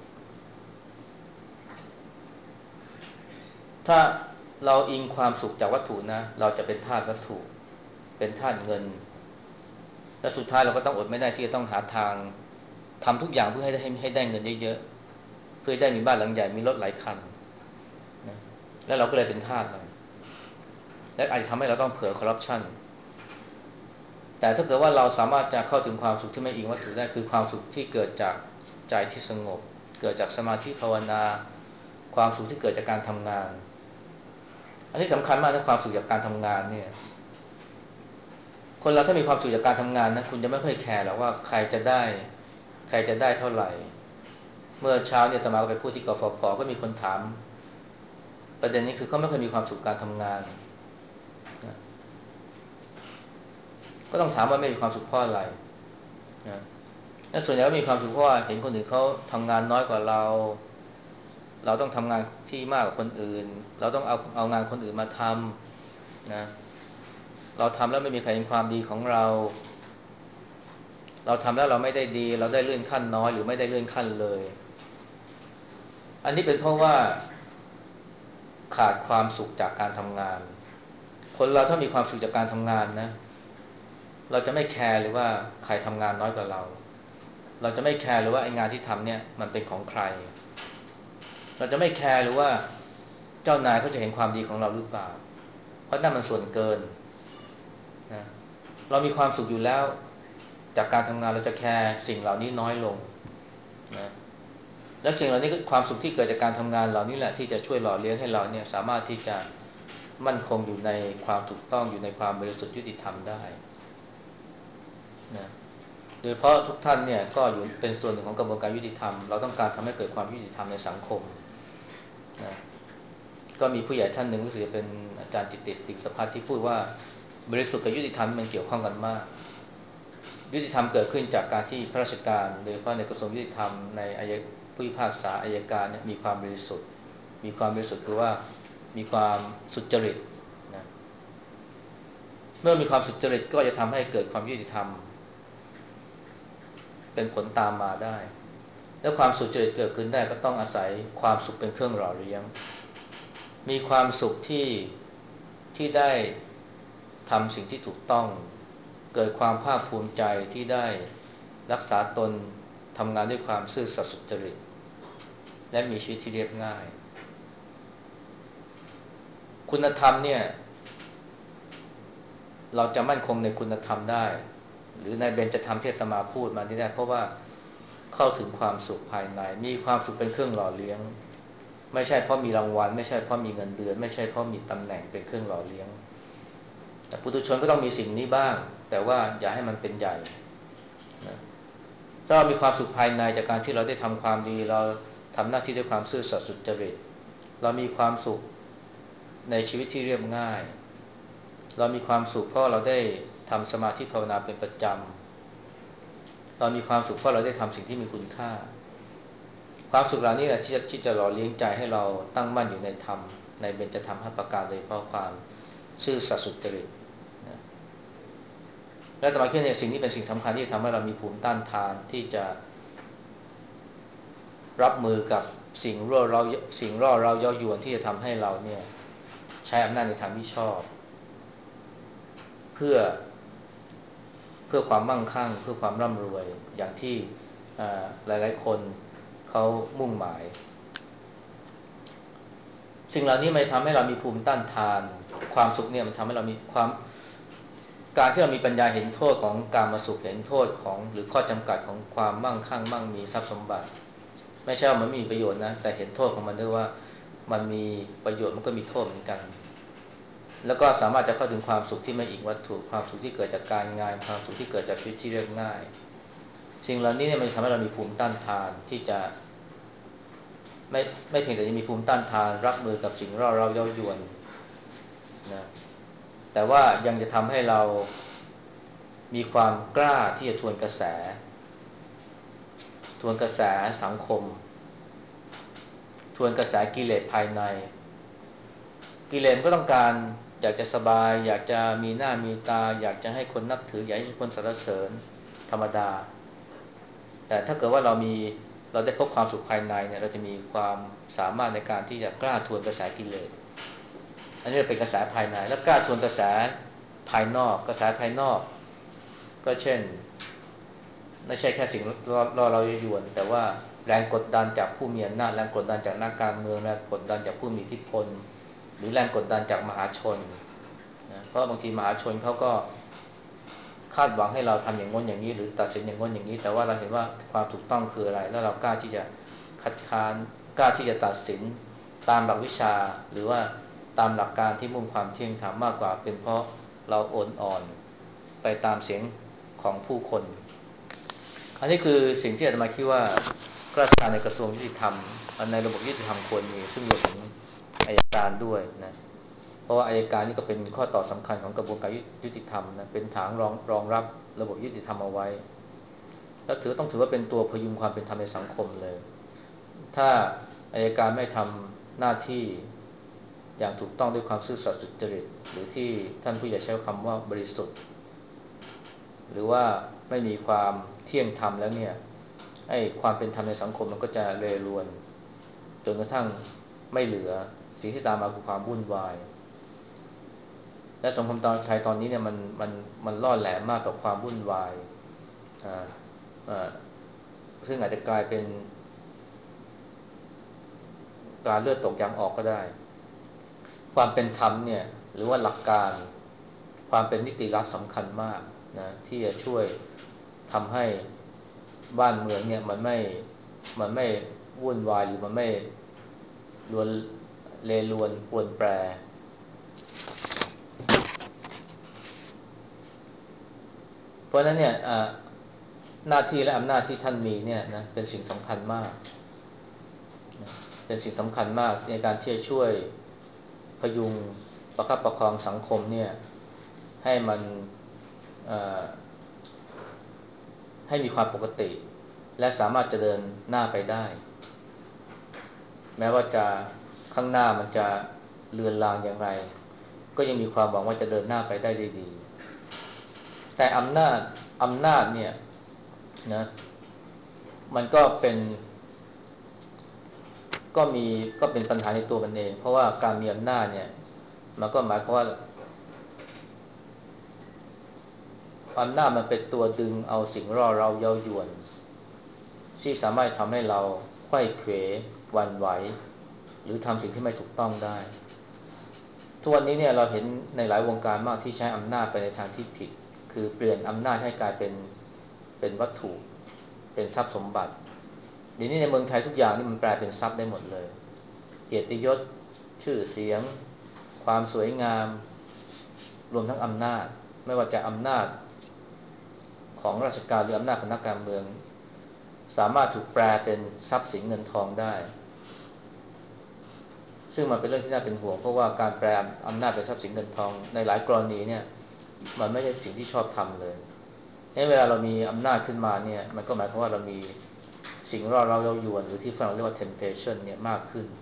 ถ้าเราอิงความสุขจากวัตถุนะเราจะเป็นทาสวัตถุเป็นทาสเงินและสุดท้ายเราก็ต้องอดไม่ได้ที่จะต้องหาทางทำทุกอย่างเพื่อให้ได้ให้ได้เงินเยอะๆเพื่อได้มีบ้านหลังใหญ่มีรถหลายคันนะแล้วเราก็เลยเป็นทาสมันและอาจจะทำให้เราต้องเผลอคอร์รัปชันแต่ถ้าเกิดว่าเราสามารถจะเข้าถึงความสุขที่ไม่อิงวัตถุได้คือความสุขที่เกิดจากใจที่สงบเกิดจากสมาธิภาวนาความสุขที่เกิดจากการทำงานอันนี้สำคัญมากนะความสุขจากการทำงานเนี่ยคนเราถ้ามีความสุขจากการทำงานนะคุณจะไม่ค่อยแคร์หรอกว่าใครจะได้ใครจะได้เท่าไหร่เมื่อเช้าเนี่ยอาตมาก็ไปพูดที่กฟผก็มีคนถามประเด็นนี้คือเขาไม่เคยมีความสุขการทำงานนะก็ต้องถามว่าไม่มีความสุขเพราะอะไรนะและส่วนใหญ่ก็มีความสุขเพราะว่าเห็นคนอื่นเขาทำงานน้อยกว่าเราเราต้องทำงานที่มากกว่าคนอื่นเราต้องเอาเอางานคนอื่นมาทำนะเราทำแล้วไม่มีใครเห็นความดีของเราเราทำแล้วเราไม่ได้ดีเราได้เลื่อนขั้นน้อยหรือไม่ได้เลื่อนขั้นเลยอันนี้เป็นเพราะว่าขาดความสุขจากการทำงานคนเราถ้ามีความสุขจากการทำงานนะเราจะไม่แคร์หรือว่าใครทำงานน้อยกว่าเราเราจะไม่แคร์หรือว่าไอ้งานที่ทำเนี่ยมันเป็นของใครเราจะไม่แคร์หรือว่าเจ้านายเขาจะเห็นความดีของเราหรือเปล่าเพราะนั่นมันส่วนเกินนะเรามีความสุขอยู่แล้วจากการทำงานเราจะแคร์สิ่งเหล่านี้น้อยลงนะและสิ่งเหล่านี้ก็ความสุขที่เกิดจากการทำงานเหล่านี้แหละที่จะช่วยหล่อเลี้ยงให้เราเนี่ยสามารถที่จะมั่นคงอยู่ในความถูกต้องอยู่ในความบริสุทธิ์ยุติธรรมได้นะโดยเพราะทุกท่านเนี่ยก็อยู่เป็นส่วนหนึ่งของกระบวนการยุติธรรมเราต้องการทำให้เกิดความยุติธรรมในสังคมนะก็มีผู้ใหญ่ท่านหนึ่งรู้สึกจะเป็นอาจารย์จิตติสติกสภัทที่พูดว่าบริสุทธิ์กับยุติธรรมมันเกี่ยวข้องกันมากยุติธรรมเกิดขึ้นจากการที่ข้าราชการโดยเฉพาะในกระทรวงยุติธรรมในอายผู้พิพากษาอัยการเนี่ยมีความบริสุทธิ์มีความบริสุทธิ์คือว่ามีความสุจริตนะเมื่อมีความสุจริตก็จะทำให้เกิดความยุติธรรมเป็นผลตามมาได้และความสุจริตเกิดขึ้นได้ก็ต้องอาศัยความสุขเป็นเครื่องหล่อเลี้ยงมีความสุขที่ที่ได้ทำสิ่งที่ถูกต้องเกิดความภาคภูมิใจที่ได้รักษาตนทำงานด้วยความซื่อสัตย์สุจริตและมีชีวิตที่เรียบง่ายคุณธรรมเนี่ยเราจะมั่นคงในคุณธรรมได้หรือในเบญจธรรมที่อาตมาพูดมานี่ได้เพราะว่าเข้าถึงความสุขภายในมีความสุขเป็นเครื่องหล่อเลี้ยงไม่ใช่เพราะมีรางวัลไม่ใช่เพราะมีเงินเดือนไม่ใช่เพราะมีตำแหน่งเป็นเครื่องหล่อเลี้ยงแต่ปุถุชนก็ต้องมีสิ่งนี้บ้างแต่ว่าอย่าให้มันเป็นใหญ่นะถ้าเรามีความสุขภายในจากการที่เราได้ทำความดีเราทำหน้าที่ด้วยความซื่อสัตย์สุจริตเรามีความสุขในชีวิตที่เรียบง่ายเรามีความสุขเพราะเราได้ทำสมาธิภาวนาเป็นประจำเรามีความสุขเพราะเราได้ทำสิ่งที่มีคุณค่าความสุขเหล่านี้แหละที่จะที่จะหล่อเลี้ยงใจให้เราตั้งมั่นอยู่ในธรรมในเบญจธรรมห้าประการโดยเฉพาะความซื่อสัตย์สุจริตนะและต่อมาเพื่อเนี่ยสิ่งนี้เป็นสิ่งสำคัญที่ทำให้เรามีภูมิต้านทานที่จะรับมือกับสิ่งร่อเราสิ่งร่อเราเย้ายวนที่จะทำให้เราเนี่ยใช้อำนาจในทางที่ชอบพื่อเพื่อความมั่งคั่งเพื่อความร่ำรวยอย่างที่หลายๆคนเขามุ่งหมายสิ่งเหล่านี้มันทำให้เรามีภูมิต้านทานความสุขเนี่ยมันทำให้เรามีความการที่เรามีปัญญาเห็นโทษของการมาสุขเห็นโทษของหรือข้อจำกัดของความมั่งคั่งมั่งมีทรัพย์สมบัติไม่ใช่ว่ามันมีประโยชน์นะแต่เห็นโทษของมันด้วยว่ามันมีประโยชน์มันก็มีโทษเหมือนกันแล้วก็สามารถจะเข้าถึงความสุขที่ไม่อิงวัตถุความสุขที่เกิดจากการงานความสุขที่เกิดจากชีวิตที่เรียบง่ายสิ่งเหล่านี้เนี่ยมันทำให้เรามีภูมิต้านทานที่จะไม่ไม่เพียงแต่จะมีภูมิต้านทานรับมือกับสิ่งเร่าเร้าเย้ายวนนะแต่ว่ายังจะทำให้เรามีความกล้าที่จะทวนกระแสทวนกระแสสังคมทวนกระแสกิเลสภายในกิเลสก็ต้องการอยากจะสบายอยากจะมีหน้ามีตาอยากจะให้คนนับถืออยากให้คนสรรเสริญธรรมดาแต่ถ้าเกิดว่าเรามีเราได้พบความสุขภายในเนี่ยเราจะมีความสามารถในการที่จะกล้าทวนกระแสกิเลสอันนี้เป็นกระแสภายในแล้วกล้าทวนกระแสภายนอกกระแสภายนอกก็เช่นไม่ใช่แค่สิ่งล่อเรายวนแต่ว่าแรงกดดันจากผู้มีอำนาจแรงกดดันจากนักการเมืองแรงกดดันจากผู้มีอิทธิพลหรือแรงกดดันจากมหาชนนะเพราะบางทีมหาชนเขาก็คาดหวังให้เราทำอย่างง้นอย่างนี้หรือตัดสินอย่างง้นอย่างนี้แต่ว่าเราเห็นว่าความถูกต้องคืออะไรแล้วเรากล้าที่จะคัดค้านกล้าที่จะตัดสินตามหลักวิชาหรือว่าตามหลักการที่มุ่งความเที่ยงธรรมมากกว่าเป็นเพราะเราโอนอ่อนไปตามเสียงของผู้คนอันนี้คือสิ่งที่อาตมาคิดว่าข้าราชการในกระทรวงยุติธรรมในระบบยุติธรรมควรมีซึ่งรวมถึงอัยการด้วยนะเพราะว่าอัยการนี่ก็เป็นข้อต่อสำคัญของกระบวนการยุติธรรมนะเป็นฐานรองรองรับระบบยุติธรรมเอาไว้แล้วถือต้องถือว่าเป็นตัวพยุงความเป็นธรรมในสังคมเลยถ้าอัยการไม่ทำหน้าที่อย่างถูกต้องด้วยความซื่อสัตย์สุจริตหรือที่ท่านผู้ใหญ่ใช้คำว่าบริสุทธิ์หรือว่าไม่มีความเที่ยงธรรมแล้วเนี่ยไอ้ความเป็นธรรมในสังคมมันก็จะเรรวนจนกระทั่งไม่เหลือสิ่งที่ตามมาคือความวุ่นวายและสังคมตอนไทยตอนนี้เนี่ยมันมันมันล่อแหลมมากกับความวุ่นวายอ่าอ่าซึ่งอาจจะกลายเป็นการเลือดตกยางออกก็ได้ความเป็นธรรมเนี่ยหรือว่าหลักการความเป็นนิติรัฐสำคัญมากนะที่จะช่วยทำให้บ้านเมืองเนี่ยมันไม่มันไม่วุ่นวายหรือมันไม่รวนเลรวนปวนแปรเพราะฉะนั้นเนี่ยหน้าที่และอำนาจที่ท่านมีเนี่ยนะเป็นสิ่งสำคัญมากเป็นสิ่งสำคัญมากในการที่จะช่วยพยุงประคับประคองสังคมเนี่ยให้มันให้มีความปกติและสามารถจะเดินหน้าไปได้แม้ว่าจะข้างหน้ามันจะเลือนลางอย่างไรก็ยังมีความหวังว่าจะเดินหน้าไปได้ดีแต่อำนาจอำนาจเนี่ยนะมันก็เป็นก็มีก็เป็นปัญหาในตัวมันเองเพราะว่าการมีอำนาจเนี่ยมันก็หมายความว่าอำนาจมันเป็นตัวดึงเอาสิ่งร่อเราเย้ายวนที่สามารถทำให้เราไขว้เขวหวั่นไหวหรือทำสิ่งที่ไม่ถูกต้องได้ทุกวันนี้เนี่ยเราเห็นในหลายวงการมากที่ใช้อำนาจไปในทางที่ผิดคือเปลี่ยนอำนาจให้กลายเป็นเป็นวัตถุเป็นทรัพย์สมบัติเดี๋ยวนี้ในเมืองไทยทุกอย่างนี่มันแปลเป็นทรัพย์ได้หมดเลยเกียรติยศชื่อเสียงความสวยงามรวมทั้งอำนาจไม่ว่าจะอำนาจของราชการหรืออำนาจของนักการเมืองสามารถถูกแปลเป็นทรัพย์สินเงินทองได้ซึ่งมันเป็นเรื่องที่น่าเป็นห่วงเพราะว่าการแปลอำนาจเป็นทรัพย์สินเงินทองในหลายกรณีเนี่ยมันไม่ใช่สิ่งที่ชอบทำเลยเวลาเรามีอำนาจขึ้นมาเนี่ยมันก็หมายความว่าเรามีสิ่งร่อเราเย้ายวนหรือที่ฝรั่งเรียกว่า temptation เนี่ยมากขึ้น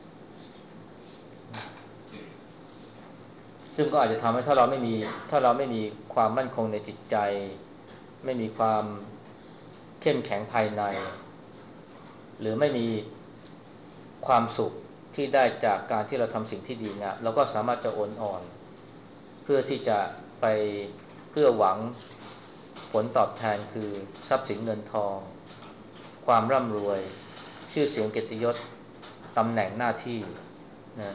ซึ่งก็อาจจะทำให้ถ้าเราไม่มีถ้าเราไม่มีความมั่นคงในจิตใจไม่มีความเข้มแข็งภายในหรือไม่มีความสุขที่ได้จากการที่เราทำสิ่งที่ดีงามเราก็สามารถจะโอนอ่อนเพื่อที่จะไปเพื่อหวังผลตอบแทนคือทรัพย์สินเงินทองความร่ำรวยชื่อเสียงเกียรติยศตำแหน่งหน้าที่นะ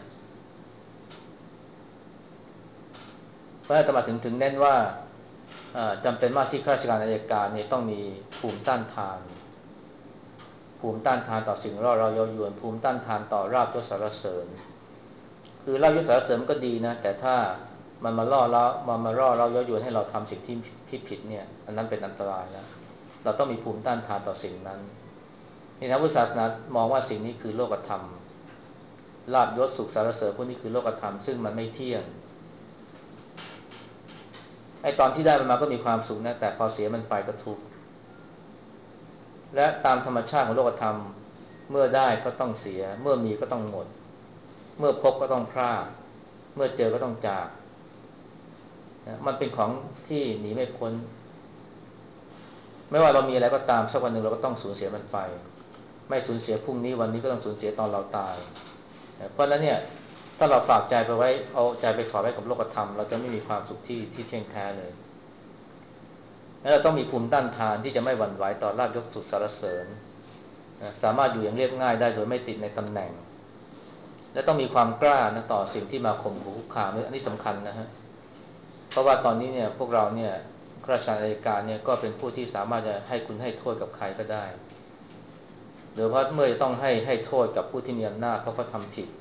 เพราะอาตมาถึงถึงเน้นว่าจำเป็นมากที่ข้าราชการอัยการเนี่ยต้องมีภูมิต้านทานภูมิต้านทานต่อสิ่งร่อเร้าเย้ายวนภูมิต้านทานต่อลาภยศสรรเสริญคือลาภยศสรรเสริญมันก็ดีนะแต่ถ้ามันมาล่อเรามันมาล่อเราเย้ายวนให้เราทำสิ่งที่ผิดผิดเนี่ยอันนั้นเป็นอันตรายนะเราต้องมีภูมิต้านทานต่อสิ่งนั้นนี่ทางพุทธศาสนามองว่าสิ่งนี้คือโลกธรรมลาภยศสุขสรรเสริญพวกนี้คือโลกธรรมซึ่งมันไม่เที่ยงไอ้ตอนที่ได้มันมาก็มีความสุขนะแต่พอเสียมันไปก็ทุกข์และตามธรรมชาติของโลกธรรมเมื่อได้ก็ต้องเสียเมื่อมีก็ต้องหมดเมื่อพบก็ต้องพลาดเมื่อเจอก็ต้องจากนะมันเป็นของที่หนีไม่พ้นไม่ว่าเรามีอะไรก็ตามสักวันหนึ่งเราก็ต้องสูญเสียมันไปไม่สูญเสียพรุ่งนี้วันนี้ก็ต้องสูญเสียตอนเราตายนะเพราะฉะนั้นเนี่ยถ้าเราฝากใจไปไว้เอาใจไปฝากไว้กับโลกธรรมเราจะไม่มีความสุขที่ที่เที่ยงแท้เลยแล้วเราต้องมีภูมิต้านทานที่จะไม่หวั่นไหวต่อลาภยศสุขสรรเสริญนะสามารถอยู่อย่างเรียบง่ายได้โดยไม่ติดในตำแหน่งและต้องมีความกล้านะต่อสิ่งที่มาข่มขู่คุกคามอันนี้สำคัญนะฮะเพราะว่าตอนนี้เนี่ยพวกเราเนี่ยข้าราชการอัยการเนี่ยก็เป็นผู้ที่สามารถจะให้คุณให้โทษกับใครก็ได้โดยเฉพาะเมื่อจะต้องให้ให้โทษกับผู้ที่มีอำนาจเพราะเขาทำผิด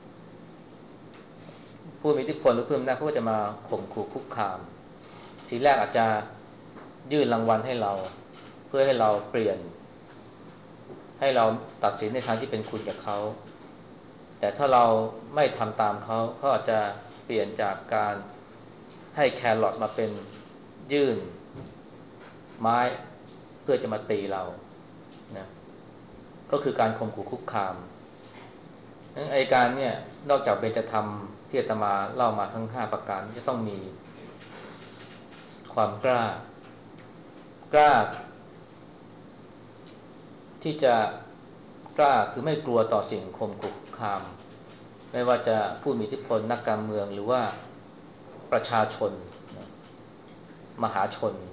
ผู้มีอิทธิพลหรือผู้มีอำนาจเขาก็จะมาข่มขู่คุกคามทีแรกอาจจะยื่นรางวัลให้เราเพื่อให้เราเปลี่ยนให้เราตัดสินในทางที่เป็นคุณกับเขาแต่ถ้าเราไม่ทำตามเขาเขาอาจจะเปลี่ยนจากการให้แครอทมาเป็นยื่นไม้เพื่อจะมาตีเรานะก็คือการข่มขู่คุกคามอัยการเนี่ยนอกจากเบญจธรรมที่อาตมาเล่ามาทั้งห้าประการจะต้องมีความกล้ากล้าที่จะกล้าคือไม่กลัวต่อสิ่งข่มขู่คุกคามไม่ว่าจะผู้มีอิทธิพลนักการเมืองหรือว่าประชาชนมหาชน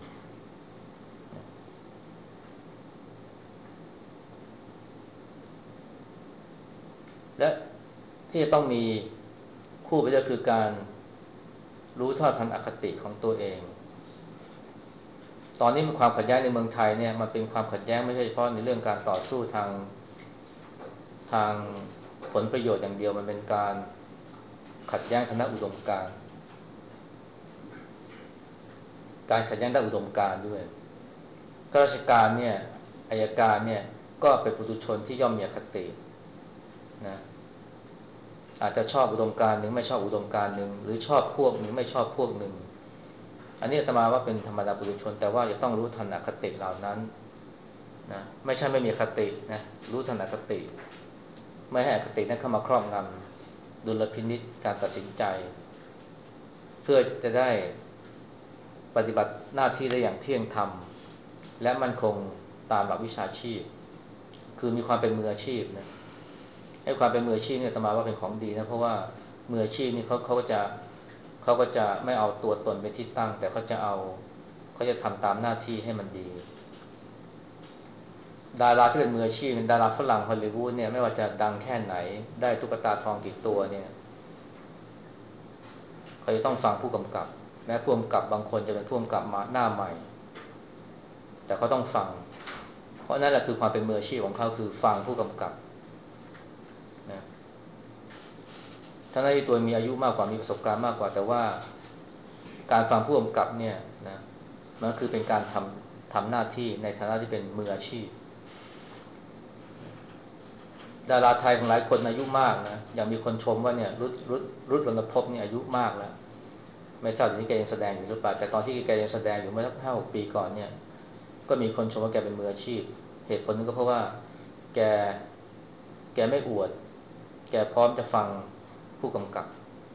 และที่จะต้องมีคู่ไปด้วยคือการรู้เท่าทันอคติของตัวเองตอนนี้มีความขัดแย้งในเมืองไทยเนี่ยมันเป็นความขัดแย้งไม่ใช่เฉพาะในเรื่องการต่อสู้ทางทางผลประโยชน์อย่างเดียวมันเป็นการขัดแย้งทางอุดมการณ์การขัดแย้งด้านอุดมการณ์ด้วยข้าราชการเนี่ยอัยการเนี่ยก็เป็นปุถุชนที่ย่อมมีอคตินะอาจจะชอบอุดมการณ์หนึ่งไม่ชอบอุดมการณ์หนึ่งหรือชอบพวกหนึ่งไม่ชอบพวกหนึ่งอันนี้อาตมาว่าเป็นธรรมดาปุถุชนแต่ว่าจะต้องรู้ทันอคติเหล่านั้นนะไม่ใช่ไม่มีอคตินะรู้ทันอคติไม่ให้อคตินั้นเข้ามาครอบงำดุลพินิจการตัดสินใจเพื่อจะได้ปฏิบัติหน้าที่ได้อย่างเที่ยงธรรมและมั่นคงตามหลักวิชาชีพคือมีความเป็นมืออาชีพนะให้ความเป็นมืออาชีพเนี่ยอาตมาว่าเป็นของดีนะเพราะว่ามืออาชีพนี่เขาเขาก็จะเขาก็จะไม่เอาตัวตนเป็นที่ตั้งแต่เขาจะเอาเขาจะทำตามหน้าที่ให้มันดีดาราที่เป็นมืออาชีพดาราฝรั่งฮอลลีวูดเนี่ยไม่ว่าจะดังแค่ไหนได้ตุ๊กตาทองกี่ตัวเนี่ยเขาจะต้องฟังผู้กำกับแม้ผู้กำกับบางคนจะเป็นผู้กำกับมาหน้าใหม่แต่เขาต้องฟังเพราะนั่นแหละคือความเป็นมืออาชีพของเขาคือฟังผู้กำกับนะทั้งที่ตัวมีอายุมากกว่ามีประสบการณ์มากกว่าแต่ว่าการฟังผู้กำกับเนี่ยนะมันคือเป็นการทำทำหน้าที่ในฐานะที่เป็นมืออาชีพดาราไทยของหลายคนอายุมากนะอย่างมีคนชมว่าเนี่ยรุดรุดรุดรณพพเนี่ยอายุมากแล้วไม่ทราบที่แกยังแสดงอยู่หรือเปล่าแต่ตอนที่แกยังแสดงอยู่เมื่อห้าหกปีก่อนเนี่ยก็มีคนชมว่าแกเป็นมืออาชีพเหตุผลนึงก็เพราะว่าแกแกไม่อวดแกพร้อมจะฟังผู้กำกับ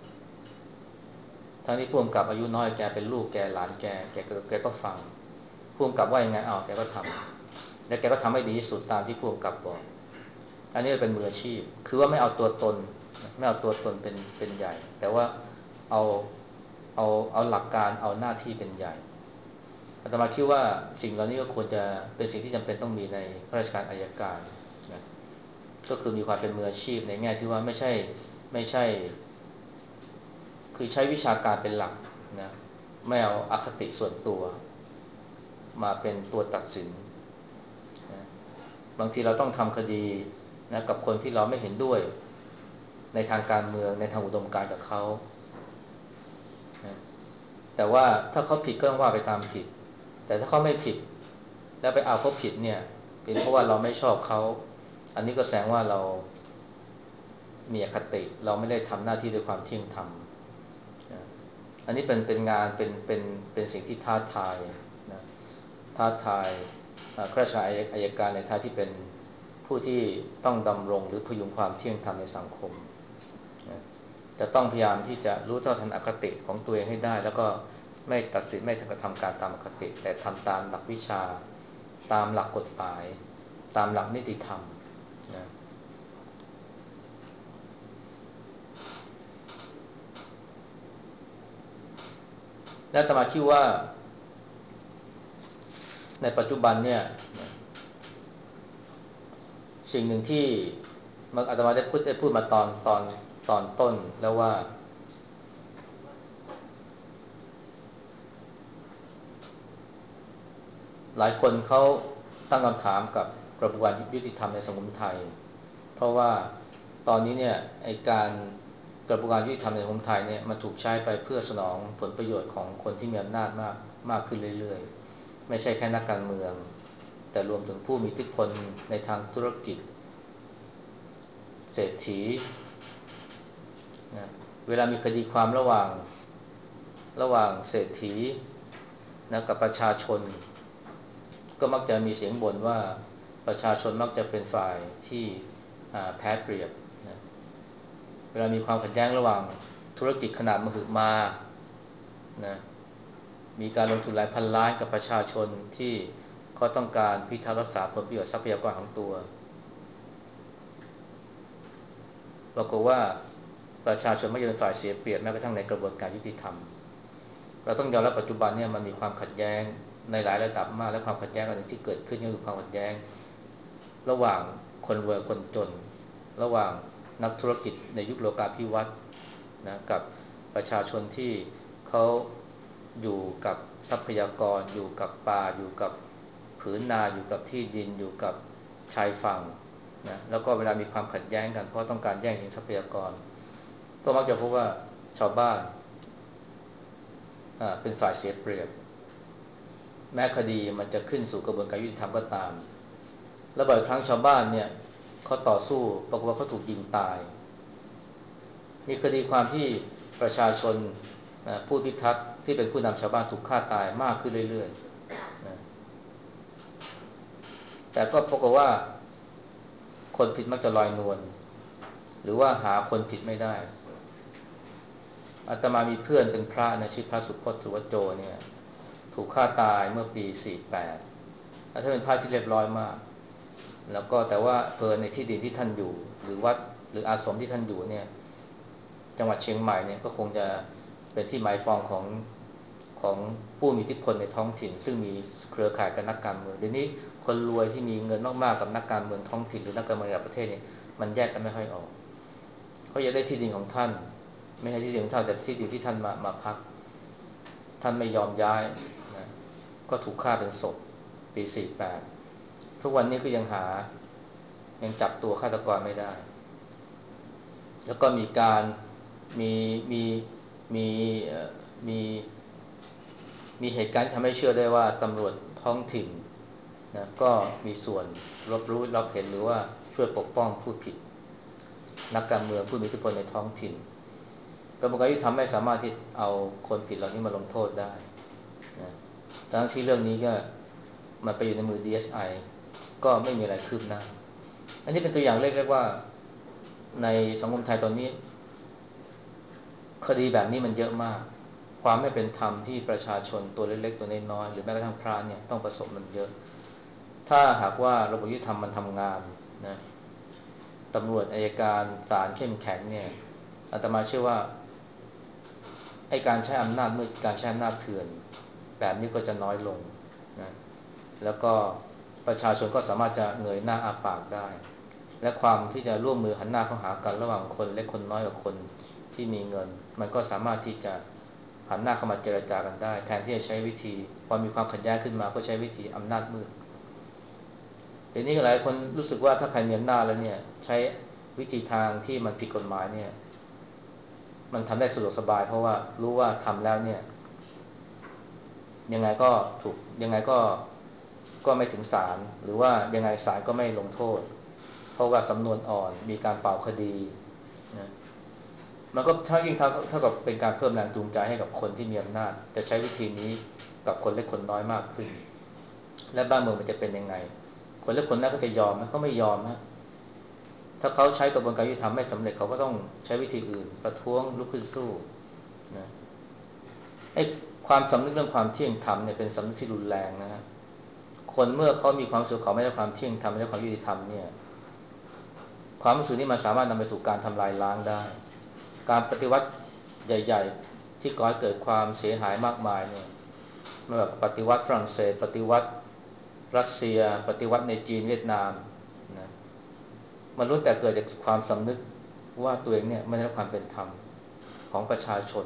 ทั้งที่ผู้กำกับอายุน้อยแกเป็นลูกแกหลานแกแกก็แกก็ฟังผู้กำกับว่ายังไงอ้าวแกก็ทำและแกก็ทำให้ดีที่สุดตามที่ผู้กำกับบอกอันนี้เป็นมืออาชีพคือว่าไม่เอาตัวตนไม่เอาตัวตนเป็นเป็นใหญ่แต่ว่าเอาเอาเอาหลักการเอาหน้าที่เป็นใหญ่อาตมาคิดว่าสิ่งเหล่านี้ก็ควรจะเป็นสิ่งที่จำเป็นต้องมีในข้าราชการอัยการนะก็คือมีความเป็นมืออาชีพในแง่ที่ว่าไม่ใช่ไม่ใช่คือใช้วิชาการเป็นหลักนะไม่เอาอคติส่วนตัวมาเป็นตัวตัดสินนะบางทีเราต้องทำคดีนะกับคนที่เราไม่เห็นด้วยในทางการเมืองในทางอุดมการณ์กับเขานะแต่ว่าถ้าเขาผิดก็ต้องว่าไปตามผิดแต่ถ้าเขาไม่ผิดแล้วไปเอาเขาผิดเนี่ยเป็นเพราะว่าเราไม่ชอบเขาอันนี้ก็แสดงว่าเรามีอคติเราไม่ได้ทำหน้าที่ด้วยความเที่ยงธรรมนะอันนี้เป็นเป็นงานเป็นเป็นเป็นสิ่งที่ท้าทายนะท้าทายข้าราชการอัยการในท่าที่เป็นผู้ที่ต้องดำรงหรือพยุงความเที่ยงธรรมในสังคมนะจะต้องพยายามที่จะรู้เท่าทันอคติของตัวเองให้ได้แล้วก็ไม่ตัดสินไม่กระทำการตามอคติแต่ทำตามหลักวิชาตามหลักกฎหมายตามหลักนิติธรรมนะและอาตมาคิดว่าในปัจจุบันเนี่ยสิ่งหนึ่งที่มันอาตมาได้พูดได้พูดมาตอนตอนตอนต้นแล้วว่าหลายคนเขาตั้งคำถามกับกระบวนการยุติธรรมในสังคมไทยเพราะว่าตอนนี้เนี่ยไอการกระบวนการยุติธรรมในสังคมไทยเนี่ยมันถูกใช้ไปเพื่อสนองผลประโยชน์ของคนที่มีอำนาจมากมากขึ้นเรื่อยๆไม่ใช่แค่นักการเมืองแต่รวมถึงผู้มีอิทธิพลในทางธุรกิจเศรษฐีนะเวลามีคดีความระหว่างระหว่างเศรษฐีนะกับประชาชนก็มักจะมีเสียงบ่นว่าประชาชนมักจะเป็นฝ่ายที่แพ้เปรียบนะเวลามีความขัดแย้งระหว่างธุรกิจขนาดมหึมานะมีการลงทุนหลายพันล้านกับประชาชนที่เขาต้องการพิทักษ์รักษาผลประโยชน์ทรัพยากรของตัวปรากฏว่าประชาชนไม่เป็นฝ่ายเสียเปรียบแม้กระทั่งในกระบวนการยุติธรรมเราต้องยอมรับปัจจุบันเนี่ยมันมีความขัดแย้งในหลายระดับมากและความขัดแย้งอันหนึ่งที่เกิดขึ้นก็คือความขัดแย้งระหว่างคนรวยคนจนระหว่างนักธุรกิจในยุคโลกาภิวัตน์นะกับประชาชนที่เขาอยู่กับทรัพยากรอยู่กับป่าอยู่กับผืนนาอยู่กับที่ดินอยู่กับชายฝั่งนะแล้วก็เวลามีความขัดแย้งกันเพราะต้องการแย่งชิงทรัพยากรก็มักจะพบว่าชาวบ้านเป็นฝ่ายเสียเปรียบแม้คดีมันจะขึ้นสู่กระบวนการยุติธรรมก็ตามและบ่อยครั้งชาวบ้านเนี่ยเขาต่อสู้ปรากฏว่าเขาถูกยิงตายมีคดีความที่ประชาชนนะผู้พิทักษ์ที่เป็นผู้นำชาวบ้านถูกฆ่าตายมากขึ้นเรื่อยๆนะแต่ก็ปรากฏว่าคนผิดมักจะลอยนวลหรือว่าหาคนผิดไม่ได้อาตมามีเพื่อนเป็นพระนะชื่อพระสุพจน์สุวโจเนี่ยถูกฆ่าตายเมื่อปีสี่สิบแปดแล้วท่านเป็นพระที่เรียบร้อยมากแล้วก็แต่ว่าเพอในที่ดินที่ท่านอยู่หรือวัดหรืออาสมที่ท่านอยู่เนี่ยจังหวัดเชียงใหม่เนี่ยก็คงจะเป็นที่หมายปองของของผู้มีอิทธิพลในท้องถิ่นซึ่งมีเครือข่ายกับนักการเมืองเดี๋ยวนี้คนรวยที่มีเงินมากๆกับนักการเมืองท้องถิ่นหรือนักการเมืองระดับประเทศเนี่ยมันแยกกันไม่ค่อยออกเขาอยากได้ที่ดินของท่านไม่ใช่ที่ดินของท่านแต่ที่ดินที่ท่านมามาพักท่านไม่ยอมย้ายนะก็ถูกฆ่าเป็นศพปีสี่สิบแปดทุกวันนี้ก็ยังหายังจับตัวฆาตกรไม่ได้แล้วก็มีการมีมีมีมีมีเหตุการณ์ทำให้เชื่อได้ว่าตำรวจท้องถิ่นนะก็มีส่วนรับรู้รับเห็นหรือว่าช่วยปกป้องผู้ผิดนักการเมืองผู้มีอิทธิพลในท้องถิ่นกระบวนการยุติธรรมไม่สามารถที่เอาคนผิดเหล่านี้มาลงโทษได้นะทั้งที่เรื่องนี้ก็มันไปอยู่ในมือ ดี เอส ไอ ก็ไม่มีอะไรคืบหน้าอันนี้เป็นตัวอย่างเล็กๆว่าในสังคมไทยตอนนี้คดีแบบนี้มันเยอะมากความไม่เป็นธรรมที่ประชาชนตัวเล็กๆตัวน้อยๆหรือแม้กระทั่งพระเนี่ยต้องประสบมันเยอะถ้าหากว่าระบบยุติธรรมมันทำงานนะตำรวจอัยการศาลเข้มแข็งเนี่ยอาตมาเชื่อว่าไออ้การใช้อำนาจมืดการใช้อำนาจเถื่อนแบบนี้ก็จะน้อยลงนะแล้วก็ประชาชนก็สามารถจะเงยหน้าอาปากได้และความที่จะร่วมมือหันหน้าเข้าหากันระหว่างคนเล็กคนน้อยกับคนที่มีเงินมันก็สามารถที่จะหันหน้าเข้ามาเจรจากันได้แทนที่จะใช้วิธีพอมีความขัดแย้งขึ้นมาก็ใช้วิธีอำนาจมืดทีนี้หลายคนรู้สึกว่าถ้าใครมีอำนาจแล้วเนี่ยใช้วิธีทางที่มันผิดกฎหมายเนี่ยมันทำได้สะดวกสบายเพราะว่ารู้ว่าทำแล้วเนี่ยยังไงก็ถูกยังไงก็ก็ไม่ถึงศาลหรือว่ายังไงศาลก็ไม่ลงโทษเพราะว่าสำนวนอ่อนมีการเป่าคดีนะมันก็เท่ายิ่งเท่าเท่ากับเป็นการเพิ่มแรงจูงใจให้กับคนที่มีอำนาจจะใช้วิธีนี้กับคนเล็กคนน้อยมากขึ้นและบ้านเมืองมันจะเป็นยังไงคนเล็กคนน้อยก็จะยอมนะเขาไม่ยอมนะถ้าเขาใช้กระบวนการยุติธรรมไม่สำเร็จเขาก็ต้องใช้วิธีอื่นประท้วงลุกขึ้นสู้นะไอ้ความสำนึกเรื่องความเที่ยงธรรมเนี่ยเป็นสำนึกที่รุนแรงนะฮะคนเมื่อเขามีความรู้สึกเขาไม่ได้ความเที่ยงธรรมไม่ได้ความยุติธรรมเนี่ยความรู้สึกนี้มันสามารถนำไปสู่การทำลายล้างได้การปฏิวัติใหญ่ๆที่ก่อให้เกิดความเสียหายมากมายเนี่ยไม่ว่าปฏิวัติฝรั่งเศสปฏิวัติรัสเซียปฏิวัติในจีนเวียดนามนะมันล้วนแต่เกิดจากความสำนึกว่าตัวเองเนี่ยไม่ได้รับความเป็นธรรมของประชาชน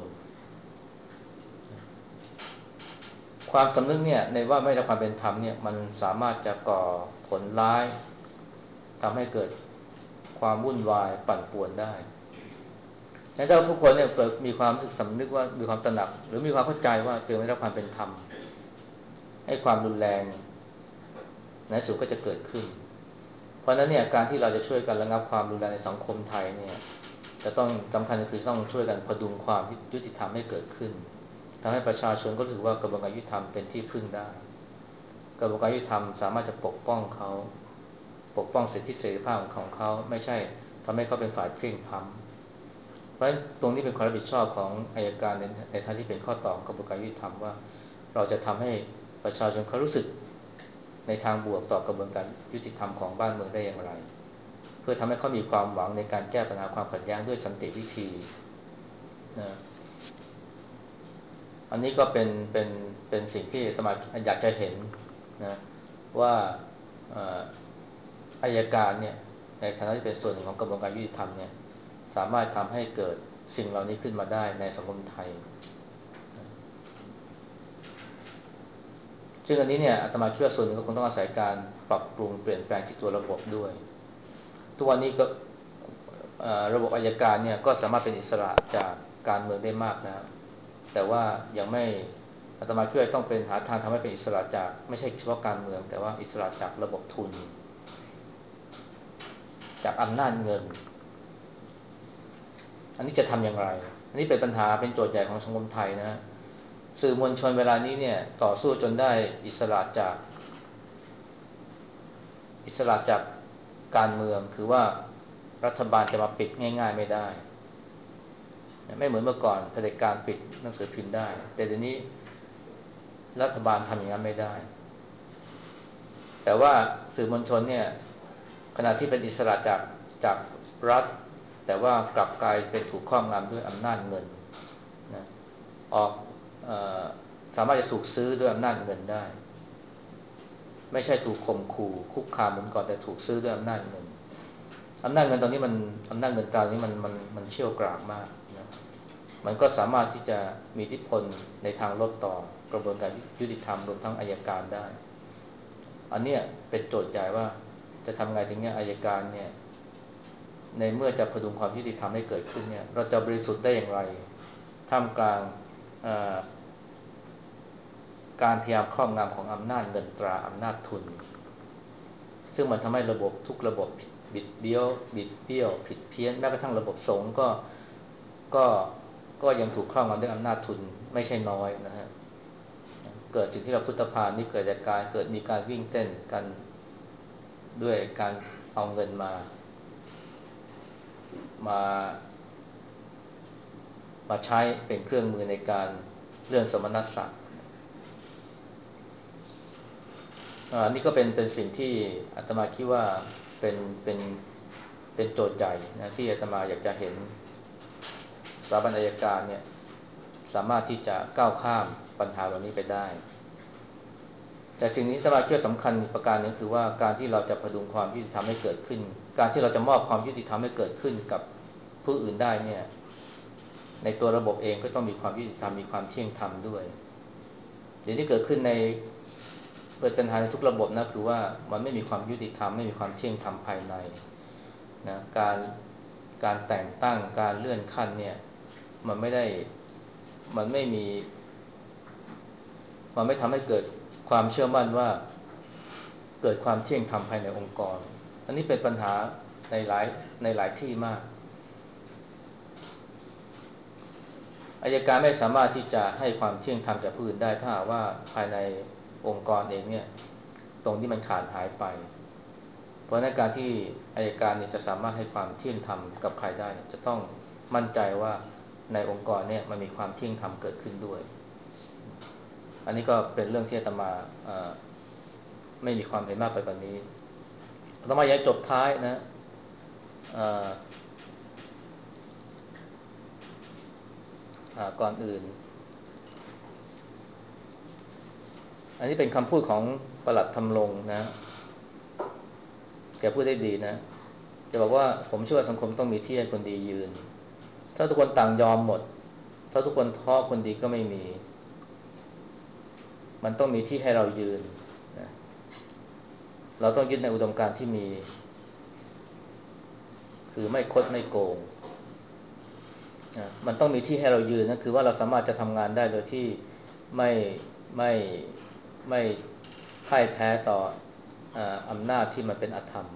ความสำนึกเนี่ยในว่าไม่ได้รับความเป็นธรรมเนี่ยมันสามารถจะก่อผลร้ายทำให้เกิดความวุ่นวายปั่นป่วนได้แต่ถ้าผู้คนเนี่ยเกิดมีความรู้สึกสำนึกว่ามีความตระหนักหรือมีความเข้าใจว่าตัวเองไม่ได้รับความเป็นธรรมให้ความรุนแรงในสุดก็จะเกิดขึ้นเพราะฉะนั้นเนี่ยการที่เราจะช่วยกันระงับความรุนแรงในสังคมไทยเนี่ยจะต้องสำคัญก็คือต้องช่วยกันพดุงความยุติธรรมให้เกิดขึ้นทำให้ประชาชนก็รู้สึกว่ากระบวนการยุติธรรมเป็นที่พึ่งได้กระบวนการยุติธรรมสามารถจะปกป้องเขาปกป้องสิทธิเสรีภาพของเขาไม่ใช่ทำให้เขาเป็นฝ่ายเพลียงพล้ำเพราะฉะนั้นตรงนี้เป็นความรับผิดชอบของอัยการในในทางที่เป็นข้อต่อกระบวนการยุติธรรมว่าเราจะทำให้ประชาชนเขารู้สึกในทางบวกต่อกระบวนการยุติธรรมของบ้านเมืองได้อย่างไรเพื่อทำให้เขามีความหวังในการแก้ปัญหาความขัดแย้งด้วยสันติวิธีนะอันนี้ก็เป็นเป็นเป็นสิ่งที่อาตมาอยากจะเห็นนะว่าอัยการเนี่ยในฐานะที่เป็นส่วนหนึ่งของกระบวนการยุติธรรมเนี่ยสามารถทำให้เกิดสิ่งเหล่านี้ขึ้นมาได้ในสังคมไทยซึ่งอันนี้เนี่ยอาตมาคิดว่าส่วนหนึ่งก็คงต้องอาศัยการปรับปรุงเปลี่ยนแปลงที่ตัวระบบด้วยทุกวันนี้ก็ระบบอัยการเนี่ยก็สามารถเป็นอิสระจากการเมืองได้มากแล้วแต่ว่ายังไม่อาตมาคิดว่าต้องเป็นหาทางทำให้เป็นอิสระจากไม่ใช่เฉพาะการเมืองแต่ว่าอิสระจากระบบทุนจากอำนาจเงินอันนี้จะทำอย่างไรอันนี้เป็นปัญหาเป็นโจทย์ใหญ่ของสังคมไทยนะสื่อมวลชนเวลานี้เนี่ยต่อสู้จนได้อิสระจากอิสระจากการเมืองคือว่ารัฐบาลจะมาปิดง่ายๆไม่ได้ไม่เหมือนเมื่อก่อนเผด็จการปิดหนังสือพิมพ์ได้แต่เดี๋ยวนี้รัฐบาลทำอย่างนั้นไม่ได้แต่ว่าสื่อมวลชนเนี่ยขณะที่เป็นอิสระจากจากรัฐแต่ว่ากลับกลายเป็นถูกครอบงำด้วยอำนาจเงินนะออกเอ่อสามารถจะถูกซื้อด้วยอำนาจเงินได้ไม่ใช่ถูกข่มขู่คุกคามเหมือนก่อนแต่ถูกซื้อด้วยอำนาจเงินอำนาจเงินตอนนี้มันอำนาจเงินตรานี้มันมันมันเชี่ยวกรากมากนะมันก็สามารถที่จะมีอิทธิพลในทางลบต่อกระบวนการยุติธรรมรวมทั้งอัยการได้อันนี้เป็นโจทย์ใหญ่ว่าจะทำไงถึงเนี้ยอัยการเนี่ยในเมื่อจะพดุงความยุติธรรมให้เกิดขึ้นเนี่ยเราจะบริสุทธิ์ได้อย่างไรท่ามกลางการพยายามครอบงำของอำนาจเงินตราอำนาจทุนซึ่งมันทำให้ระบบทุกระบบบิดเบี้ยวบิดเบี้ยวผิดเพี้ยนแม้กระทั่งระบบสงฆ์ก็ก็ก็ยังถูกครอบงำด้วยอำนาจทุนไม่ใช่น้อยนะฮะเกิดสิ่งที่เราพุทธพานี่เกิดจากการเกิดมีการวิ่งเต้นกันด้วยการเอาเงินมามามาใช้เป็นเครื่องมือในการเลื่อนสมณศักดิ์อันนี้ก็เป็นเป็นสิ่งที่อาตมาคิดว่าเป็นเป็นเป็นโจทย์ใหญ่นะที่อาตมาอยากจะเห็นสถาบันอัยการเนี่ยสามารถที่จะก้าวข้ามปัญหาเหล่านี้ไปได้แต่สิ่งนี้ที่เราเชื่อสำคัญประการนึงคือว่าการที่เราจะพดุงความยุติธรรมให้เกิดขึ้นการที่เราจะมอบความยุติธรรมให้เกิดขึ้นกับผู้อื่นได้เนี่ยในตัวระบบเองก็ต้องมีความยุติธรรมมีความเที่ยงธรรมด้วยสิ่งที่เกิดขึ้นในเปิดปัญหาในทุกระบบนะคือว่ามันไม่มีความยุติธรรมไม่มีความเที่ยงธรรมภายในนะการการแต่งตั้งการเลื่อนขั้นเนี่ยมันไม่ได้มันไม่มีมันไม่ทำให้เกิดความเชื่อมั่นว่าเกิดความเที่ยงธรรมภายในองค์กรอันนี้เป็นปัญหาในหลายในหลายที่มากอัยการไม่สามารถที่จะให้ความเที่ยงธรรมแก่ผู้อื่นได้ถ้าว่าภายในองค์กรเองเนี่ยตรงที่มันขาดหายไปเพราะในการที่อัยการเนี่ยจะสามารถให้ความเที่ยงธรรมกับใครได้จะต้องมั่นใจว่าในองค์กรเนี่ยมันมีความเที่ยงธรรมเกิดขึ้นด้วยอันนี้ก็เป็นเรื่องที่อาตมาไม่มีความเห็นมากไปกว่านี้อาตมาอยากจบท้ายนะก่อนอื่นอันนี้เป็นคำพูดของปลัดธำรงนะแกพูดได้ดีนะแกบอกว่าผมเชื่อว่าสังคมต้องมีที่ให้คนดียืนถ้าทุกคนต่างยอมหมดถ้าทุกคนท้อคนดีก็ไม่มีมันต้องมีที่ให้เรายืนนะเราต้องยึดในอุดมการณ์ที่มีคือไม่คดไม่โกงนะมันต้องมีที่ให้เรายืนนะคือว่าเราสามารถจะทำงานได้โดยที่ไม่ไม่ไม่พ่ายแพ้ต่ออำนาจที่มันเป็นอธรรม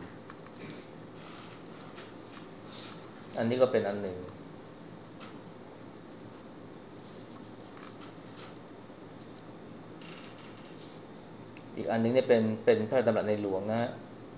อันนี้ก็เป็นอันหนึ่งอีกอันนึงเนี่ยเป็นเป็นพระราชดำรัสในหลวงนะฮะ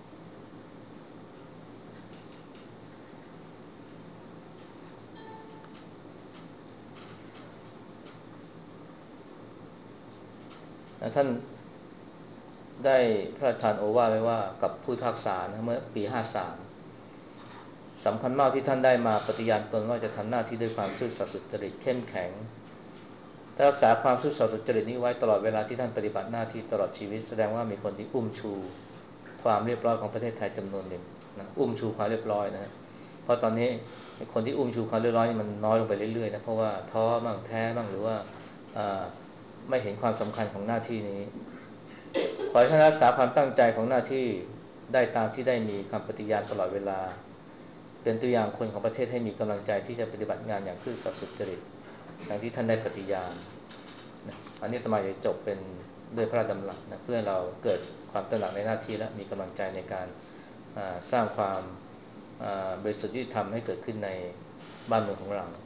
ท่านได้พระราชทานโอวาทไว้ว่ากับผู้พิพากษานะเมื่อปีห้าสามสำคัญมากที่ท่านได้มาปฏิญาณตนว่าจะทำหน้าที่ด้วยความซื่อสัตย์สุจริตเข้มแข็งถ้ารักษาความซื่อสัตย์สุจริตนี้ไว้ตลอดเวลาที่ท่านปฏิบัติหน้าที่ตลอดชีวิตแสดงว่ามีคนที่อุ้มชูความเรียบร้อยของประเทศไทยจำนวนหนึ่งนะอุ้มชูความเรียบร้อยนะเพราะตอนนี้คนที่อุ้มชูความเรียบร้อยนี่มันน้อยลงไปเรื่อยๆนะเพราะว่าท้อบ้างแท้บ้างหรือว่าไม่เห็นความสำคัญของหน้าที่นี้ขอให้ท่านรักษาความตั้งใจของหน้าที่ได้ตามที่ได้มีคำปฏิญาณตลอดเวลาเป็นตัวอย่างคนของประเทศให้มีกำลังใจที่จะปฏิบัติงานอย่างซื่อสัตย์สุจริตอย่างที่ท่านได้ปฏิญาณนะอันนี้อาตมาจะจบเป็นด้วยพระราชดำรัสนะเพื่อเราเกิดความตระหนักในหน้าที่และมีกำลังใจในการสร้างความบริสุทธิ์ยุติธรรมให้เกิดขึ้นในบ้านเมืองของเรา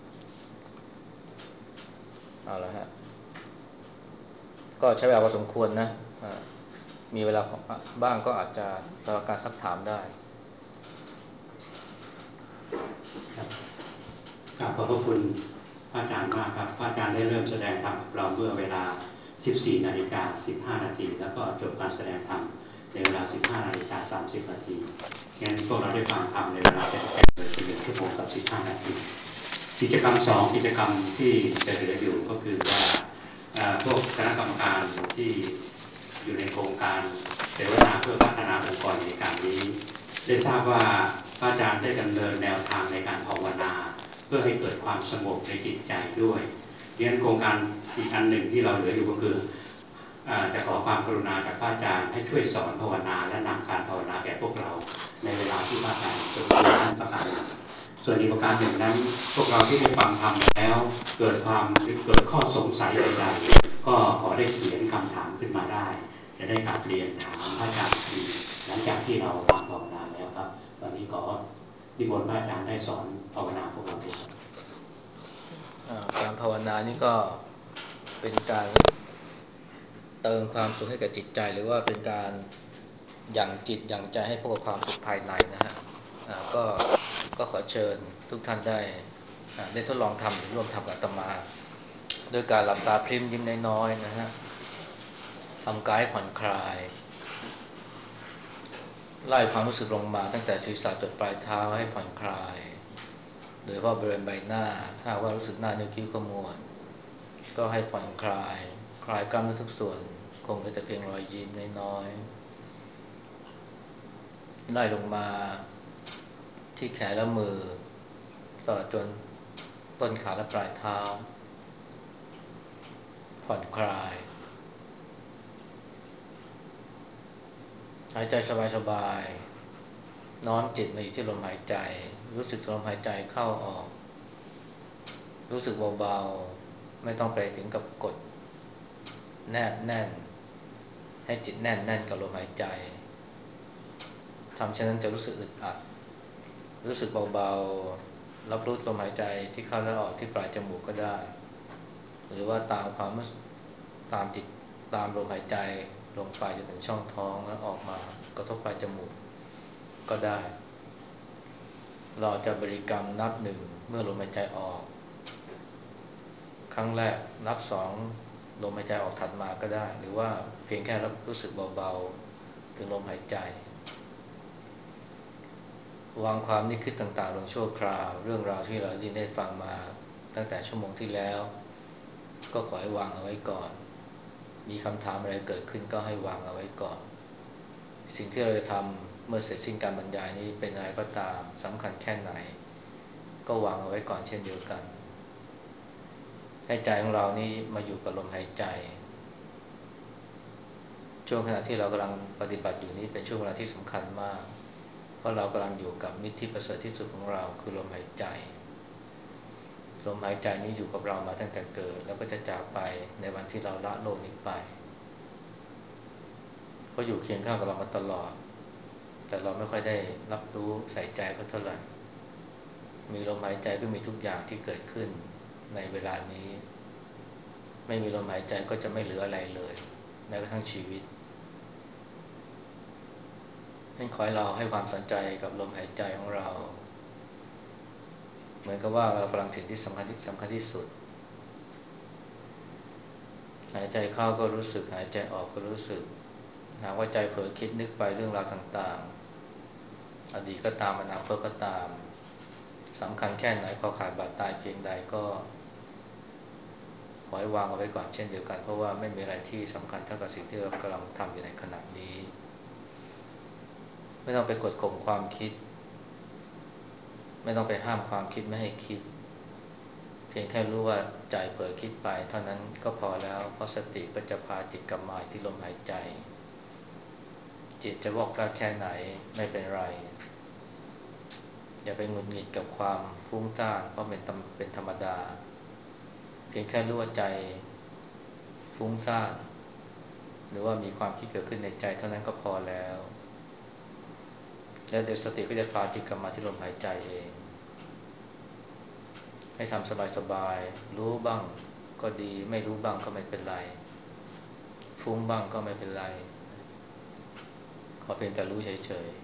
เอาละฮะก็ใช้เวลาพอสมควรนะมีเวลาบ้างก็อาจจะสำหรับการซักถามได้ครับขอบพระคุณพระอาจารย์มากครับพระอาจารย์ได้เริ่มแสดงธรรมเราเมื่อเวลา สิบสี่นาฬิกาสิบห้านาทีแล้วก็จบการแสดงธรรมในเวลา สิบห้านาฬิกาสามสิบนาทีงั้นพวกเราได้ฟังธรรมในเวลาเต็มๆเลยเป็นหนึ่งชั่วโมงกับสิบห้านาทีกิจกรรมสองกิจกรรมที่จะเหลืออยู่ก็คือว่าพวกคณะกรรมการที่อยู่ในโครงการเสวนาเพื่อพัฒนาองค์กรในการนี้ได้ทราบว่าพระอาจารย์ได้ดำเนินแนวทางในการภาวนาเพื่อให้เกิดความสงบในจิตใจด้วยเรียนโครงการอีกอันหนึ่งที่เราเหลืออยู่ก็คือจะขอความกรุณาจากพระอาจารย์ให้ช่วยสอนภาวนาและนำการภาวนาแก่พวกเราในเวลาที่พระอาจารย์จะพูดนั้นประการส่วนอีกประการหนึ่งนั้นพวกเราที่ได้ฟังธรรมแล้วเกิดความเกิดข้อสงสัยใดๆก็ขอได้เขียนคำถามขึ้นมาได้จะได้กลับเรียนถามพระอาจารย์ทีหลังจากที่เราทำภาวนาแล้วครับตอนนี้ขอนิมนต์พระอาจารย์ได้สอนภาวนาพวกเราด้วยครับการภาวนานี่ก็เป็นการเติมความสุขให้กับจิตใจหรือว่าเป็นการหยั่งจิตหยั่งใจให้พบกับความสุขภายในนะฮะก็ก็ขอเชิญทุกท่านได้ได้ทดลองทำหรือร่วมทำกับอาตมาโดยการหลับตาพริมยิ้มน้อยๆนะฮะทำกายผ่อนคลายไล่ความรู้สึกลงมาตั้งแต่ศีรษะจนปลายเท้าให้ผ่อนคลายโดยเฉพาะบริเวณใบหน้าถ้าว่ารู้สึกหน้านิ้วคิ้วขมวดก็ให้ผ่อนคลายคลายกล้ามเนื้อทุกส่วนคงเหลือแต่เพียงรอยยิ้มน้อยๆไล่ลงมาที่แขนและมือต่อจนต้นขาและปลายเท้าผ่อนคลายหายใจสบายๆน้อมจิตมาอยู่ที่ลมหายใจรู้สึกลมหายใจเข้าออกรู้สึกเบาๆไม่ต้องไปถึงกับกดแนบแน่นให้จิตแน่นแน่นกับลมหายใจทำเช่นนั้นจะรู้สึกอึดอัดรู้สึกเบาๆรับรู้ลมหายใจที่เข้าและออกที่ปลายจมูกก็ได้หรือว่าตามความตามจิตตามลมหายใจลงไปจนถึงช่องท้องแล้วออกมากระทบปลายจมูกก็ได้เราจะบริกรรมนับหนึ่งเมื่อลมหายใจออกครั้งแรกนับสองลมหายใจออกถัดมาก็ได้หรือว่าเพียงแค่รับรู้สึกเบาๆถึงลมหายใจวางความนึกคิดต่างๆลงชั่วคราวเรื่องราวที่เราได้ฟังมาตั้งแต่ชั่วโมงที่แล้วก็ขอให้วางเอาไว้ก่อนมีคำถามอะไรเกิดขึ้นก็ให้วางเอาไว้ก่อนสิ่งที่เราจะทำเมื่อเสร็จสิ้นการบรรยายนี้เป็นอะไรก็ตามสำคัญแค่ไหนก็วางเอาไว้ก่อนเช่นเดียวกันให้ใจของเรานี่มาอยู่กับลมหายใจช่วงขณะที่เรากำลังปฏิบัติอยู่นี้เป็นช่วงเวลาที่สำคัญมากเพราะเรากำลังอยู่กับมิตรที่ประเสริฐที่สุดของเราคือลมหายใจลมหายใจนี้อยู่กับเรามาตั้งแต่เกิดแล้วก็จะจากไปในวันที่เราละโลกนี้ไปเขาอยู่เคียงข้างกับเรามาตลอดแต่เราไม่ค่อยได้รับรู้ใส่ใจเขาเท่าไหร่มีลมหายใจก็มีทุกอย่างที่เกิดขึ้นในเวลานี้ไม่มีลมหายใจก็จะไม่เหลืออะไรเลยแม้กระทั่งชีวิตนั่นขอให้เราให้ความสนใจกับลมหายใจของเราเหมือนกับว่าเรากำลังถึงที่สำคัญที่สำคัญที่สุดหายใจเข้าก็รู้สึกหายใจออกก็รู้สึกหากว่าใจเผลอคิดนึกไปเรื่องราวต่างๆอดีตก็ตามอนาคตก็ตามสำคัญแค่ไหนขอขาดบาดตายเพียงใดก็ขอให้วางเอาไว้ก่อนเช่นเดียวกันเพราะว่าไม่มีอะไรที่สำคัญเท่ากับสิ่งที่เรากำลังทำอยู่ในขณะนี้ไม่ต้องไปกดข่มความคิดไม่ต้องไปห้ามความคิดไม่ให้คิดเพียงแค่รู้ว่าใจเผลอคิดไปเท่านั้นก็พอแล้วเพราะสติก็จะพาจิตกลับมาที่ลมหายใจจิตจะวอกแวกแค่ไหนไม่เป็นไรอย่าไปหงุดหงิดกับความฟุ้งซ่านเพราะเป็นเป็นธรรมดาเพียงแค่รู้ว่าใจฟุ้งซ่านหรือว่ามีความคิดเกิดขึ้นในใจเท่านั้นก็พอแล้วแล้วเดี๋ยวสติก็จะพาจิตกลับมาที่ลมหายใจเองให้ทำสบายๆรู้บ้างก็ดีไม่รู้บ้างก็ไม่เป็นไรฟุ้งบ้างก็ไม่เป็นไรขอเพียงแต่รู้เฉย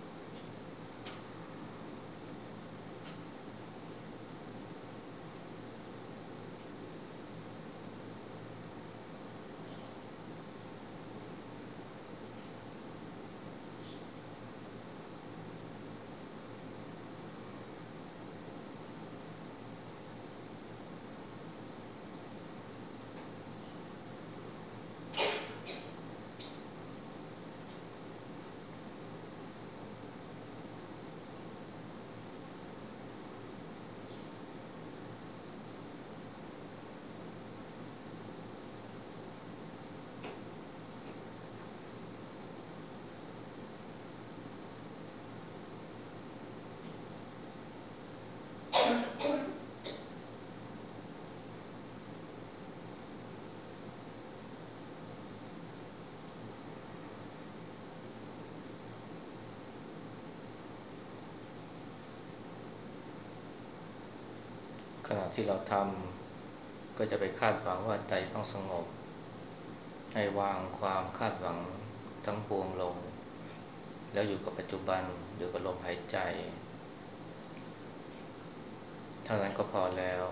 ๆขณะที่เราทำก็จะไปคาดหวังว่าใจต้องสงบให้วางความคาดหวังทั้งปวงลงแล้วอยู่กับปัจจุบันอยู่กับลมหายใจเท่านั้นก็พอแล้ว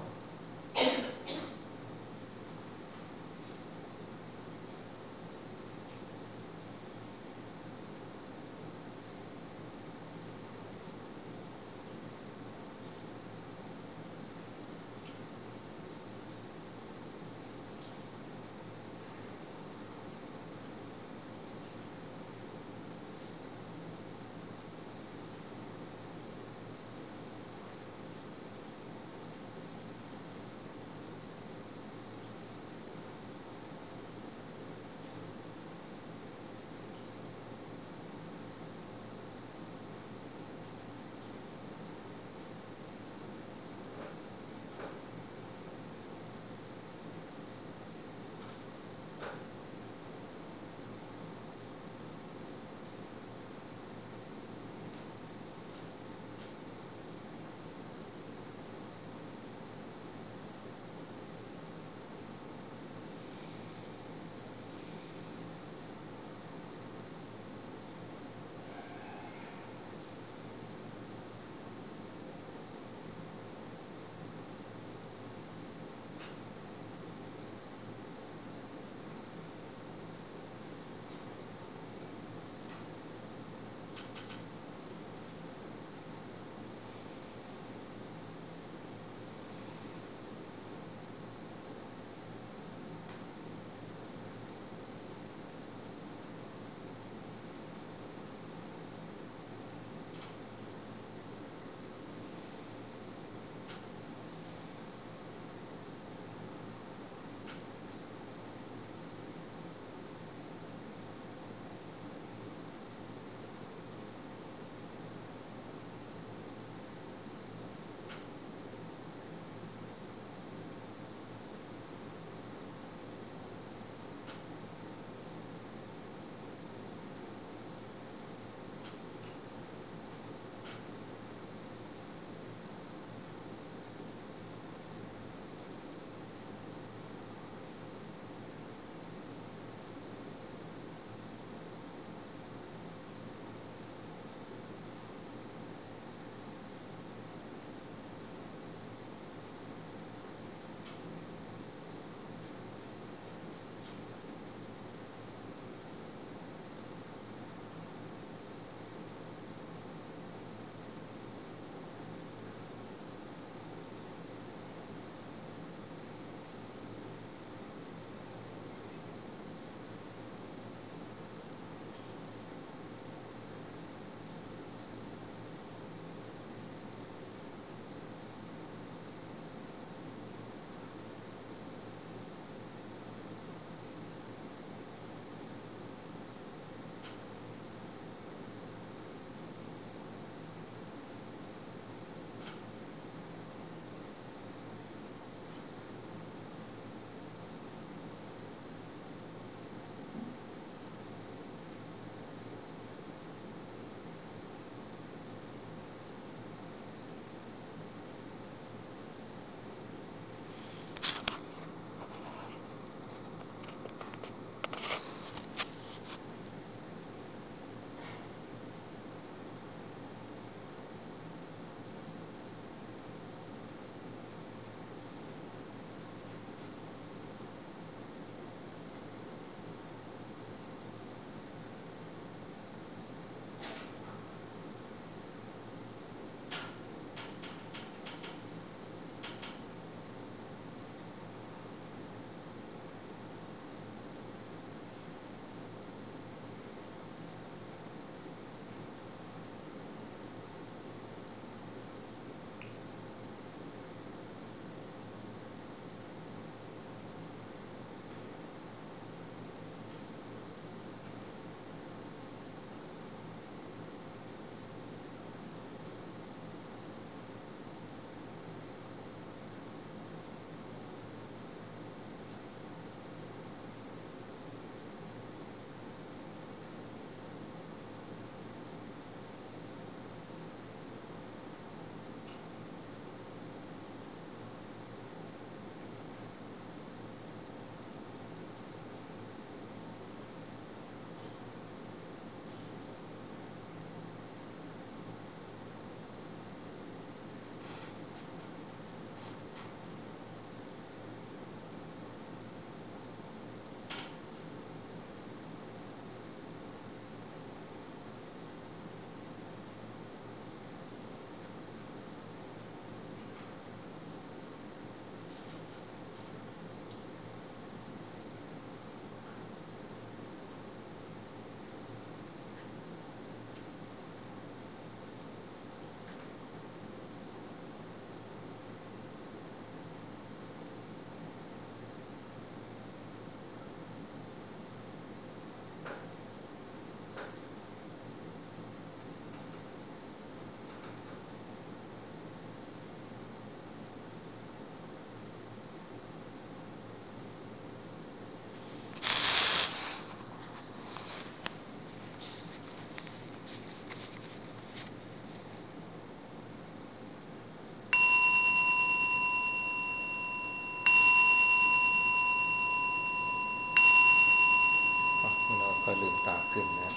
ก็ลืมตาขึ้นนะ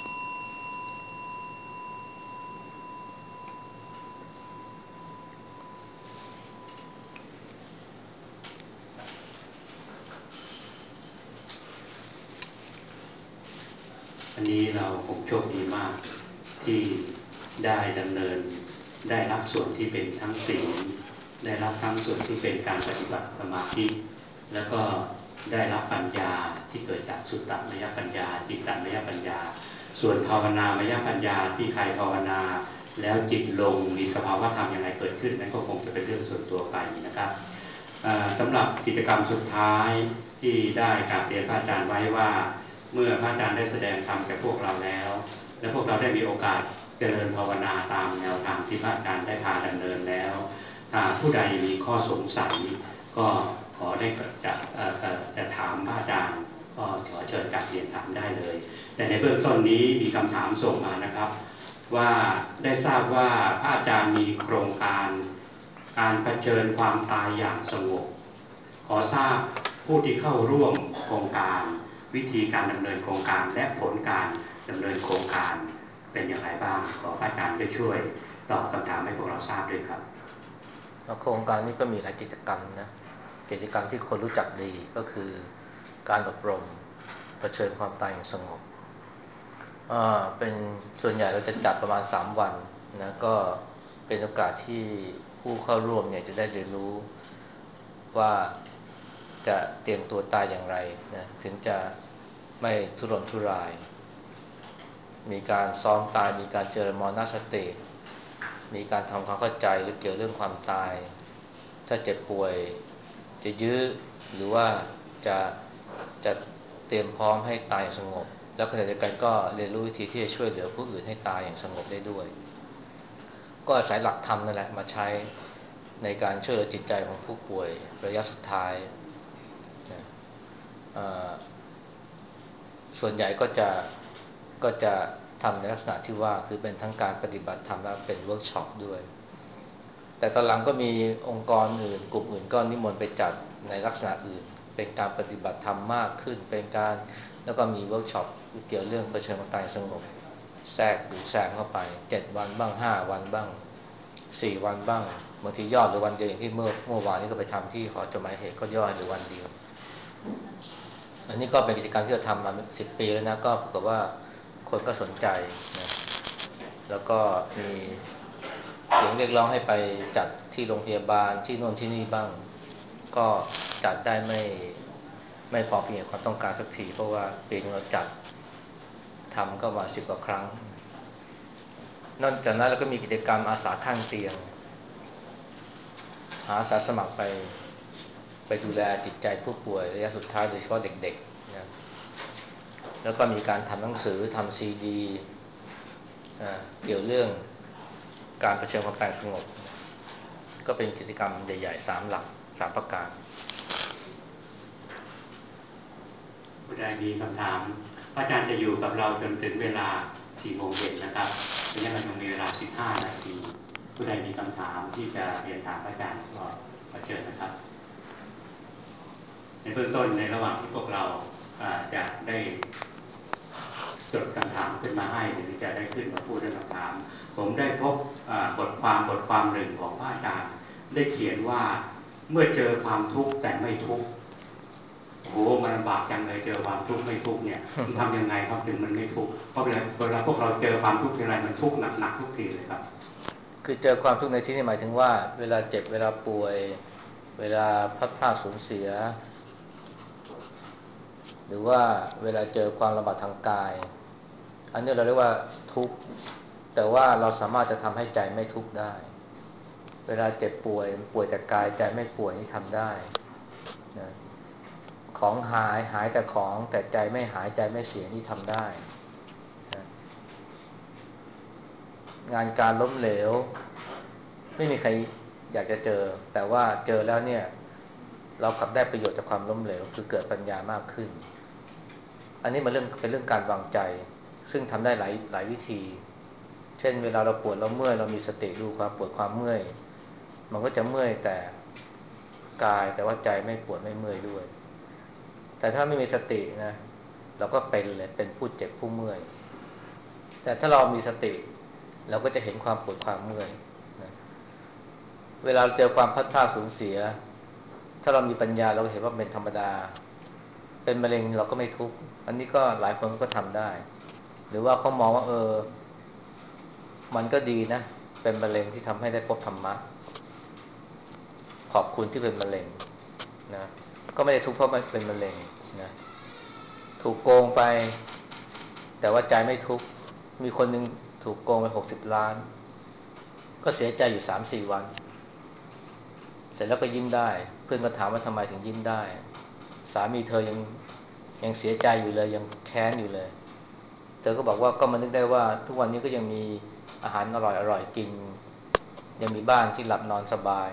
อันนี้เราคงโชคดีมากที่ได้ดำเนินได้รับส่วนที่เป็นทั้งศีลได้รับทั้งส่วนที่เป็นการปฏิบัติสมาธิแล้วก็ได้รับปัญญาที่เกิดจากสุตตมยปัญญาจิตตมยปัญญาส่วนภาวนามยปัญญาที่ใครภาวนาแล้วจิตลงมีสภาวะธรรมอย่างไรเกิดขึ้นนั้นก็คงจะเป็นเรื่องส่วนตัวไปนะครับสำหรับกิจกรรมสุดท้ายที่ได้กราบเรียนพระอาจารย์ไว้ว่าเมื่อพระอาจารย์ได้แสดงธรรมแก่พวกเราแล้วและพวกเราได้มีโอกาสเจริญภาวนาตามแนวทางที่พระอาจารย์ได้พาดำเนินแล้วถ้าผู้ใดมีข้อสงสัยก็ขอได้จะจะถามพระอาจารย์ก็ขอเชิญกราบเรียนถามได้เลยแต่ในเบื้องต้นนี้มีคำถามส่งมานะครับว่าได้ทราบว่าพระอาจารย์มีโครงการการเผชิญความตายอย่างสงบขอทราบผู้ที่เข้าร่วมโครงการวิธีการดำเนินโครงการและผลการดำเนินโครงการเป็นอย่างไรบ้างขอพระอาจารย์ได้ช่วยตอบคำถามให้พวกเราทราบด้วยครับโครงการนี้ก็มีหลายกิจกรรมนะกิจกรรมที่คนรู้จักดีก็คือการอบรมเผชิญความตายอย่างสงบเป็นส่วนใหญ่เราจะจัดประมาณสามวันนะก็เป็นโอกาสที่ผู้เข้าร่วมเนี่ยจะได้เรียนรู้ว่าจะเตรียมตัวตายอย่างไรนะถึงจะไม่ทุรนทุรายมีการซ้อมตายมีการเจริญมรณสติมีการทำความเข้าใจหรือเกี่ยวเรื่องความตายถ้าเจ็บป่วยจะยื้อหรือว่าจะจะเตรียมพร้อมให้ตายอย่างสงบแล้วขณะเดียวกันก็เรียนรู้วิธีที่จะช่วยเหลือผู้อื่นให้ตายอย่างสงบได้ด้วยก็อาศัยหลักธรรมนั่นแหละมาใช้ในการช่วยเหลือจิตใจของผู้ป่วยระยะสุดท้ายส่วนใหญ่ก็จะก็จะทำในลักษณะที่ว่าคือเป็นทั้งการปฏิบัติธรรมและเป็นเวิร์กช็อปด้วยแต่ตอนหลังก็มีองค์กรอื่นกลุ่มอื่นก็นิมนต์ไปจัดในลักษณะอื่นเป็นการปฏิบัติธรรมมากขึ้นเป็นการแล้วก็มีเวิร์กช็อปเกี่ยวเรื่องเผชิญความตายสงบแทรกหรือแซงเข้าไปเจ็ดวันบ้างห้าวันบ้างสี่วันบ้างบางทียอดหรือวันเดียวอย่างที่เมื่อเมื่อวานนี้ก็ไปทำที่หอจดหมายเหตุก็ยอดหรือวันเดียวอันนี้ก็เป็นกิจกรรมที่เราทำมาสิบปีแล้วนะก็ปรากฏว่าคนก็สนใจนะแล้วก็มีเสียงเรียกร้องให้ไปจัดที่โรงพยาบาลที่โน่นที่นี่บ้างก็จัดได้ไม่ไม่พอเพียงความต้องการสักทีเพราะว่าปีนึงเราจัดทำก็มาสิบกว่าครั้งนอกจากนั้นเราก็มีกิจกรรมอาสาข้างเตียงหาอาสาสมัครไปไปดูแลจิตใจผู้ป่วยระยะสุดท้ายโดยเฉพาะเด็กๆนะแล้วก็มีการทำหนังสือทำซีดีเกี่ยวเรื่องการเผชิญความตายสงบก็เป็นกิจกรรมใหญ่ๆสามหลักสามประการผู้ใดมีคำถามพระอาจารย์จะอยู่กับเราจนถึงเวลาสี่โมงเย็นนะครับเพราะฉะนั้นเรายังมีเวลาสิบห้านาทีผู้ใดมีคำถามที่จะเรียนถามพระอาจารย์ก็ขอเชิญนะครับในเบื้องต้นในระหว่างที่พวกเราจะได้จดคำถามขึ้นมาให้หรือจะได้ขึ้นมาพูดเรื่องคำถามผมได้พบบทความบทความหนึ่งของพระอาจารย์ได้เขียนว่าเมื่อเจอความทุกข์แต่ไม่ทุกข์โอ้มันลำบากจังเลยเจอความทุกข์ไม่ทุกข์เนี่ยทำยังไงครับถึงมันไม่ทุกข์เพราะเวลาเวลาพวกเราเจอความทุกข์ทีไรมันทุกข์หนักๆทุกทีเลยครับคือเจอความทุกข์ในที่นี้หมายถึงว่าเวลาเจ็บเวลาป่วยเวลาพลัดพรากสูญเสียหรือว่าเวลาเจอความลำบากทางกายอันนี้เราเรียกว่าทุกข์แต่ว่าเราสามารถจะทำให้ใจไม่ทุกข์ได้เวลาเจ็บป่วยป่วยแต่กายใจไม่ป่วยนี่ทำได้นะของหายหายแต่ของแต่ใจไม่หายใจไม่เสียนี่ทำได้นะงานการล้มเหลวไม่มีใครอยากจะเจอแต่ว่าเจอแล้วเนี่ยเรากลับได้ประโยชน์จากความล้มเหลวคือเกิดปัญญามากขึ้นอันนี้มันเรื่องเป็นเรื่องการวางใจซึ่งทำได้หลายหลายวิธีเช่นเวลาเราปวดเราเมื่อยเรามีสติดูความปวดความเมื่อยมันก็จะเมื่อยแต่กายแต่ว่าใจไม่ปวดไม่เมื่อยด้วยแต่ถ้าไม่มีสตินะเราก็เป็นเลยเป็นผู้เจ็บผู้เมื่อยแต่ถ้าเรามีสติเราก็จะเห็นความปวดความเมื่อยนะเวลาเจอความพัดพลาดสูญเสียถ้าเรามีปัญญาเราเห็นว่าเป็นธรรมดาเป็นมะเร็งเราก็ไม่ทุกข์อันนี้ก็หลายคนก็ทำได้หรือว่าเขามองว่าเออมันก็ดีนะเป็นมะเร็งที่ทำให้ได้พบธรรมะขอบคุณที่เป็นมะเร็งนะก็ไม่ได้ทุกข์เพราะมันเป็นมะเร็งนะถูกโกงไปแต่ว่าใจไม่ทุกข์มีคนหนึ่งถูกโกงไปหกสิบล้านก็เสียใจอยู่สามสี่วันเสร็จแล้วก็ยิ้มได้เพื่อนก็ถามว่าทำไมถึงยิ้มได้สามีเธอยังยังเสียใจอยู่เลยยังแค้นอยู่เลยเธอก็บอกว่าก็มานึกได้ว่าทุกวันนี้ก็ยังมีอาหารอร่อยๆกินยังมีบ้านที่หลับนอนสบาย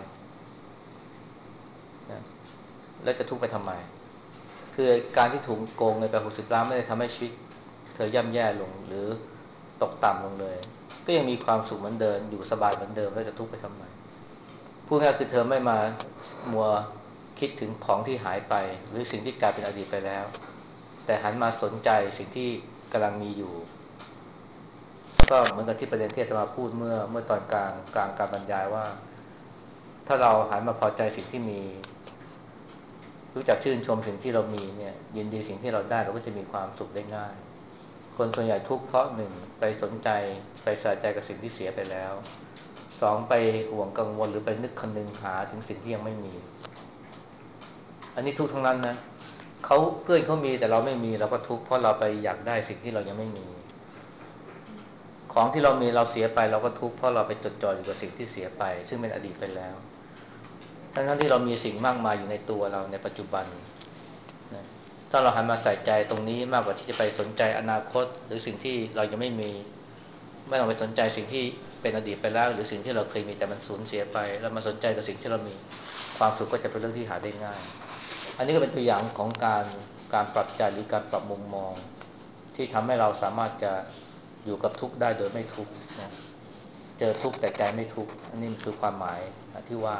นะแล้วจะทุกข์ไปทำไมคือการที่ถูกโกงเงินไปหกสิบล้านไม่ได้ทำให้ชีวิตเธอย่ำแย่ลงหรือตกต่ำลงเลยก็ยังมีความสุขเหมือนเดิมอยู่สบายเหมือนเดิมแล้วจะทุกข์ไปทำไมพูดง่ายคือเธอไม่มามัวคิดถึงของที่หายไปหรือสิ่งที่กลายเป็นอดีตไปแล้วแต่หันมาสนใจสิ่งที่กำลังมีอยู่ก็เหมือนกับที่ประเด็นที่อาตมาพูดเมื่อเมื่อตอนกลางกลางการบรรยายว่าถ้าเราหันมาพอใจสิ่งที่มีรู้จักชื่นชมสิ่งที่เรามีเนี่ยยินดีสิ่งที่เราได้เราก็จะมีความสุขได้ง่ายคนส่วนใหญ่ทุกข์เพราะหนึ่งไปสนใจไปใส่ใจกับสิ่งที่เสียไปแล้วสองไปห่วงกังวลหรือไปนึกคนึงหาถึงสิ่งที่ยังไม่มีอันนี้ทุกข์ทั้งนั้นนะเขาเพื่อนเขามีแต่เราไม่มีเราก็ทุกข์เพราะเราไปอยากได้สิ่งที่เรายังไม่มีของที่เรามีเราเสียไปเราก็ทุกข์เพราะเราไปจดจ่ออยู่กับสิ่งที่เสียไปซึ่งเป็นอดีตไปแล้วทั้งๆที่เรามีสิ่งมากมายอยู่ในตัวเราในปัจจุบันนะถ้าเราหันมาใส่ใจตรงนี้มากกว่าที่จะไปสนใจอนาคตหรือสิ่งที่เรายังไม่มีไม่ต้องไปสนใจสิ่งที่เป็นอดีตไปแล้วหรือสิ่งที่เราเคยมีแต่มันสูญเสียไปแล้วมาสนใจกับสิ่งที่เรามีความสุขก็จะเป็นเรื่องที่หาได้ง่ายอันนี้ก็เป็นตัวอย่างของการการปรับใจหรือการปรับมุมมองที่ทำให้เราสามารถจะอยู่กับทุกข์ได้โดยไม่ทุกข์นะเจอทุกข์แต่ใจไม่ทุกข์อันนี้คือความหมายที่ว่า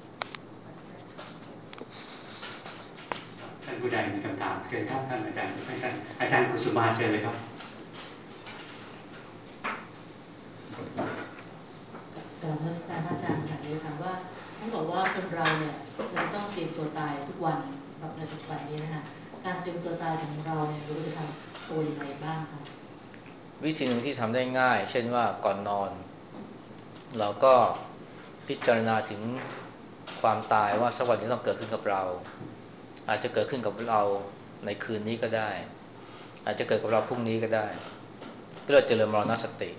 ท่านผู้ใดมีคำถามเชิญครับท่านอาจารย์ให้ท่านอาจารย์กุสุมาเชิญเลยครับกราบนมัสการพระอาจารย์ค่ะเลยค่ะว่าท่านบอกว่าคนเราเนี่ยเราต้องเตรียมตัวตายทุกวันแบบในปัจจุบันนี้นะคะการเตรียมตัวตายของเราเนี่ยเราจะทำตัวยังไงบ้างคะวิธีหนึ่งที่ทำได้ง่ายเช่นว่าก่อนนอนเราก็พิจารณาถึงความตายว่าสักวันจะต้องเกิดขึ้นกับเราอาจจะเกิดขึ้นกับเราในคืนนี้ก็ได้อาจจะเกิดกับเราพรุ่งนี้ก็ได้เพื่อเจริญมรณสติ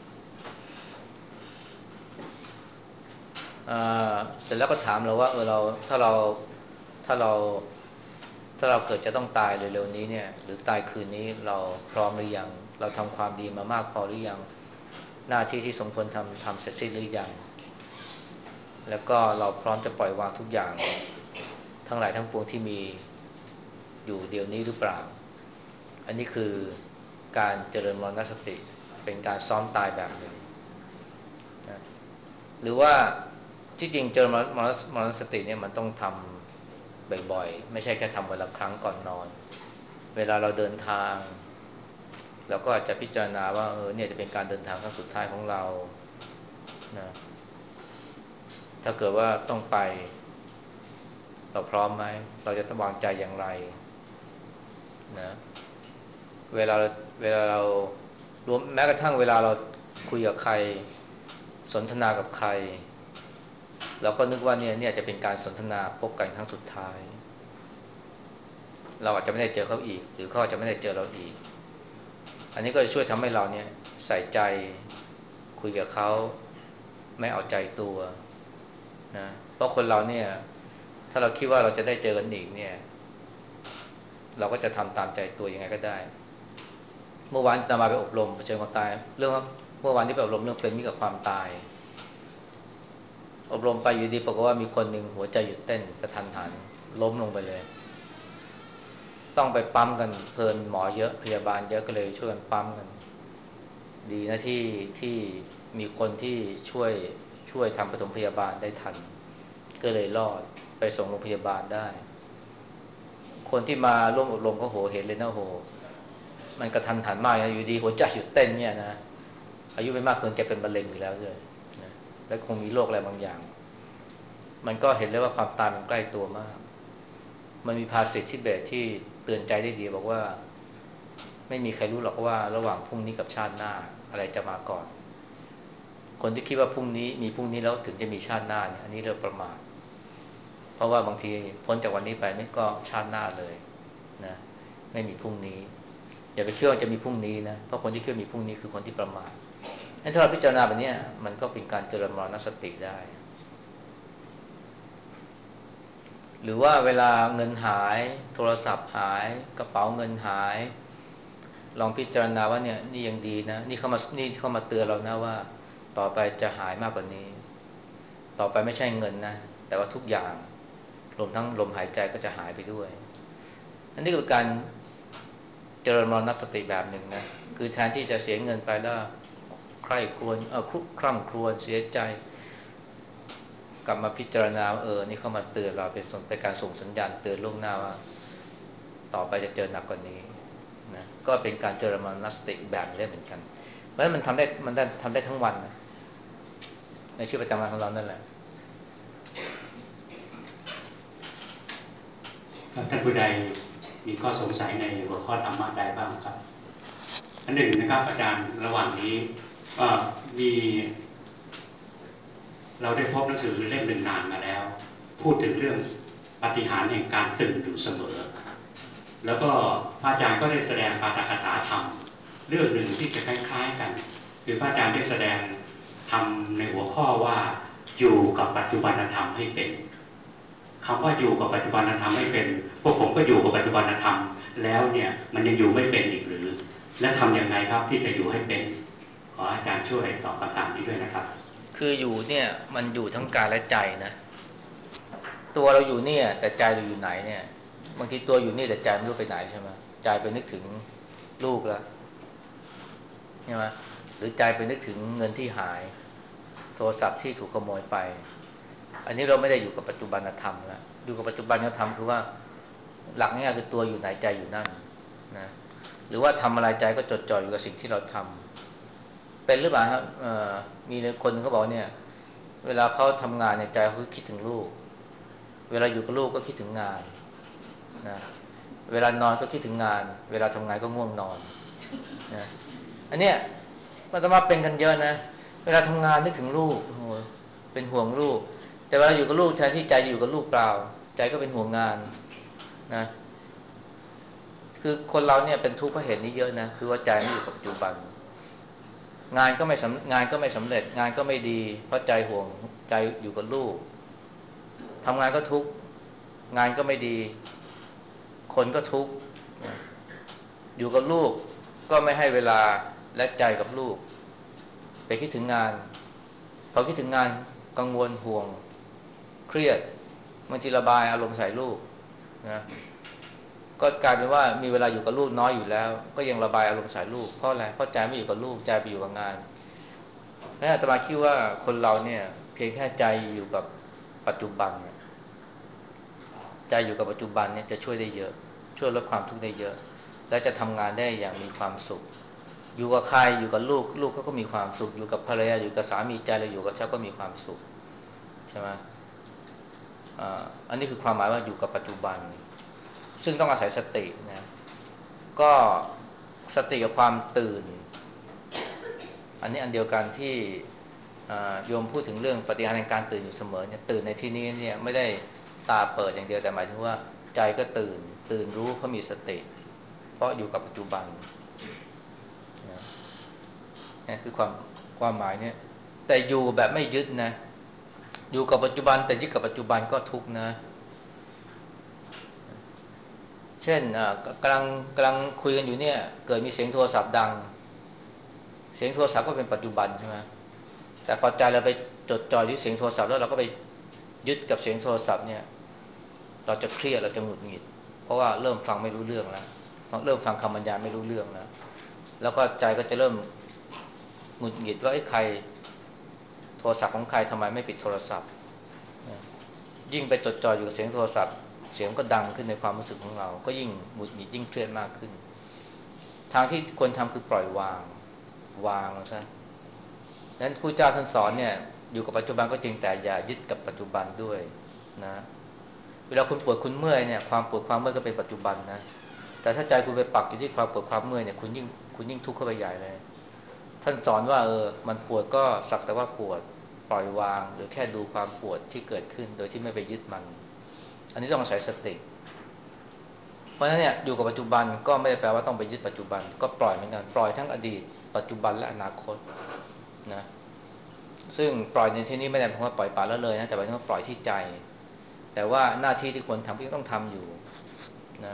เสร็จแล้วก็ถามเราว่าเออเราถ้าเราถ้าเราถ้าเราเกิดจะต้องตายเร็วๆนี้เนี่ยหรือตายคืนนี้เราพร้อมหรือยังเราทำความดีมามากพอหรือยังหน้าที่ที่สมควรทำทำเสร็จสิ้นหรือยังแล้วก็เราพร้อมจะปล่อยวางทุกอย่างทั้งหลายทั้งปวงที่มีอยู่เดี๋ยวนี้หรือเปล่าอันนี้คือการเจริญมรณสติเป็นการซ้อมตายแบบหนึ่งนะหรือว่าที่จริงเจริญมรณมรณสติเนี่ยมันต้องทำบ่อยๆไม่ใช่แค่ทำวันละครั้งก่อนนอนเวลาเราเดินทางเราก็อาจจะพิจารณาว่าเออเนี่ยจะเป็นการเดินทางครั้งสุดท้ายของเรานะถ้าเกิดว่าต้องไปเราพร้อมไหมเราจะต้องวางใจอย่างไรนะเวลาเวลาเรารวมแม้กระทั่งเวลาเราคุยกับใครสนทนากับใครเราก็นึกว่าเนี่ยเนี่ยจะเป็นการสนทนาพบกันครั้งสุดท้ายเราอาจจะไม่ได้เจอเขาอีกหรือเขาอาจจะไม่ได้เจอเราอีกอันนี้ก็จะช่วยทำให้เราเนี่ยใส่ใจคุยกับเขาไม่เอาใจตัวนะเพราะคนเราเนี่ยถ้าเราคิดว่าเราจะได้เจอกันอีกเนี่ยเราก็จะทำตามใจตัวยังไงก็ได้เมื่อวานอาตมาไปอบรมเผชิญความตายเรื่องเมื่อวานที่ไปอบรมเรื่องเป็นมิตรกับความตายอบรมไปอยู่ดีปรากฏว่ามีคนหนึ่งหัวใจหยุดเต้นกระทันหันล้มลงไปเลยต้องไปปั๊มกันเพลินหมอเยอะพยาบาลเยอะก็เลยช่วยกันปั๊มกันดีนะที่ที่มีคนที่ช่วยช่วยทำปฐมพยาบาลได้ทันก็เลยรอดไปส่งโรงพยาบาลได้คนที่มาร่วมอบรมก็โหเห็นเลยนะโหมันกระทันหันมากนะอยู่ดีหัวใจหยุดเต้นเนี่ยนะอายุไม่มากเกินแกเป็นมะเร็งอยู่แล้วด้วยนะและคงมีโรคอะไรบางอย่างมันก็เห็นเลยว่าความตายมันใกล้ตัวมากมันมีภาษิตทิเบตที่เตือนใจได้ดีบอกว่าไม่มีใครรู้หรอกว่าระหว่างพรุ่งนี้กับชาติหน้าอะไรจะมาก่อนคนที่คิดว่าพรุ่งนี้มีพรุ่งนี้แล้วถึงจะมีชาติหน้าเนี่ยอันนี้เรื่องประมาทเพราะว่าบางทีพ้นจากวันนี้ไปไม่ก็ชาติหน้าเลยนะไม่มีพรุ่งนี้อย่าไปเชื่อว่าจะมีพรุ่งนี้นะเพราะคนที่เชื่อมีพรุ่งนี้คือคนที่ประมาทถ้าเราพิจารณาแบบนี้มันก็เป็นการเจริญมรณสติได้หรือว่าเวลาเงินหายโทรศัพท์หายกระเป๋าเงินหายลองพิจารณาว่าเนี่ยนี่ยังดีนะนี่เขามานี่เขามาเตือนเรานะว่าต่อไปจะหายมากกว่านี้ต่อไปไม่ใช่เงินนะแต่ว่าทุกอย่างรวมทั้งลมหายใจก็จะหายไปด้วยอันนี้คือการเจริญมรณสติแบบหนึ่งนะคือแทนที่จะเสียเงินไปแล้วใคร่ครวญเออครุคร่ำครวญเสียใจกลับมาพิจารณาเออนี่เข้ามาเตือนเราเป็นส่งเป็นการส่งสัญญาณเตือนล่วงหน้าว่าต่อไปจะเจอหนักกว่านี้นะก็เป็นการเจริญมรณสติแบบนี้เหมือนกันเพราะฉะนั้นมันทำได้มันได้ทำได้ทั้งวันนะในชีวิตประจำวันของเรานั่นแหละครับท่านผู้ใดมีข้อสงสัยในหัวข้อธรรมะใดบ้างครับอันหนึ่งนะครับอาจารย์ระหว่างนี้ก็มีเราได้พบหนังสือเล่มหนึ่งนานมาแล้วพูดถึงเรื่องปาฏิหาริย์แห่งการตื่นอยู่เสมอแล้วก็พระอาจารย์ก็ได้แสดงปาฐกถาธรรมเรื่องหนึ่งที่จะคล้ายๆกันคือพระอาจารย์ได้แสดงธรรมในหัวข้อว่าอยู่กับปัจจุบันธรรมให้เป็นคำว่าอยู่กับปัจจุบันธรรมให้เป็นพวกผมก็อยู่กับปัจจุบันธรรมแล้วเนี่ยมันยังอยู่ไม่เป็นอีกหรือและทำยังไงครับที่จะอยู่ให้เป็นขออาจารย์ช่วยตอบคำถามนี้ด้วยนะครับคืออยู่เนี่ยมันอยู่ทั้งกายและใจนะตัวเราอยู่เนี่ยแต่ใจเราอยู่ไหนเนี่ยบางทีตัวอยู่นี่แต่ใจไม่รู้ไปไหนใช่ไหมใจไปนึกถึงลูกแล้วใช่ไหมหรือใจไปนึกถึงเงินที่หายโทรศัพท์ที่ถูกขโมยไปอันนี้เราไม่ได้อยู่กับปัจจุบันธรรมแล้วอยู่กับปัจจุบันธรรมคือว่าหลักง่ายๆคือตัวอยู่ไหนใจอยู่นั่นนะหรือว่าทำอะไรใจก็จดจ่ออยู่กับสิ่งที่เราทำเป็นหรือเปล่าครับมีคนนึงเขาบอกเนี่ยเวลาเขาทำงานในใจเขาคิดถึงลูกเวลาอยู่กับลูกก็คิดถึงงานนะเวลานอนก็คิดถึงงานเวลาทำงานก็ง่วงนอนนะอันเนี้ยมันจะมาเป็นกันเยอะนะเวลาทำงานนึกถึงลูกโอ้โหเป็นห่วงลูกแต่เวลาอยู่กับลูกแทนที่ใจอยู่กับลูกเปล่าใจก็เป็นห่วงงานนะคือคนเราเนี่ยเป็นทุกข์เพราะเหตุนี้เยอะนะคือว่าใจไม่อยู่กับปัจจุบันงานก็ไม่สำงานก็ไม่สำเร็จงานก็ไม่ดีเพราะใจห่วงใจอยู่กับลูกทำงานก็ทุกข์งานก็ไม่ดีคนก็ทุกข์อยู่กับลูกก็ไม่ให้เวลาและใจกับลูกไปคิดถึงงานพอคิดถึงงานกังวลห่วงเครียดบางทีระบายอารมณ์ใส่ลูกนะก็กลายเป็นว่ามีเวลาอยู่กับลูกน้อยอยู่แล้วก็ยังระบายอารมณ์ใส่ลูกเพราะอะไรเพราะใจไม่อยู่กับลูกใจไปอยู่กับงานแม้อาตมาคิดว่าคนเราเนี่ยเพียงแค่ใจอยู่กับปัจจุบันใจอยู่กับปัจจุบันเนี่ยจะช่วยได้เยอะช่วยลดความทุกข์ได้เยอะและจะทำงานได้อย่างมีความสุขอยู่กับใครอยู่กับลูกลูกเขาก็มีความสุขอยู่กับภรรยาอยู่กับสามีใจเราอยู่กับเขาก็มีความสุขใช่ไหมอ่าอันนี้คือความหมายว่าอยู่กับปัจจุบันซึ่งต้องอาศัยสตินะก็สติกับความตื่นอันนี้อันเดียวกันที่โยมพูดถึงเรื่องปฏิหารย์แห่งการตื่นอยู่เสมอเนี่ยตื่นในที่นี้เนี่ยไม่ได้ตาเปิดอย่างเดียวแต่หมายถึงว่าใจก็ตื่นตื่นรู้เพราะมีสติเพราะอยู่กับปัจจุบันนะนี่คือความความหมายเนี่ยแต่อยู่แบบไม่ยึดนะอยู่กับปัจจุบันแต่ยึดกับปัจจุบันก็ทุกข์นะเช่นกำลังกำลังคุยกันอยู่เนี่ยเกิดมีเสียงโทรศัพท์ดังเสียงโทรศัพท์ก็เป็นปัจจุบันใช่ไหมแต่พอใจเราไปจดจ่อที่เสียงโทรศัพท์แล้วเราก็ไปยึดกับเสียงโทรศัพท์เนี่ยเราจะเครียดเราจะหงุดหงิดเพราะว่าเริ่มฟังไม่รู้เรื่องแล้วเริ่มฟังคำบรรยายไม่รู้เรื่องแล้วแล้วก็ใจก็จะเริ่มหงุดหงิดว่าไอ้ใครโทรศัพท์ของใครทำไมไม่ปิดโทรศัพท์ยิ่งไปจดจ่ออยู่กับเสียงโทรศัพท์เสียงก็ดังขึ้นในความรู้สึกของเราก็ยิ่งหงุดหงิดยิ่งเครียดมากขึ้นทางที่ควรทำคือปล่อยวางวางซะดังนั้นครูเจ้าท่านสอนเนี่ยอยู่กับปัจจุบันก็จริงแต่อย่ายึดกับปัจจุบันด้วยนะเวลาคุณปวดคุณเมื่อยเนี่ยความปวดความเมื่อยก็เป็นปัจจุบันนะแต่ถ้าใจคุณไปปักอยู่ที่ความปวดความเมื่อยเนี่ยคุณยิ่งคุณยิ่งทุกข์เข้าไปใหญ่เลยท่านสอนว่าเออมันปวดก็สักแต่ว่าปวดปล่อยวางหรือแค่ดูความปวดที่เกิดขึ้นโดยที่ไม่ไปยึดมันอันนี้ต้องอาศัยสติเพราะฉะนั้นเนี่ยอยู่กับปัจจุบันก็ไม่ได้แปลว่าต้องไปยึดปัจจุบันก็ปล่อยเหมือนกันปล่อยทั้งอดีตปัจจุบันและอนาคตนะซึ่งปล่อยในที่นี้ไม่ได้หมายความว่าปล่อยปละละเลยนะแต่หมายถึงว่าปล่อยที่ใจแต่ว่าหน้าที่ที่ควรทำก็ยังต้องทำอยู่นะ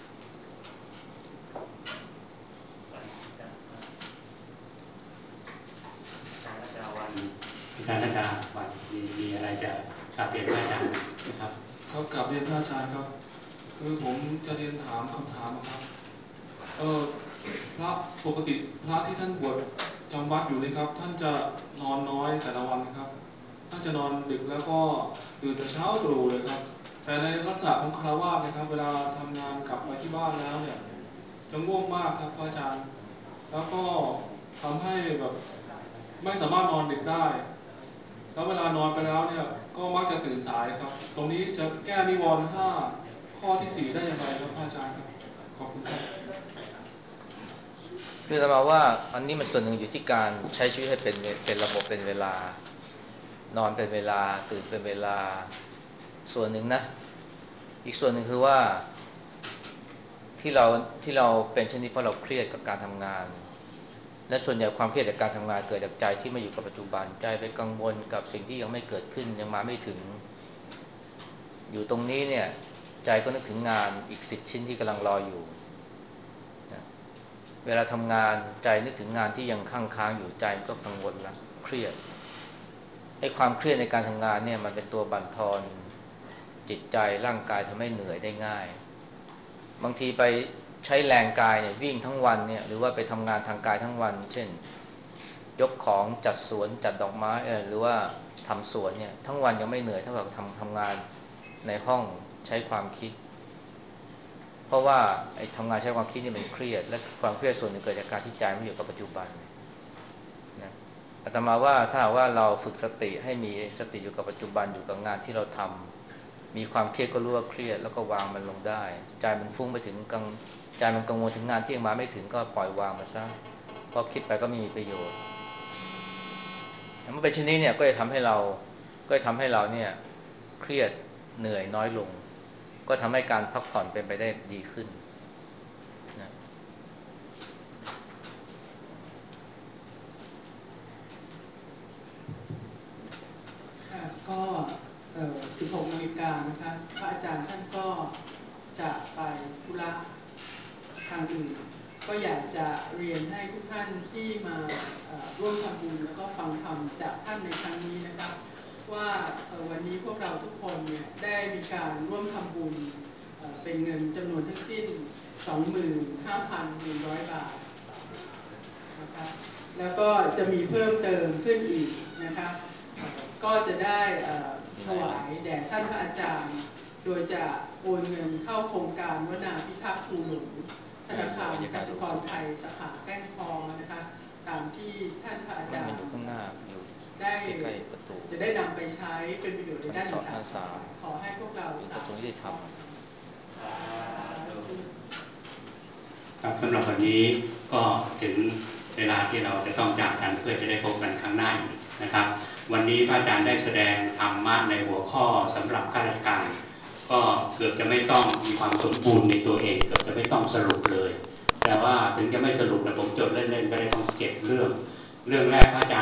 อาจารย์นัดาวันมีมีอะไรจะกราบเรียนพระอาจารย์นะครับครับกราบเรียนพระอาจารย์ครับคือผมจะเรียนถามคำถามครับเออพระปกติพระที่ท่านบวชจำวัดอยู่นี่ครับท่านจะนอนน้อยแต่ละวันครับท่านจะนอนดึกแล้วก็ตื่นแต่เช้าตรู่เลยครับแต่ในลักษณะของคารวะนะครับเวลาทำงานกลับมาที่บ้านแล้วเนี่ยจะง่วงมากครับพระอาจารย์แล้วก็ทำให้แบบไม่สามารถนอนดึกได้แล้วเวลานอนไปแล้วเนี่ยก็มักจะตื่นสายครับตรงนี้จะแก้นิวรณ์ห้าข้อที่สี่ได้อย่างไรครับอาจารย์ครับขอบคุณครับคือเราว่าอันนี้มันส่วนหนึ่งอยู่ที่การใช้ชีวิตให้เป็นเป็นระบบเป็นเวลานอนเป็นเวลาตื่นเป็นเวลาส่วนหนึ่งนะอีกส่วนหนึ่งคือว่าที่เราที่เราเป็นเช่นนี้เพราะเราเครียดกับการทำงานและส่วนใหญ่ความเครียดจากการทำงานเกิดจากใจที่ไม่อยู่กับปัจจุบันใจไปกังวลกับสิ่งที่ยังไม่เกิดขึ้นยังมาไม่ถึงอยู่ตรงนี้เนี่ยใจก็นึกถึงงานอีกสิบชิ้นที่กำลังรออยู่เวลาทำงานใจนึกถึงงานที่ยังค้างค้างอยู่ใจก็กังวลละเครียดไอ้ความเครียดในการทำงานเนี่ยมันเป็นตัวบั่นทอนจิตใจร่างกายทำให้เหนื่อยได้ง่ายบางทีไปใช้แรงกายเนี่ยวิ่งทั้งวันเนี่ยหรือว่าไปทำงานทางกายทั้งวันเช่นยกของจัดสวนจัดดอกไม้เออหรือว่าทำสวนเนี่ยทั้งวันยังไม่เหนื่อยเท่ากับทำทำงานในห้องใช้ความคิดเพราะว่าไอ้ทำงานใช้ความคิดนี่มันเครียดและความเครียดส่วนหนึ่งเกิดจากการที่ใจไม่อยู่กับปัจจุบันนะอาตมาว่าถ้าว่าเราฝึกสติให้มีสติอยู่กับปัจจุบันอยู่กับงานที่เราทำมีความเครียดก็รู้ว่าเครียดแล้วก็วางมันลงได้ใจมันฟุ้งไปถึงกังใจมันกังวลถึงงานที่ยังมาไม่ถึงก็ปล่อยวางมันซะเพราะคิดไปก็ไม่มีประโยชน์มันเป็นเช่นนี้เนี่ยก็จะทำให้เราก็จะทำให้เราเนี่ยเครียดเหนื่อยน้อยลงก็ทำให้การพักผ่อนเป็นไปได้ดีขึ้นนะก็สิบหกนาฬิกานะคะพระอาจารย์ท่านก็จะไปธุระทางอื่นก็อยากจะเรียนให้ทุกท่านที่มาร่วมทำบุญแล้วก็ฟังธรรมจากท่านในครั้งนี้นะคะว่าวันนี้พวกเราทุกคนเนี่ยได้มีการร่วมทำบุญเป็นเงินจำนวนทั้งสิ้น สองหมื่นห้าพันหนึ่งร้อย บาทนะคะแล้วก็จะมีเพิ่มเติมขึ้นอีกนะคะก็จะได้ถวายแด่ท่านพระอาจารย์โดยจะโอนเงินเข้าโครงการวนาพิทักษ์ภูหลวงธนาคารกสิกรไทยสาขาแก้งคอนะคะตามที่ท่านพระอาจารย์ได้จะได้นำไปใช้เป็นประโยชน์ในด้านต่างๆขอให้พวกเรากระทรวงยุติธรรมครับสำหรับวันนี้ก็ถึงเวลาที่เราจะต้องจากกันเพื่อจะได้พบกันครั้งหน้าอีกนะครับวันนี้พระอาจารย์ได้แสดงธรรมะในหัวข้อสำหรับข้าราชการก็เกือบจะไม่ต้องมีความสมบูรณ์ในตัวเองเกือบจะไม่ต้องสรุปเลยแต่ว่าถึงจะไม่สรุปแต่ผมจดเล่นๆก็ได้ต้องเก็บเรื่องเรื่องแรกพระอาจารย์